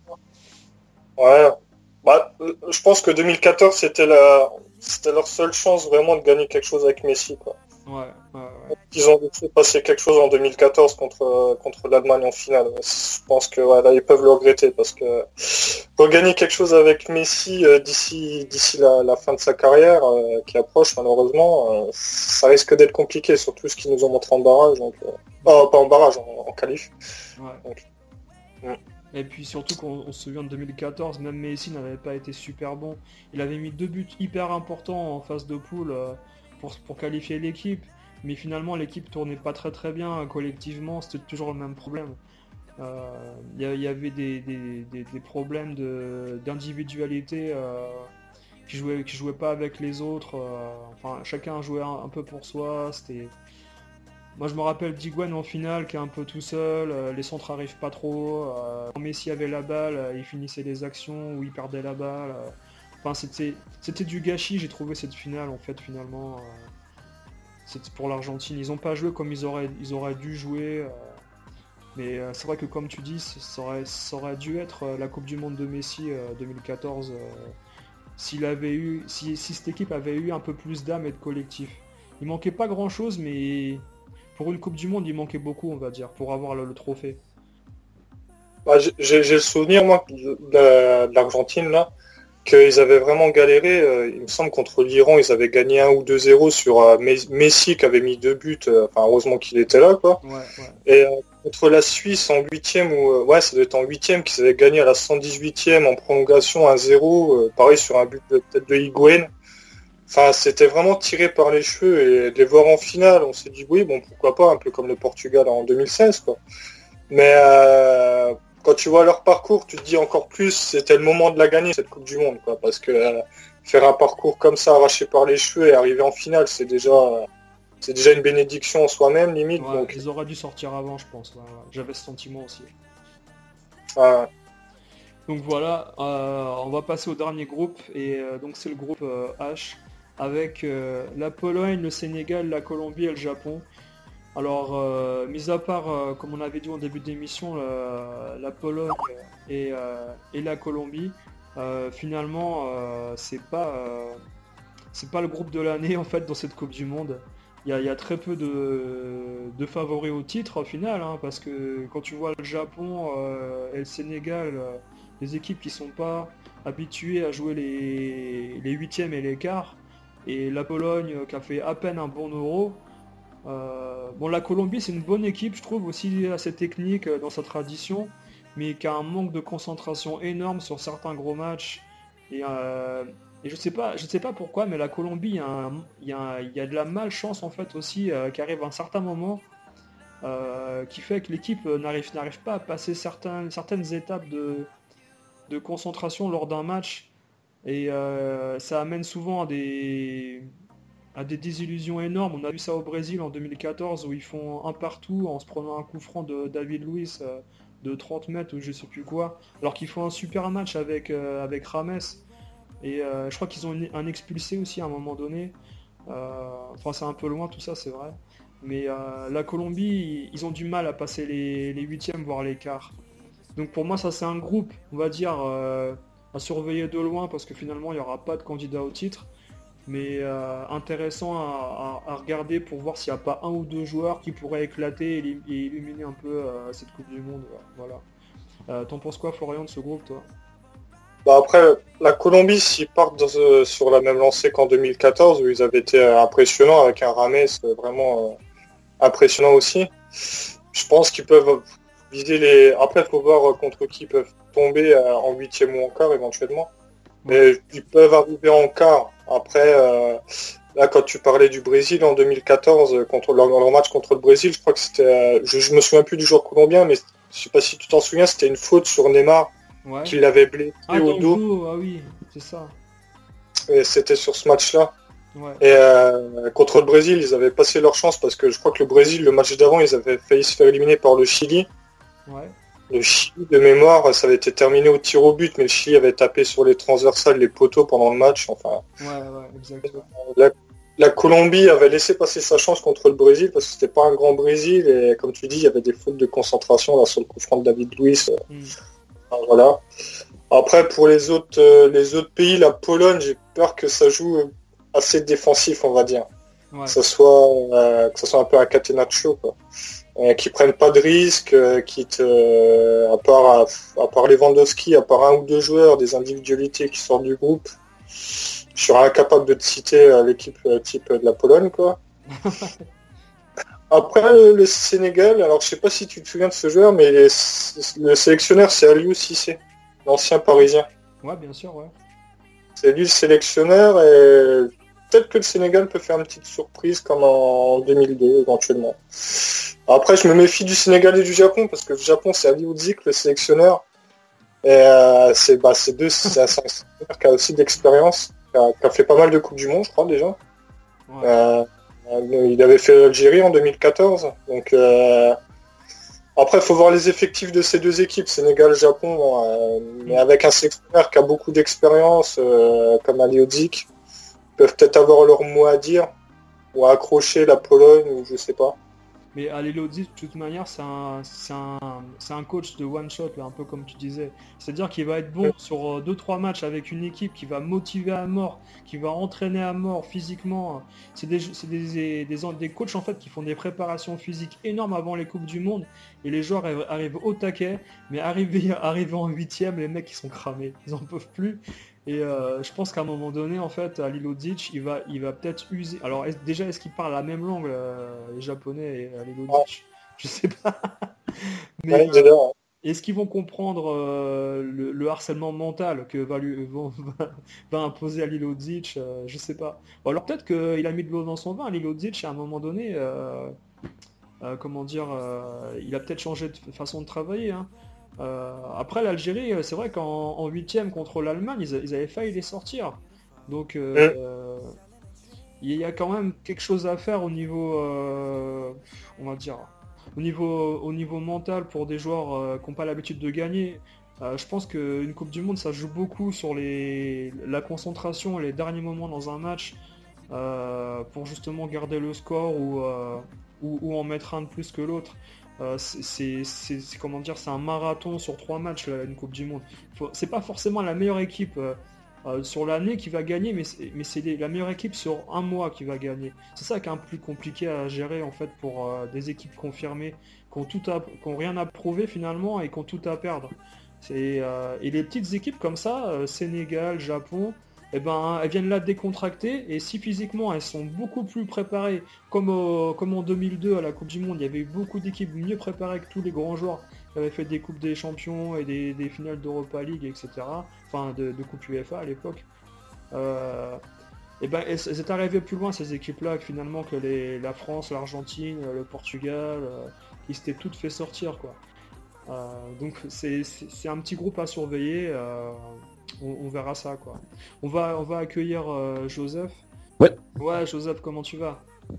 Ouais. Bah, je pense que deux mille quatorze c'était la, c'était leur seule chance vraiment de gagner quelque chose avec Messi, quoi. Ouais, ouais, ouais. Ils ont fait passer quelque chose en deux mille quatorze contre contre l'Allemagne en finale. Je pense que ouais, là ils peuvent le regretter parce que pour gagner quelque chose avec Messi euh, d'ici d'ici la, la fin de sa carrière euh, qui approche malheureusement, euh, ça risque d'être compliqué, surtout ce qu'ils nous ont montré en barrage. Donc, euh... oh, pas en barrage, en, en qualif. Ouais. Donc, ouais. Et puis surtout qu'on se souvient de deux mille quatorze, même Messi n'avait pas été super bon. Il avait mis deux buts hyper importants en phase de poule euh, pour, pour qualifier l'équipe. Mais finalement l'équipe tournait pas très très bien collectivement, c'était toujours le même problème. Il euh, y, y avait des, des, des, des problèmes de, d'individualité euh, qui jouaient, qui jouaient pas avec les autres. Euh, enfin chacun jouait un, un peu pour soi. C'était... Moi je me rappelle d'Higuaín en finale qui est un peu tout seul, euh, les centres arrivent pas trop. Euh, quand Messi avait la balle, euh, il finissait les actions ou il perdait la balle. Euh, enfin c'était, c'était du gâchis, j'ai trouvé cette finale en fait finalement. Euh, C'était pour l'Argentine. Ils n'ont pas joué comme ils auraient, ils auraient dû jouer. Euh, mais euh, c'est vrai que comme tu dis, ça aurait, ça aurait dû être euh, la Coupe du Monde de Messi euh, deux mille quatorze. Euh, s'il avait eu, si, si cette équipe avait eu un peu plus d'âme et de collectif. Il manquait pas grand chose, mais pour une Coupe du Monde, il manquait beaucoup, on va dire, pour avoir le, le trophée. Bah, j'ai, j'ai le souvenir, moi, de, de l'Argentine, là. qu'ils avaient vraiment galéré. Euh, il me semble contre l'Iran, ils avaient gagné un ou deux zéro sur euh, Messi qui avait mis deux buts. Euh, enfin, heureusement qu'il était là, quoi. Ouais, ouais. Et euh, contre la Suisse en huitième, ou euh, ouais, ça doit être en huitième, qu'ils avaient gagné à la cent dix-huitième en prolongation un zéro, euh, pareil sur un but de peut-être de Higuaín. Enfin, c'était vraiment tiré par les cheveux, et de les voir en finale, on s'est dit oui, bon, pourquoi pas, un peu comme le Portugal en deux mille seize, quoi. Mais euh, quand tu vois leur parcours, tu te dis encore plus, c'était le moment de la gagner, cette Coupe du Monde, quoi, parce que euh, faire un parcours comme ça, arraché par les cheveux et arriver en finale, c'est déjà, euh, c'est déjà une bénédiction en soi-même, limite. Ouais, donc... Ils auraient dû sortir avant, je pense. Ouais, ouais. J'avais ce sentiment aussi. Euh... Donc voilà, euh, on va passer au dernier groupe, et euh, donc c'est le groupe euh, H, avec euh, la Pologne, le Sénégal, la Colombie et le Japon. Alors, euh, mis à part, euh, comme on avait dit en début d'émission, la, la Pologne et, euh, et la Colombie, euh, finalement, euh, c'est pas, euh, c'est pas le groupe de l'année en fait dans cette Coupe du Monde. Il y a, il y a très peu de, de favoris au titre au final, hein, parce que quand tu vois le Japon euh, et le Sénégal, euh, des équipes qui sont pas habituées à jouer les, les huitièmes et les quarts, et la Pologne euh, qui a fait à peine un bon euro. Euh, bon, la Colombie, c'est une bonne équipe, je trouve, aussi assez technique euh, dans sa tradition, mais qui a un manque de concentration énorme sur certains gros matchs. Et, euh, et je sais pas, je sais pas pourquoi, mais la Colombie, il y a, un- il y a un- il y a de la malchance en fait aussi euh, qui arrive à un certain moment, euh, qui fait que l'équipe euh, n'arrive n'arrive pas à passer certains, certaines étapes de, de concentration lors d'un match. Et euh, ça amène souvent à des, à des désillusions énormes. On a vu ça au Brésil en deux mille quatorze où ils font un partout en se prenant un coup franc de David Luiz euh, de trente mètres ou je sais plus quoi, alors qu'ils font un super match avec, euh, avec Rames. Et euh, je crois qu'ils ont une- un expulsé aussi à un moment donné. Euh, enfin, c'est un peu loin tout ça, c'est vrai. Mais euh, la Colombie, ils ont du mal à passer les, les huitièmes, voire les quarts. Donc pour moi, ça c'est un groupe, on va dire, euh, à surveiller de loin parce que finalement, il n'y aura pas de candidat au titre, mais euh, intéressant à, à- à regarder pour voir s'il n'y a pas un ou deux joueurs qui pourraient éclater et, élim- et illuminer un peu euh, cette Coupe du Monde. Ouais, voilà. Euh, T'en penses quoi, Florian, de ce groupe, toi? Bah après, la Colombie, s'ils partent dans, euh, sur la même lancée qu'en deux mille quatorze, où ils avaient été euh, impressionnants avec un Rames euh, vraiment euh, impressionnant aussi, je pense qu'ils peuvent viser les... Après, il faut voir euh, contre qui ils peuvent tomber euh, en huitième ou en quart éventuellement. Mais ils peuvent arriver en quart. Après, euh, là, quand tu parlais du Brésil en deux mille quatorze, euh, contre leur, leur match contre le Brésil, je crois que c'était... euh, je, je me souviens plus du joueur colombien, mais je sais pas si tu t'en souviens, c'était une faute sur Neymar Ouais. qui l'avait blessé Ah, au dans le dos. dos, ah oui, c'est ça. Et c'était sur ce match-là. Ouais. Et euh, contre le Brésil, ils avaient passé leur chance parce que je crois que le Brésil, le match d'avant, ils avaient failli se faire éliminer par le Chili. Ouais. Le Chili, de mémoire, ça avait été terminé au tir au but, mais le Chili avait tapé sur les transversales, les poteaux pendant le match. Enfin, Ouais, ouais, exactement. la, la Colombie avait laissé passer sa chance contre le Brésil parce que c'était pas un grand Brésil et comme tu dis, il y avait des fautes de concentration là sur le coup franc de David Luiz. Mm. Enfin, voilà. Après, pour les autres, euh, les autres pays, la Pologne, j'ai peur que ça joue assez défensif, on va dire. Ouais. Que ça soit, euh, que ça soit un peu un catenaccio, quoi. Euh, qui prennent pas de risques, euh, qui te, euh, à part, à, à part Lewandowski, à part un ou deux joueurs, des individualités qui sortent du groupe, je serais incapable de te citer euh, l'équipe euh, type de la Pologne, quoi. Après le, le Sénégal, alors je sais pas si tu te souviens de ce joueur, mais les- le sélectionneur c'est Aliou Cissé, l'ancien parisien. Ouais, bien sûr, ouais. C'est lui le sélectionneur et peut-être que le Sénégal peut faire une petite surprise comme en deux mille deux éventuellement. Après je me méfie du Sénégal et du Japon parce que le Japon c'est Ali Udzik le sélectionneur et euh, c'est bah, c'est deux c'est un sélectionneur qui a aussi d'expérience, qui a, qui a fait pas mal de coupes du monde je crois déjà. Ouais. Euh, il avait fait l'Algérie en deux mille quatorze donc euh, après, il faut voir les effectifs de ces deux équipes, Sénégal-Japon, bon, euh, mais avec un sélectionneur qui a beaucoup d'expérience, euh, comme Ali Odzik, ils peuvent peut-être avoir leur mot à dire, ou à accrocher la Pologne, ou je sais pas. Mais Alelodzi, de toute manière, c'est un, c'est un, c'est un coach de one shot, là, un peu comme tu disais. C'est-à-dire qu'il va être bon sur deux trois matchs avec une équipe qui va motiver à mort, qui va entraîner à mort physiquement. C'est des, c'est des, des, des, des coachs en fait qui font des préparations physiques énormes avant les Coupes du Monde. Et les joueurs arrivent au taquet, mais arrivés, arrivés en huitième, les mecs ils sont cramés, ils en peuvent plus. Et euh, je pense qu'à un moment donné, en fait, Halilovic, il va, il va peut-être user. Alors est déjà, est-ce qu'il parle la même langue, euh, les Japonais et Halilovic? Je sais pas. Mais Ouais, j'adore. est-ce qu'ils vont comprendre euh, le, le harcèlement mental que va, lui, vont- va, va imposer Halilovic? euh, Je sais pas. Ou alors peut-être qu'il a mis de l'eau dans son vin, Halilovic, à un moment donné. euh, euh, comment dire, euh, il a peut-être changé de façon de travailler, hein. Euh, après l'Algérie, euh, c'est vrai qu'en en huitième contre l'Allemagne, ils, a- ils avaient failli les sortir. Donc Mm. euh, il y a quand même quelque chose à faire au niveau, euh, on va dire, au niveau, au niveau mental pour des joueurs euh, qui n'ont pas l'habitude de gagner. Euh, je pense qu'une Coupe du Monde, ça joue beaucoup sur les, la concentration et les derniers moments dans un match euh, pour justement garder le score ou, euh, ou, ou en mettre un de plus que l'autre. Euh, c'est c'est- c'est- c'est- comment dire, c'est un marathon sur trois matchs là, une Coupe du Monde. Faut- C'est pas forcément la meilleure équipe euh, euh, sur l'année qui va gagner, mais c'est mais c'est les- la meilleure équipe sur un mois qui va gagner. C'est ça qui est un peu plus compliqué à gérer en fait pour euh, des équipes confirmées, qui ont tout à, qui ont rien à prouver finalement et qui ont tout à perdre. C'est, euh, et les petites équipes comme ça, euh, Sénégal, Japon, eh ben, elles viennent là décontracter et si physiquement elles sont beaucoup plus préparées, comme, au- comme en deux mille deux à la Coupe du Monde, il y avait eu beaucoup d'équipes mieux préparées que tous les grands joueurs qui avaient fait des Coupes des Champions et des, des finales d'Europa League, et cetera. Enfin, de, de Coupe UEFA à l'époque. Euh, et ben, elles, elles étaient arrivées plus loin ces équipes-là que finalement que les, la France, l'Argentine, le Portugal, euh, qui s'étaient toutes fait sortir, quoi. Euh, donc c'est c'est- c'est un petit groupe à surveiller. euh, on, on verra ça, quoi. On va, on va accueillir euh, Joseph. Ouais, Ouais, Joseph, comment tu vas?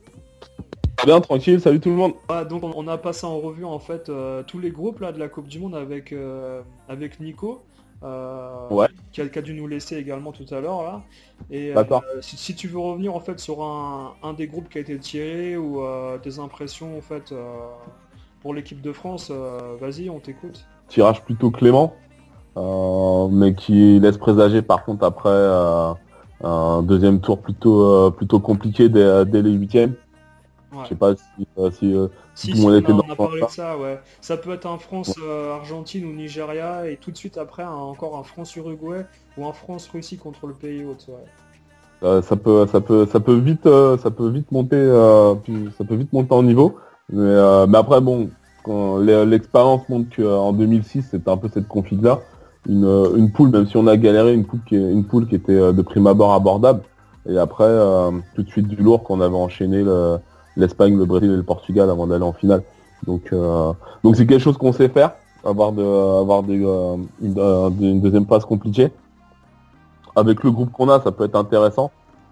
bien, tranquille, salut tout le monde. Ah, donc on, on a passé en revue en fait euh, tous les groupes là de la Coupe du Monde avec, euh, avec Nico, euh, Ouais, qui a, qui a dû nous laisser également tout à l'heure là. Et euh, d'accord. si, si tu veux revenir en fait sur un, un des groupes qui a été tiré ou euh, tes impressions en fait euh, pour l'équipe de France, euh, vas-y, on t'écoute. Tirage plutôt clément, euh, mais qui laisse présager par contre après euh, un deuxième tour plutôt euh, plutôt compliqué dès, dès les huitièmes. Je Ouais. sais pas si, euh, si, euh, si Si, tout le si, monde on a, était dans on a ce parlé de sens-là. ça, ouais. Ça peut être un France-Argentine ou Nigeria, et tout de suite après, un- encore un France-Uruguay ou un France-Russie contre le pays hôte, ouais. Euh, ça peut ça peut ça peut vite euh, ça peut vite monter euh, puis ça peut vite monter en niveau. Mais, euh, mais après bon, quand l'e- l'expérience montre qu'en deux mille six c'était un peu cette config-là. Une, euh, une poule, même si on a galéré, une poule qui, est- une poule qui était euh, de prime abord abordable. Et après, euh, tout de suite du lourd qu'on avait enchaîné le- l'Espagne, le Brésil et le Portugal avant d'aller en finale. Donc euh, donc c'est quelque chose qu'on sait faire, avoir de avoir des, euh, une, euh, une deuxième phase compliquée. Avec le groupe qu'on a, ça peut être intéressant.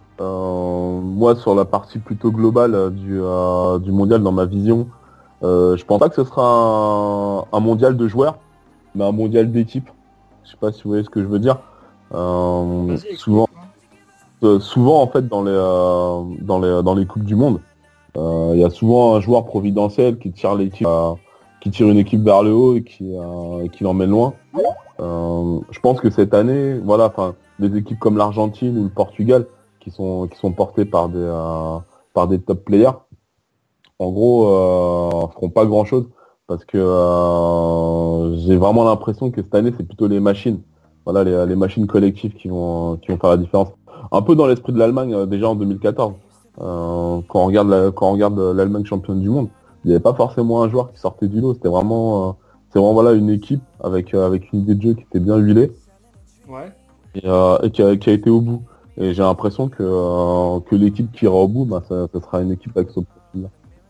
Euh, moi, sur la partie plutôt globale euh, du, euh, du mondial, dans ma vision, euh, je pense pas que ce sera un, un mondial de joueurs, mais un mondial d'équipe. Je sais pas si vous voyez ce que je veux dire. Euh, Vas-y, souvent, explique-moi. euh, souvent en fait dans les euh, dans les dans les coupes du monde, euh, il y a souvent un joueur providentiel qui tire l'équipe, euh, qui tire une équipe vers le haut et qui euh, qui l'emmène loin. Euh, je pense que cette année, voilà, enfin, des équipes comme l'Argentine ou le Portugal qui sont qui sont portées par des euh, par des top players, en gros, euh, feront pas grand chose parce que euh, j'ai vraiment l'impression que cette année c'est plutôt les machines, voilà, les, les machines collectives qui vont qui vont faire la différence. Un peu dans l'esprit de l'Allemagne euh, déjà en deux mille quatorze, euh, quand on regarde la, quand on regarde l'Allemagne championne du monde, il n'y avait pas forcément un joueur qui sortait du lot. C'était vraiment euh, c'est vraiment voilà une équipe avec euh, avec une idée de jeu qui était bien huilée Ouais. et, euh, et qui, a, qui a été au bout. Et j'ai l'impression que euh, que l'équipe qui ira au bout, bah, ça, ça sera une équipe avec ce profil-là.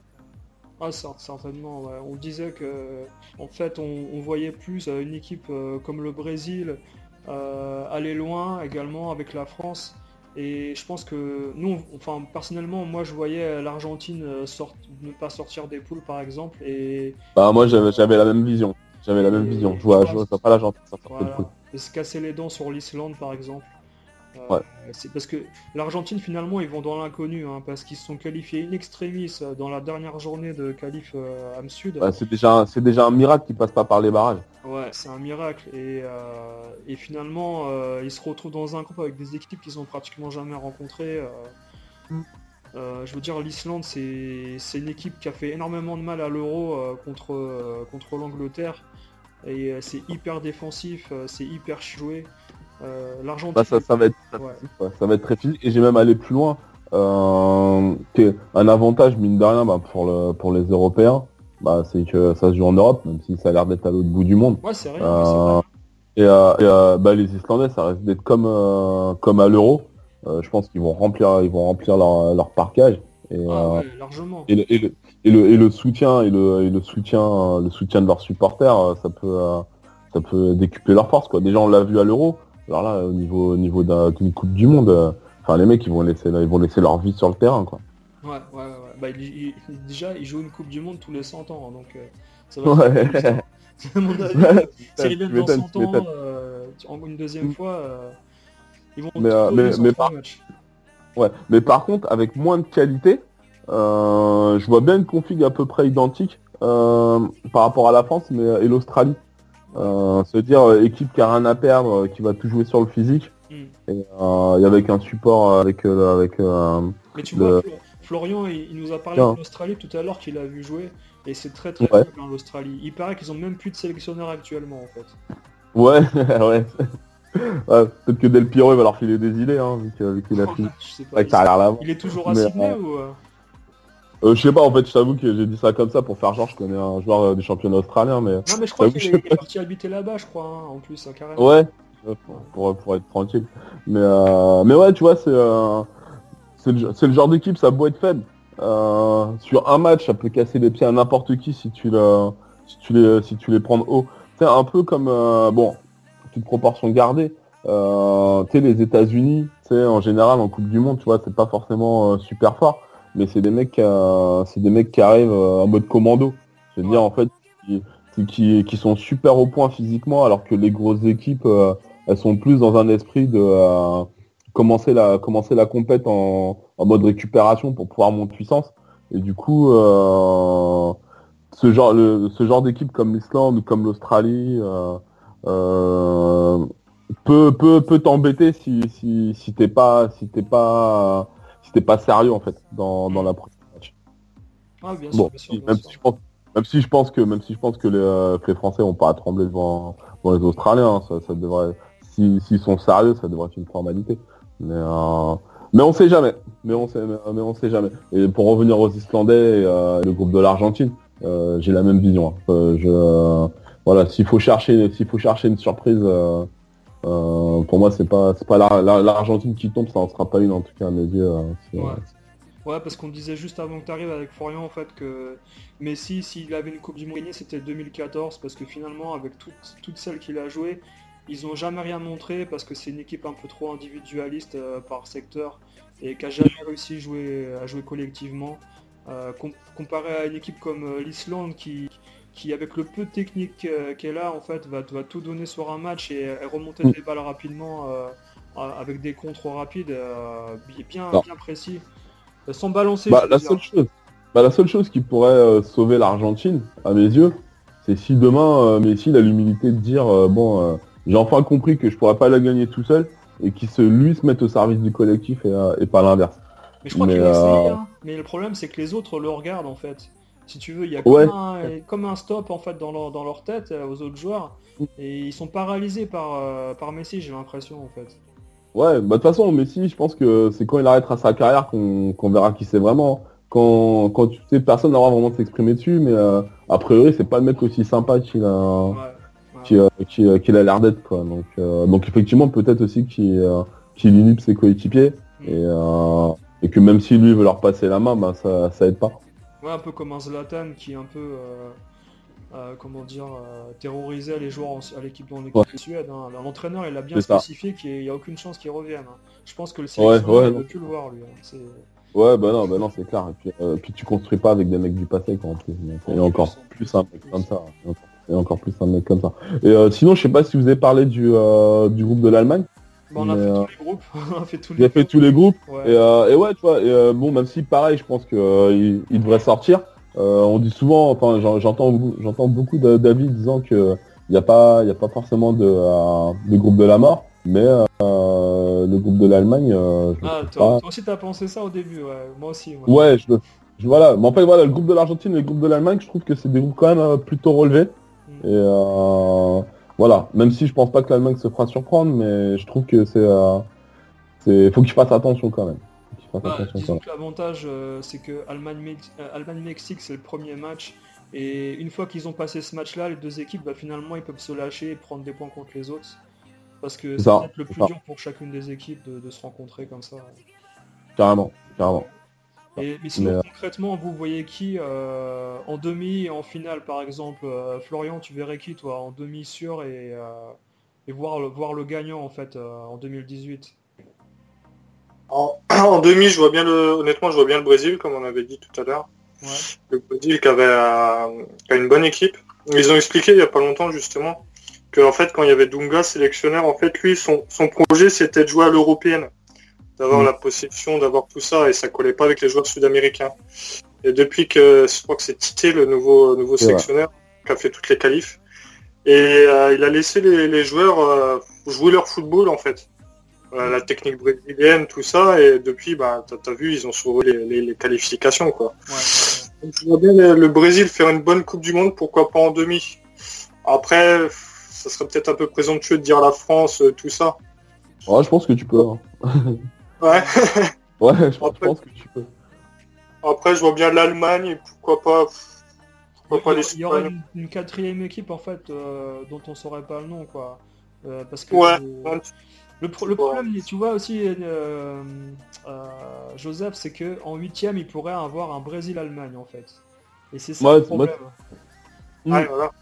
Ah, cer- certainement, ouais. On disait que, en fait, on, on voyait plus euh, une équipe euh, comme le Brésil euh, aller loin également avec la France. Et je pense que nous, on- enfin, personnellement, moi, je voyais l'Argentine euh, sort- ne pas sortir des poules, par exemple. Et, Bah moi et, j'avais j'avais la même vision. J'avais la même vision. et Je tu vois, vois, je vois pas la gentille sortir de poule. voilà, et se casser les dents sur l'Islande, par exemple. Euh, Ouais. c'est parce que l'Argentine, finalement, ils vont dans l'inconnu, hein, parce qu'ils se sont qualifiés in extremis euh, dans la dernière journée de qualif euh, Am Sud. Bah, c'est déjà un- c'est déjà un miracle qui passe pas par les barrages. Ouais, c'est un miracle. Et, euh, et finalement, euh, ils se retrouvent dans un groupe avec des équipes qu'ils ont pratiquement jamais rencontrées. euh. Euh, je veux dire, l'Islande, c'est c'est une équipe qui a fait énormément de mal à l'Euro euh, contre, euh, contre l'Angleterre. Et euh, c'est hyper défensif, euh, c'est hyper joué. Euh, L'Argentine. Bah, ça, ça va être très Ouais. physique, ouais. Ça va être très physique. Et j'ai même allé plus loin. Euh, que- un avantage, mine de rien, bah, pour, le, pour les Européens, bah, c'est que ça se joue en Europe, même si ça a l'air d'être à l'autre bout du monde. Ouais, c'est rien, Euh, mais c'est vrai. Et, euh, et, euh, bah, les Islandais, ça risque d'être comme, euh, comme à l'Euro. Euh, je pense qu'ils vont remplir, ils vont remplir leur, leur parkage. Et, Ah euh, ouais, largement. et, le, et, le, et, le, et le soutien et le, et le soutien, le soutien de leurs supporters, euh, ça peut, euh, ça peut décupler leur force, quoi. Déjà, on l'a vu à l'Euro. Alors là, au niveau, au niveau d'un- d'une Coupe du Monde, euh, enfin les mecs, ils vont laisser, ils vont laisser leur vie sur le terrain, quoi. Ouais, ouais, ouais. ouais. Bah, il, il- il- déjà, il joue une Coupe du Monde tous les cent ans, hein, donc euh, ça va Ouais. faire plus, hein. À mon avis, Ouais, s'ils tu viennent dans m'étonnes, cent tu ans, m'étonnes. euh, en une deuxième Mm. fois, euh, ils vont Mais, tout euh, donner mais- sur mais trois par- matchs. Ouais, mais par contre, avec moins de qualité, euh, je vois bien une config à peu près identique euh, par rapport à la France mais, et l'Australie. Euh, se dire euh, équipe qui a rien à perdre, euh, qui va tout jouer sur le physique, Mm. et, euh, et avec un support avec, euh, avec euh, Mais tu le- vois, Flo- Florian, il, il nous a parlé Tiens. de l'Australie tout à l'heure qu'il a vu jouer, et c'est très très Ouais. faible hein, l'Australie. Il paraît qu'ils ont même plus de sélectionneurs actuellement en fait. Ouais, ouais. Ouais, peut-être que Del Piero il va leur filer des idées, hein, vu que- vu qu'il a fini. Je sais pas. Avec Il, ça a l'air là. il est toujours à Mais, Sydney euh, ou euh Euh, je sais pas, en fait, je t'avoue que j'ai dit ça comme ça pour faire genre, je connais un joueur euh, du championnat australien, mais Non, mais je crois j'avoue, qu'il je est, sais il est parti habiter là-bas, je crois, hein, en plus, hein, carrément. ouais, euh, pour, pour, pour être tranquille. Mais, euh, mais ouais, tu vois, c'est euh, c'est le, c'est le genre d'équipe, ça a beau être faible. Euh, sur un match, ça peut casser les pieds à n'importe qui si tu, le, si, tu les, si tu les prends haut. C'est un peu comme, euh, bon, toute proportion gardée, euh, tu sais, les États-Unis, tu sais, en général, en Coupe du Monde, tu vois, c'est pas forcément euh, super fort, mais c'est des mecs, euh, c'est des mecs qui arrivent euh, en mode commando. C'est-à-dire, Ouais. en fait, qui, qui, qui sont super au point physiquement, alors que les grosses équipes, euh, elles sont plus dans un esprit de euh, commencer la, commencer la compète en, en mode récupération pour pouvoir monter en puissance. Et du coup, euh, ce genre, le, ce genre d'équipe comme l'Islande ou comme l'Australie, euh, euh, peut peut peut t'embêter si si si t'es pas si t'es pas si t'es pas sérieux en fait dans dans la première match. Ah, bien sûr, Bon, bien sûr, si- bien même sûr. si je pense même si je pense que même si je pense que les, euh, que les Français vont pas à trembler devant devant les Australiens, hein, ça, ça devrait si s'ils sont sérieux, ça devrait être une formalité. Mais euh, mais on sait jamais. Mais on sait mais, mais on sait jamais. Et pour revenir aux Islandais et euh, le groupe de l'Argentine, euh, j'ai la même vision. Hein. Euh, je euh, voilà, s'il faut chercher s'il faut chercher une surprise. Euh, Euh, pour moi, c'est pas, c'est pas la- la- l'Argentine qui tombe, ça en sera pas une en tout cas à mes yeux. euh, c'est- Ouais. Ouais, parce qu'on disait juste avant que tu arrives avec Florian en fait que Messi, s'il avait une Coupe du Monde gagnée, c'était deux mille quatorze, parce que finalement, avec toutes, toutes celles qu'il a jouées, ils ont jamais rien montré parce que c'est une équipe un peu trop individualiste euh, par secteur et qui a jamais réussi à jouer, à jouer collectivement. Euh, com- comparé à une équipe comme euh, l'Islande qui, qui, avec le peu de technique euh, qu'elle a, en fait, va, va tout donner sur un match et, et remonter Mm. des balles rapidement euh, avec des contres rapides, euh, bi- bien, Non. bien précis. Euh, Sans balancer, Bah, je veux la dire. seule chose, bah, la seule chose qui pourrait euh, sauver l'Argentine, à mes yeux, c'est si demain euh, Messi il a l'humilité de dire euh, bon, euh, j'ai enfin compris que je pourrais pas la gagner tout seul et qu'il se lui se mette au service du collectif et, euh, et pas l'inverse. Mais je crois Mais, qu'il a essayé, euh, hein. Mais le problème, c'est que les autres le regardent, en fait. Si tu veux, il y a Ouais. comme, un, comme un stop, en fait, dans leur, dans leur tête, euh, aux autres joueurs. Et ils sont paralysés par, euh, par Messi, j'ai l'impression, en fait. Ouais, bah de toute façon, Messi, je pense que c'est quand il arrêtera sa carrière qu'on qu'on verra qui c'est vraiment. Quand, quand tu sais, personne n'aura vraiment de s'exprimer dessus, mais euh, a priori, c'est pas le mec aussi sympa qu'il a, Ouais. qu'il a, qu'il a- qu'il a l'air d'être, quoi. Donc, euh, donc effectivement, peut-être aussi qu'il euh, qu'il inhibe ses coéquipiers et, euh, et que même si lui veut leur passer la main, bah, ça, ça aide pas. Ouais, un peu comme un Zlatan qui un peu, euh, euh, comment dire, euh, terrorisait les joueurs en- à l'équipe dans l'équipe Ouais. de Suède. Hein. L'entraîneur, il a bien C'est ça. spécifié qu'il n'y a aucune chance qu'il revienne. hein. Je pense que le Ouais, sélectionneur, ouais, il non. veut plus le voir, lui. hein. C'est- Ouais, bah non, bah non, c'est clair. Et puis, euh, puis tu construis pas avec des mecs du passé, quoi, en plus. Donc, En et encore plus, plus en un plus. mec comme ça. Et encore, et encore plus un mec comme ça. Et euh, sinon, je sais pas si vous avez parlé du, euh, du groupe de l'Allemagne. Bon, on a Mais, fait euh, tous les groupes. on a fait tous J'ai les fait groupes. tous les groupes. Ouais. Et, euh, et ouais, tu vois, et, euh, bon, même si pareil, je pense que euh, il, il devrait sortir. Euh, on dit souvent, enfin, j'en- j'entends, beaucoup- j'entends beaucoup de- d'avis disant que il n'y a pas, il y a pas forcément de, euh, de groupe de la mort, mais euh, le groupe de l'Allemagne, euh, je le Ah, trouve toi, pas. toi aussi t'as pensé ça au début, ouais. Moi aussi. Ouais. Ouais, je, le- je voilà. Mais en fait, voilà, le groupe de l'Argentine et le groupe de l'Allemagne, je trouve que c'est des groupes quand même euh, plutôt relevés. Mm. Et euh, voilà, même si je pense pas que l'Allemagne se fera surprendre, mais je trouve que c'est, euh, c'est, faut qu'ils fassent attention quand même. Faut qu'ils fassent Bah, attention quand disons même. que l'avantage, euh, c'est que Allemagne-Mex- euh, Allemagne-Mexique, c'est le premier match. Et une fois qu'ils ont passé ce match-là, les deux équipes, bah, finalement, ils peuvent se lâcher et prendre des points contre les autres. Parce que C'est c'est ça, peut-être le c'est plus ça, dur pour chacune des équipes de, de se rencontrer comme ça. carrément, carrément. Et, mais Mais sinon, euh, concrètement, vous voyez qui euh, en demi et en finale, par exemple, euh, Florian, tu verrais qui, toi, en demi sûr et, euh, et voir, le, voir le gagnant, en fait, euh, en deux mille dix-huit. En, en demi, je vois bien le, honnêtement, je vois bien le Brésil, comme on avait dit tout à l'heure. Ouais. Le Brésil qui avait euh, qui a une bonne équipe. Ils ont expliqué il y a pas longtemps justement que en fait quand il y avait Dunga sélectionneur, en fait lui son, son projet c'était de jouer à l'européenne, d'avoir Mm. la possession, d'avoir tout ça et ça collait pas avec les joueurs sud-américains. Et depuis que je crois que c'est Tite le nouveau nouveau C'est vrai. sélectionneur qui a fait toutes les qualifs et euh, il a laissé les, les joueurs euh, jouer leur football en fait. Euh, la technique brésilienne, tout ça, et depuis, bah, t'as, t'as vu, ils ont sauvé les, les, les qualifications, quoi. Ouais. Donc, je vois bien le, le Brésil faire une bonne Coupe du Monde, pourquoi pas en demi. Après, ça serait peut-être un peu présomptueux de dire la France, euh, tout ça. ouais, je pense que tu peux. Hein. Ouais. Ouais, je, je Après, pense que tu peux. après, je vois bien l'Allemagne, et pourquoi pas, pourquoi pas Il y aurait l'Espagne. une, une quatrième équipe en fait euh, dont on saurait pas le nom quoi. Euh, parce que Ouais. euh, le, pro- le problème, tu vois aussi euh, euh, Joseph, c'est que en huitième il pourrait avoir un Brésil-Allemagne en fait. Et c'est ça Ouais, le moi, problème. Mm. Ouais, voilà.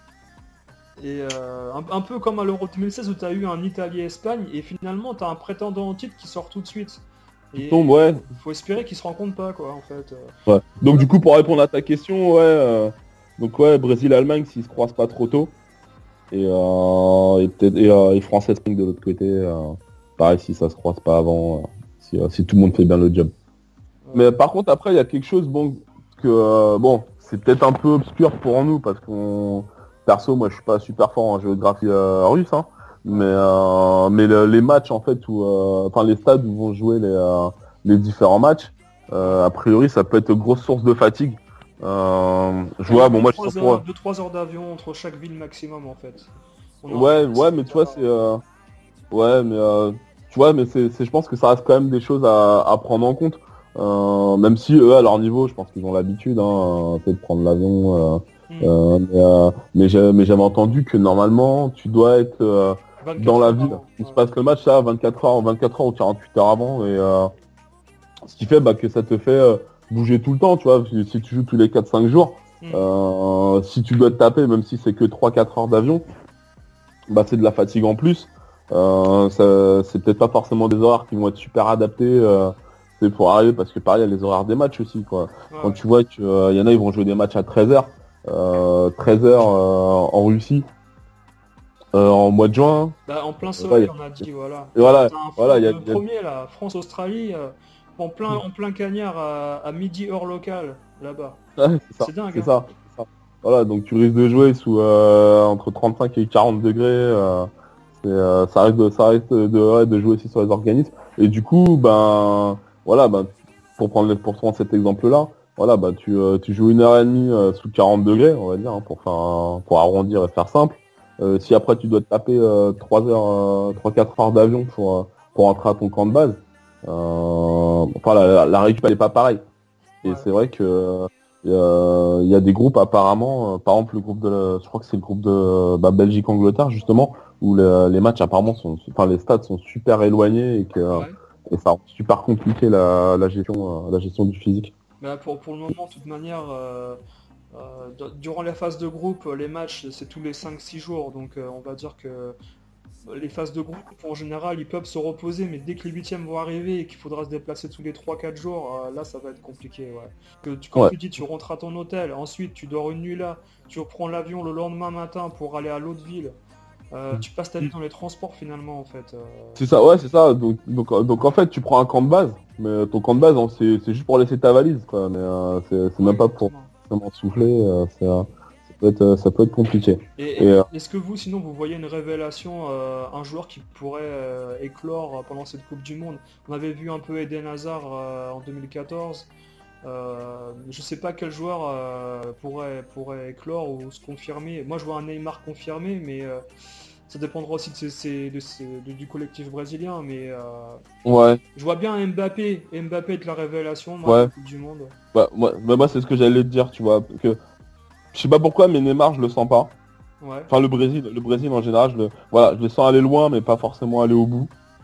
Et euh, un, un peu comme à l'Euro deux mille seize où tu as eu un Italie-Espagne et finalement tu as un prétendant au titre qui sort tout de suite. Qui Et tombe, ouais. il faut espérer qu'ils se rencontrent pas quoi en fait. Euh, Ouais. Donc du coup, pour répondre à ta question, ouais, euh, donc ouais, Brésil-Allemagne s'ils se croisent pas trop tôt, et, euh, et peut-être et, euh, et France-Espagne de l'autre côté, euh, pareil si ça se croise pas avant, euh, si, euh, si tout le monde fait bien le job. Mais par contre, après, il y a quelque chose, bon, que euh, bon, c'est peut-être un peu obscur pour nous parce qu'on, perso, moi, je suis pas super fort en géographie euh, russe, hein, mais euh, mais le- les matchs en fait où, euh, enfin les stades où vont jouer les euh, les différents matchs, euh, a priori, ça peut être grosse source de fatigue. Euh, je vois, bon, moi, je suis pour. deux trois heures d'avion entre chaque ville maximum en fait. On en Ouais, revient à ouais, ce mais tu vois, cas-là. c'est, euh, ouais, mais euh, tu vois, mais c'est, c'est, je pense que ça reste quand même des choses à, à prendre en compte. Euh, même si eux, à leur niveau, je pense qu'ils ont l'habitude, hein, euh, peut-être de prendre l'avion. Euh, Hmm. euh, mais euh, mais j'ai- mais j'avais entendu que normalement, tu dois être euh, vingt-quatre dans la heures ville avant, où se ouais. passe le match, ça, vingt-quatre heures, vingt-quatre heures ou quarante-huit heures avant, et euh, ce qui fait bah, que ça te fait euh, bouger tout le temps, tu vois. Si, si tu joues tous les quatre cinq jours, Hmm. euh, si tu dois te taper, même si c'est que trois quatre heures d'avion, bah c'est de la fatigue en plus. Euh, ça- c'est peut-être pas forcément des horaires qui vont être super adaptés euh, c'est pour arriver, parce que pareil, il y a les horaires des matchs aussi, quoi. Ouais, Quand ouais. tu vois qu'il y en a, ils vont jouer des matchs à treize heures, euh, treize heures euh, en Russie, euh, en mois de juin. Bah, en plein Euh, soleil, ouais, on a dit, voilà. et voilà, T'as un voilà, froid il y a, de il y a- premier là, France-Australie, euh, en plein, en plein cagnard à, à midi heure locale, là-bas. ouais, c'est ça, C'est dingue, c'est hein. ça, c'est ça. Voilà, donc tu risques de jouer sous euh, entre trente-cinq et quarante degrés. Euh, c'est, euh, ça risque de, ça risque de, ouais, de jouer aussi sur les organismes. Et du coup, ben, voilà, ben, pour prendre, le- pour prendre cet exemple-là, voilà, bah tu, euh, tu joues une heure et demie euh, sous quarante degrés, on va dire, hein, pour faire, un- pour arrondir et faire simple. Euh, si après tu dois te taper euh, trois heures, euh, trois quatre heures d'avion pour euh, pour entrer à ton camp de base, euh, enfin la, la, la récup elle est pas pareille. Et Ouais. c'est vrai que il y, a, il y a des groupes apparemment, euh, par exemple le groupe de, la- je crois que c'est le groupe de bah, Belgique-Angleterre justement, où le- les matchs apparemment sont, enfin les stades sont super éloignés et que Ouais. et ça rend super compliqué la, la gestion, euh, la gestion du physique. Bah, pour, pour le moment, de toute manière, euh, euh, d- durant les phases de groupe, les matchs, c'est tous les cinq six jours. Donc euh, on va dire que les phases de groupe, en général, ils peuvent se reposer, mais dès que les huitièmes vont arriver et qu'il faudra se déplacer tous les trois quatre jours, euh, là, ça va être compliqué, ouais. Que tu, comme Ouais. tu dis, tu rentres à ton hôtel, ensuite tu dors une nuit là, tu reprends l'avion le lendemain matin pour aller à l'autre ville. Euh, tu passes ta vie dans les transports finalement, en fait. euh. C'est ça, ouais, c'est ça. Donc, donc, euh, donc en fait, tu prends un camp de base, mais ton camp de base, hein, c'est c'est juste pour laisser ta valise, quoi. Mais euh, c'est c'est Ouais, même pas pour exactement. vraiment souffler. Euh, c'est, euh, ça peut être, euh, ça peut être compliqué. Et, Et et euh, est-ce que vous, sinon, vous voyez une révélation, euh, un joueur qui pourrait euh, éclore pendant cette Coupe du Monde? On avait vu un peu Eden Hazard euh, en deux mille quatorze. Euh, je sais pas quel joueur euh, pourrait, pourrait éclore ou se confirmer. Moi, je vois un Neymar confirmé, mais euh, ça dépendra aussi de ces, ces- de ces- de- du collectif brésilien, mais euh, Ouais, je vois bien Mbappé, Mbappé être la révélation moi, ouais. de la Coupe du Monde. Bah, moi, bah, moi c'est ce que j'allais te dire, tu vois. Que, je sais pas pourquoi, mais Neymar, je le sens pas. Ouais. Enfin, le Brésil, le Brésil en général, je le, voilà, je le sens aller loin, mais pas forcément aller au bout.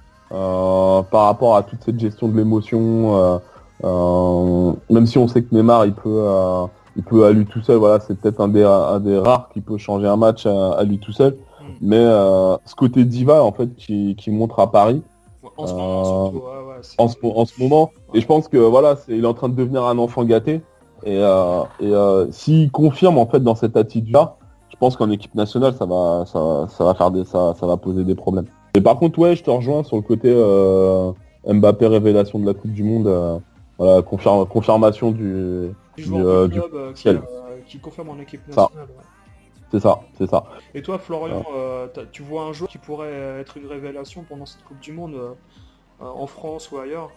Euh, par rapport à toute cette gestion de l'émotion, euh, euh, même si on sait que Neymar, il peut, euh, il peut à lui tout seul, voilà, c'est peut-être un des, un des rares qui peut changer un match à, à lui tout seul. Mm. Mais euh, ce côté diva, en fait, qui, qui montre à Paris, Ouais, En ce moment, euh, surtout, ouais, ouais, c'est- en ce, en ce moment, et je pense que voilà, c'est, il est en train de devenir un enfant gâté. Et, euh, et euh, s'il confirme en fait dans cette attitude-là, je pense qu'en équipe nationale, ça va, ça, ça va faire des, ça, ça va poser des problèmes. Et par contre, ouais, je te rejoins sur le côté euh, Mbappé révélation de la Coupe du Monde. Euh, voilà, confirme, confirmation du, du du, joueur euh, de du club euh, qui, ciel. euh, qui confirme en équipe Ça. nationale. ouais. C'est ça, c'est ça. Et toi, Florian, euh, t'as- tu vois un joueur qui pourrait être une révélation pendant cette Coupe du Monde euh, euh, en France ou ailleurs?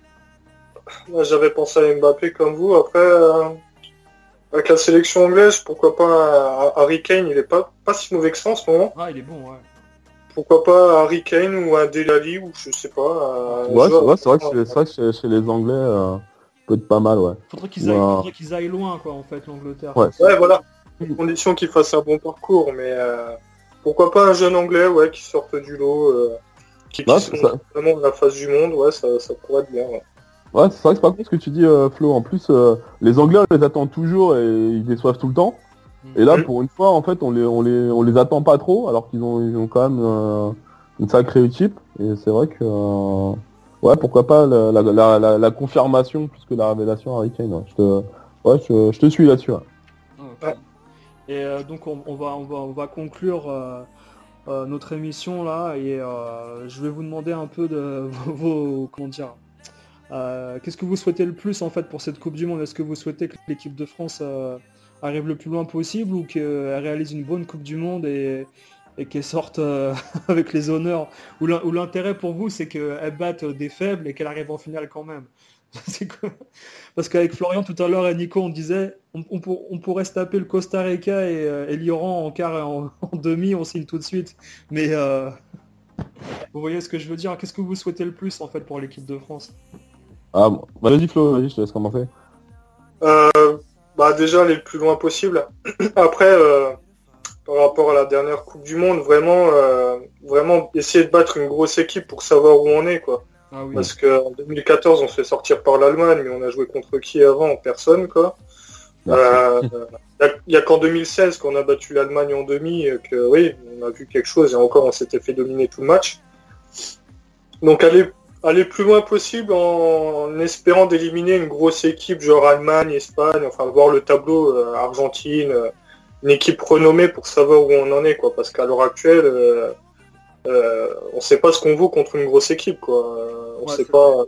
Moi, j'avais pensé à Mbappé comme vous. Après, euh, avec la sélection anglaise, pourquoi pas euh, Harry Kane, il est pas, pas si mauvais que ça en ce moment. Ah, il est bon, ouais. Pourquoi pas Harry Kane ou un Dele Alli ou je sais pas. euh, Ouais, c'est joueur- ouais, c'est vrai que, chez, c'est vrai que chez, chez les Anglais, euh, peut être pas mal, ouais. Faudrait qu'ils aillent, Ouais. faudrait qu'ils aillent loin, quoi, en fait, l'Angleterre. Ouais. Ouais, voilà. À condition qu'il fasse un bon parcours, mais euh, pourquoi pas un jeune anglais, ouais, qui sorte du lot, euh, qui, qui Ouais, se c'est montre ça. vraiment à la face du monde, ouais, ça, ça pourrait être bien. Ouais. Ouais, c'est vrai que c'est pas con ce que tu dis, euh, Flo. En plus, euh, les Anglais, on les attend toujours et ils déçoivent tout le temps. Et là, Mhm. pour une fois, en fait, on les, on les, on les attend pas trop, alors qu'ils ont, ils ont quand même euh, une sacrée équipe. Et c'est vrai que, euh, ouais, pourquoi pas la, la, la, la- la confirmation plus que la révélation Harry Kane. Ouais, je te, ouais, je, je te suis là-dessus. Ouais. Ah, ok. Ouais. Et euh, donc, on, on va, on, va, on va conclure euh, euh, notre émission, là, et euh, je vais vous demander un peu de vos... vos- comment dire euh, qu'est-ce que vous souhaitez le plus, en fait, pour cette Coupe du Monde? Est-ce que vous souhaitez que l'équipe de France euh, arrive le plus loin possible ou qu'elle réalise une bonne Coupe du Monde et, et qu'elle sorte euh, avec les honneurs? Ou l'in- ou l'intérêt pour vous, c'est qu'elle batte des faibles et qu'elle arrive en finale quand même? C'est quoi? Parce qu'avec Florian tout à l'heure et Nico, on disait on, on pour- on pourrait se taper le Costa Rica et, euh, et l'Iran en quart et en, en demi, on signe tout de suite. Mais euh, vous voyez ce que je veux dire? Qu'est-ce que vous souhaitez le plus, en fait, pour l'équipe de France? Ah, bon. Bah, vas-y Flo, vas-y, je te laisse commencer. Euh, bah déjà aller le plus loin possible. Après, euh, par rapport à la dernière Coupe du Monde, vraiment, euh, vraiment essayer de battre une grosse équipe pour savoir où on est, quoi. Ah oui. Parce qu'en deux mille quatorze, on se fait sortir par l'Allemagne, mais on a joué contre qui avant? Personne, quoi. Merci. Euh, Il n'y a, a qu'en deux mille seize qu'on a battu l'Allemagne en demi, euh, que oui, on a vu quelque chose, et encore on s'était fait dominer tout le match. Donc aller, aller plus loin possible en, en espérant d'éliminer une grosse équipe, genre Allemagne, Espagne, enfin voir le tableau, euh, Argentine, euh, une équipe renommée pour savoir où on en est, quoi. Parce qu'à l'heure actuelle, euh, euh, on ne sait pas ce qu'on vaut contre une grosse équipe, quoi. Euh, on Ouais, sait c'est pas.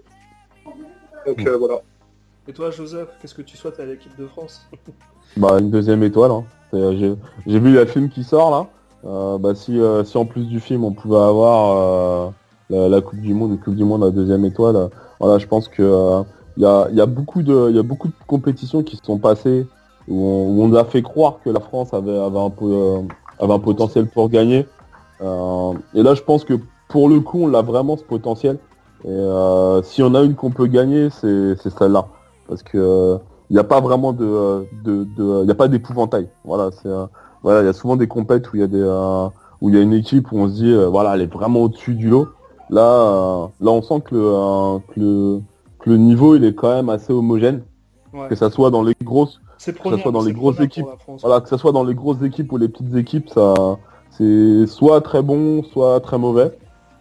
Donc euh, voilà. Et toi, Joseph, qu'est-ce que tu souhaites à l'équipe de France? Bah, une deuxième étoile. Hein. C'est, euh, J'ai j'ai vu le film qui sort là. Euh, bah, si, euh, si en plus du film on pouvait avoir euh, la, la Coupe du Monde, une Coupe du Monde à deuxième étoile, euh, voilà, je pense que euh, il y, a, y a beaucoup de, y a beaucoup de compétitions qui se sont passées où on, où on a fait croire que la France avait, avait, un, peu, euh, avait un potentiel pour gagner. Euh, et là, je pense que pour le coup, on a vraiment ce potentiel. Et euh, si on a une qu'on peut gagner, c'est c'est celle-là, parce que il n'y a pas vraiment de, de, de y a pas d'épouvantail. Voilà, c'est euh, voilà, il y a souvent des compètes où il y a des euh, où il y a une équipe où on se dit euh, voilà, elle est vraiment au-dessus du lot. Là, euh, là, on sent que le, euh, que le que le niveau il est quand même assez homogène, Ouais. que ça soit dans les grosses, C'est que ça prenable, soit dans les c'est grosses prenable équipes, pour la France. voilà, que ça soit dans les grosses équipes ou les petites équipes, ça c'est soit très bon, soit très mauvais.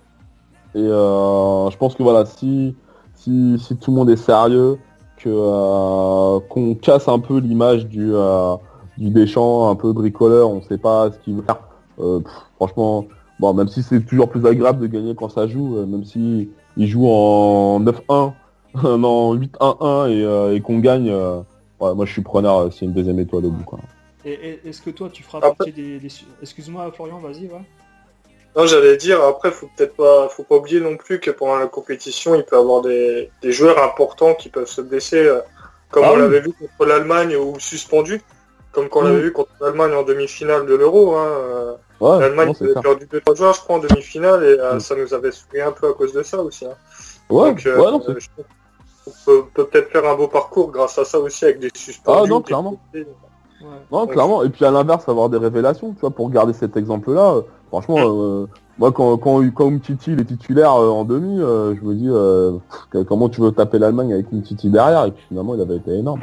Et euh, je pense que voilà, si, si, si tout le monde est sérieux, que euh, qu'on casse un peu l'image du, euh, du Deschamps, un peu bricoleur, on sait pas ce qu'il veut faire. Euh, pff, franchement, bon, même si c'est toujours plus agréable de gagner quand ça joue, euh, même si il joue en neuf un, non huit un un et, euh, et qu'on gagne, euh, ouais, moi je suis preneur euh, s'il y a une deuxième étoile au bout. Quoi. Et, et- est-ce que toi, tu feras Après- partie des... des... Excuse-moi, Florian, vas-y, ouais. Non, j'allais dire, après, faut peut-être pas, faut pas oublier non plus que pendant la compétition, il peut y avoir des, des joueurs importants qui peuvent se blesser, euh, comme Ah on oui. l'avait vu contre l'Allemagne ou suspendus, comme quand on l'avait vu contre l'Allemagne en demi-finale de l'Euro. Hein. Ouais, L'Allemagne non, c'est avait clair. perdu deux trois joueurs, je crois, en demi-finale, et euh, Mm. ça nous avait saoulé un peu à cause de ça aussi. Hein. Ouais, Donc, euh, ouais, non, c'est... euh, je pense qu'on peut, peut peut-être faire un beau parcours grâce à ça aussi, avec des suspendus. Ah non, des clairement. blessés. Ouais. Non, Donc, clairement. Et puis à l'inverse, avoir des révélations, tu vois, pour garder cet exemple-là. euh, franchement, euh, moi, quand, quand, quand Umtiti il est titulaire euh, en demi, euh, je me dis, euh, pff, comment tu veux taper l'Allemagne avec Umtiti derrière? Et puis finalement, il avait été énorme.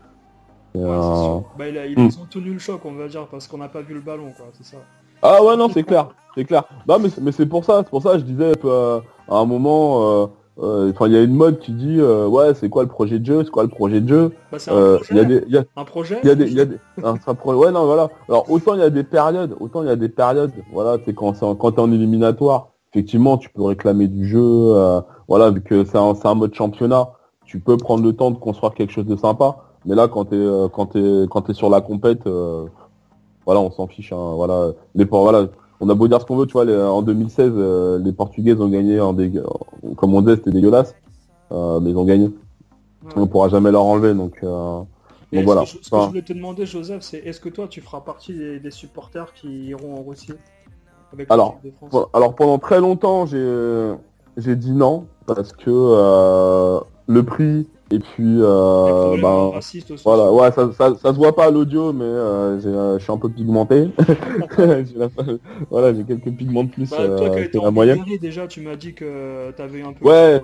Et, Ouais, euh, c'est sûr. Bah, il a, il, Mm. ils ont tenu le choc, on va dire, parce qu'on n'a pas vu le ballon, quoi, c'est ça. Ah ouais, non, c'est clair, c'est clair. Non, mais, c'est- mais c'est pour ça, c'est pour ça, je disais euh, à un moment, euh, euh, enfin, il y a une mode qui dit, euh, ouais, c'est quoi le projet de jeu, c'est quoi le projet de jeu. Bah, c'est un Euh, projet. Il y a des, il y a, Un projet il y a des, il y a des, un- ça pro- ouais, non, voilà. Alors autant il y a des périodes, autant il y a des périodes, voilà, c'est quand c'est en- quand t'es en éliminatoire, effectivement, tu peux réclamer du jeu, euh, voilà, vu que c'est un, c'est un mode championnat, tu peux prendre le temps de construire quelque chose de sympa. Mais là, quand t'es, euh, quand t'es, quand t'es sur la compète, euh, voilà, on s'en fiche, hein, voilà. Les, por- voilà, on a beau dire ce qu'on veut, tu vois, les- en deux mille seize, euh, les Portugais ont gagné, en dég- comme on disait, c'était dégueulasse, euh, mais ils ont gagné. Ouais. On pourra jamais leur enlever, donc. Euh, Et donc ce voilà. que je- ce que Enfin, je voulais te demander, Joseph, c'est est-ce que toi, tu feras partie des, des supporters qui iront en Russie avec Alors, l'équipe de France? Bon, alors pendant très longtemps, j'ai j'ai dit non parce que euh, le prix et puis Les euh, problèmes ben racistes aussi. voilà, ouais, ça, ça, ça se voit pas à l'audio, mais euh, j'ai, euh, je suis un peu pigmenté. J'ai la- voilà, j'ai quelques pigments de plus Bah, toi qui as euh, été que la en moyenne. Bulgarie, déjà, tu m'as dit que t'avais un peu... Ouais.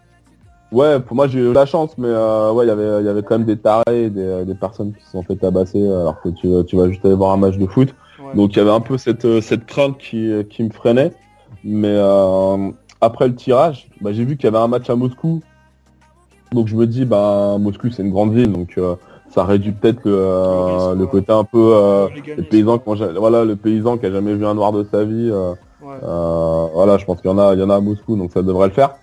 Ouais, pour moi j'ai eu la chance, mais euh, ouais, il y avait il y avait quand même des tarés, des, des personnes qui se sont fait tabasser alors que tu, tu vas juste aller voir un match de foot. Ouais. Donc il y avait un peu cette, euh, cette crainte qui, qui me freinait. Mais euh, après le tirage, bah, j'ai vu qu'il y avait un match à Moscou. Donc je me dis, bah, Moscou c'est une grande ville, donc euh, ça réduit peut-être le, euh, Le risque, le ouais. côté un peu euh, Les gagner, les paysans, c'est qui ont ja- voilà, le paysan qui a jamais vu un noir de sa vie. euh, Ouais. euh, voilà, je pense qu'il y en a, il y en a à Moscou, donc ça devrait le faire.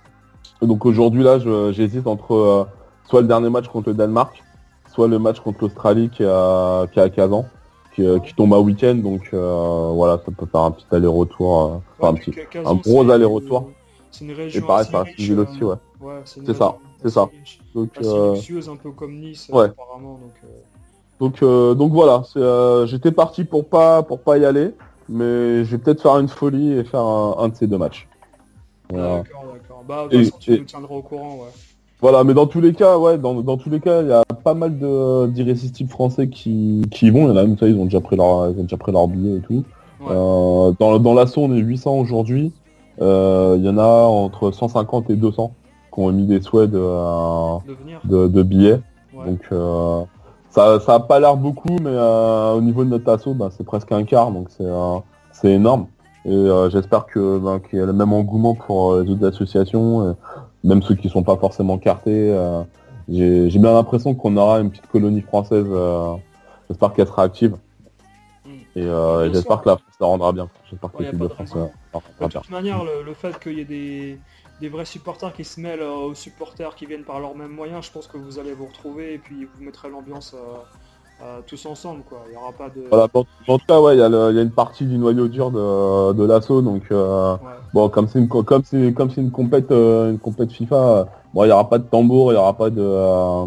Donc aujourd'hui là, je- j'hésite entre euh, soit le dernier match contre le Danemark, soit le match contre l'Australie qui est à, qui est à Kazan, qui, euh, qui tombe à week-end. Donc euh, voilà, ça peut faire un petit aller-retour, euh, enfin un Ouais, petit, Ka- un Kazan, gros c'est- aller-retour. C'est une région Et pareil, assez ça reste une riche, ville euh, aussi, ouais. ouais, c'est une C'est ça, région c'est assez ça. riche, Donc assez euh, luxueuse, un peu comme Nice, euh, ouais. apparemment. Donc, euh, donc euh, donc voilà, c'est, euh, j'étais parti pour pas pour pas y aller, mais je vais peut-être faire une folie et faire un, un de ces deux matchs. Voilà. D'accord, d'accord. Bah, de Et- toute façon, tu et- nous tiendras au courant, ouais. Voilà, mais dans tous les cas, ouais, dans, dans tous les cas, il y a pas mal de d'irrésistibles français qui, qui y vont. Il y en a même, ça, ils ont déjà pris leur, ils ont déjà pris leur billet et tout. Ouais. Euh, dans dans l'assaut, on est huit cents aujourd'hui. Euh, Il y en a entre cent cinquante et deux cents qui ont mis des souhaits de, euh, De venir. de, de billets. Ouais. Donc euh, ça, ça a pas l'air beaucoup, mais euh, au niveau de notre assaut, bah, c'est presque un quart, donc c'est euh, c'est énorme. Et euh, j'espère que ben, qu'il y a le même engouement pour euh, les autres associations, et même ceux qui sont pas forcément cartés. euh, j'ai j'ai bien l'impression qu'on aura une petite colonie française. euh, j'espère qu'elle sera active. Mm. Et euh, Bien j'espère sûr. que la France la rendra bien. J'espère que Ouais, y a l'équipe pas de de France raison. euh, la De rendra bien. toute manière, le, le fait qu'il y ait des, des vrais supporters qui se mêlent euh, aux supporters qui viennent par leurs mêmes moyens, je pense que vous allez vous retrouver et puis vous mettrez l'ambiance euh, euh, tous ensemble, quoi. Il n'y aura pas de... Voilà, en, en tout cas, ouais, il y, a le- il y a une partie du noyau dur de, de l'assaut, donc euh, Ouais. bon, comme c'est une co- comme c'est comme c'est une compète euh, une compète FIFA, euh, bon, il y aura pas de tambour, il y aura pas de euh,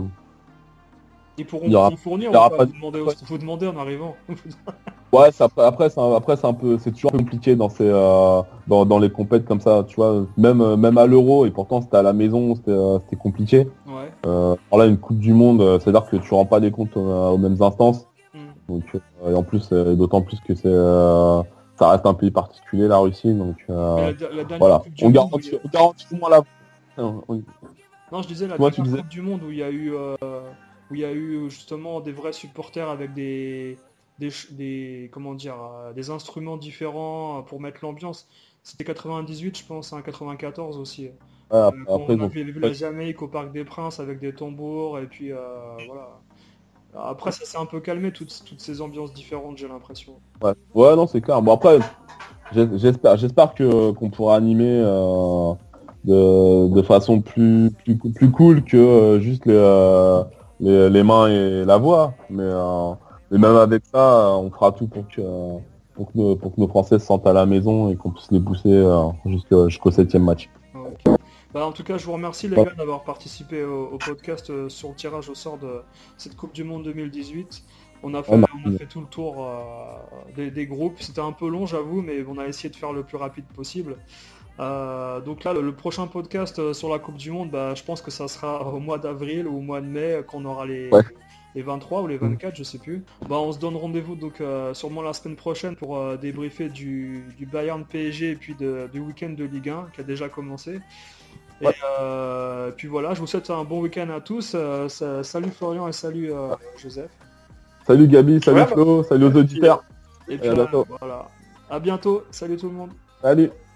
Ils pourront il y aura- vous fournir il y aura ou pas, pas vous, de- demandez, au- vous demandez en arrivant. ouais, ça, après c'est un- après c'est un peu c'est toujours un peu compliqué dans ces euh, dans, dans les compètes comme ça, tu vois, même euh, même à l'Euro et pourtant c'était à la maison, c'était euh, c'était compliqué. Ouais. Euh, alors là, une Coupe du Monde, euh, c'est-à-dire que tu rends pas des comptes euh, aux mêmes instances. Mm. Donc, euh, et en plus, euh, d'autant plus que c'est, euh, ça reste un pays particulier, la Russie. Donc, euh, Mais la, la dernière voilà. Coupe du On Monde où garantit, il y a- on garantit au moins la. Non, on- Non, je disais la Toi, dernière tu disais- Coupe du Monde où il y a eu, euh, où il y a eu justement des vrais supporters avec des, des, ch- des comment dire, euh, des instruments différents euh, pour mettre l'ambiance. C'était quatre-vingt-dix-huit, je pense, hein, quatre-vingt-quatorze aussi. Ouais, Euh, après, quand après, on ils ont- avait vu la Jamaïque au Parc des Princes avec des tambours et puis euh, voilà. Après, ça s'est un peu calmé toutes, toutes ces ambiances différentes, j'ai l'impression. ouais. Ouais, non, c'est clair. Bon, après, j'ai- j'espère, j'espère que qu'on pourra animer euh, de, de façon plus, plus, plus cool que euh, juste les, euh, les, les mains et la voix. Mais, euh, mais même avec ça, euh, on fera tout pour que, euh, pour que, nos, pour que nos Français se sentent à la maison et qu'on puisse les pousser euh, jusqu'au, jusqu'au septième match. Ok. Bah, en tout cas, je vous remercie les Ouais. gars d'avoir participé au, au podcast euh, sur le tirage au sort de cette Coupe du Monde deux mille dix-huit. On a fait, on a- on a fait tout le tour euh, des, des groupes. C'était un peu long, j'avoue, mais on a essayé de faire le plus rapide possible. Euh, donc là, le, le prochain podcast euh, sur la Coupe du Monde, bah, je pense que ça sera au mois d'avril ou au mois de mai euh, qu'on aura les, Ouais. les vingt-trois ou les vingt-quatre, je sais plus. Bah, on se donne rendez-vous donc euh, sûrement la semaine prochaine pour euh, débriefer du, du Bayern P S G et puis de- du week-end de Ligue un qui a déjà commencé. Et Ouais. euh, puis voilà, je vous souhaite un bon week-end à tous. Euh, ça- salut Florian et salut euh, Joseph. Salut Gabi, salut Ouais, bah, Flo, salut aux auditeurs. Et Et puis à euh, bientôt. voilà. À bientôt. Salut tout le monde. Salut.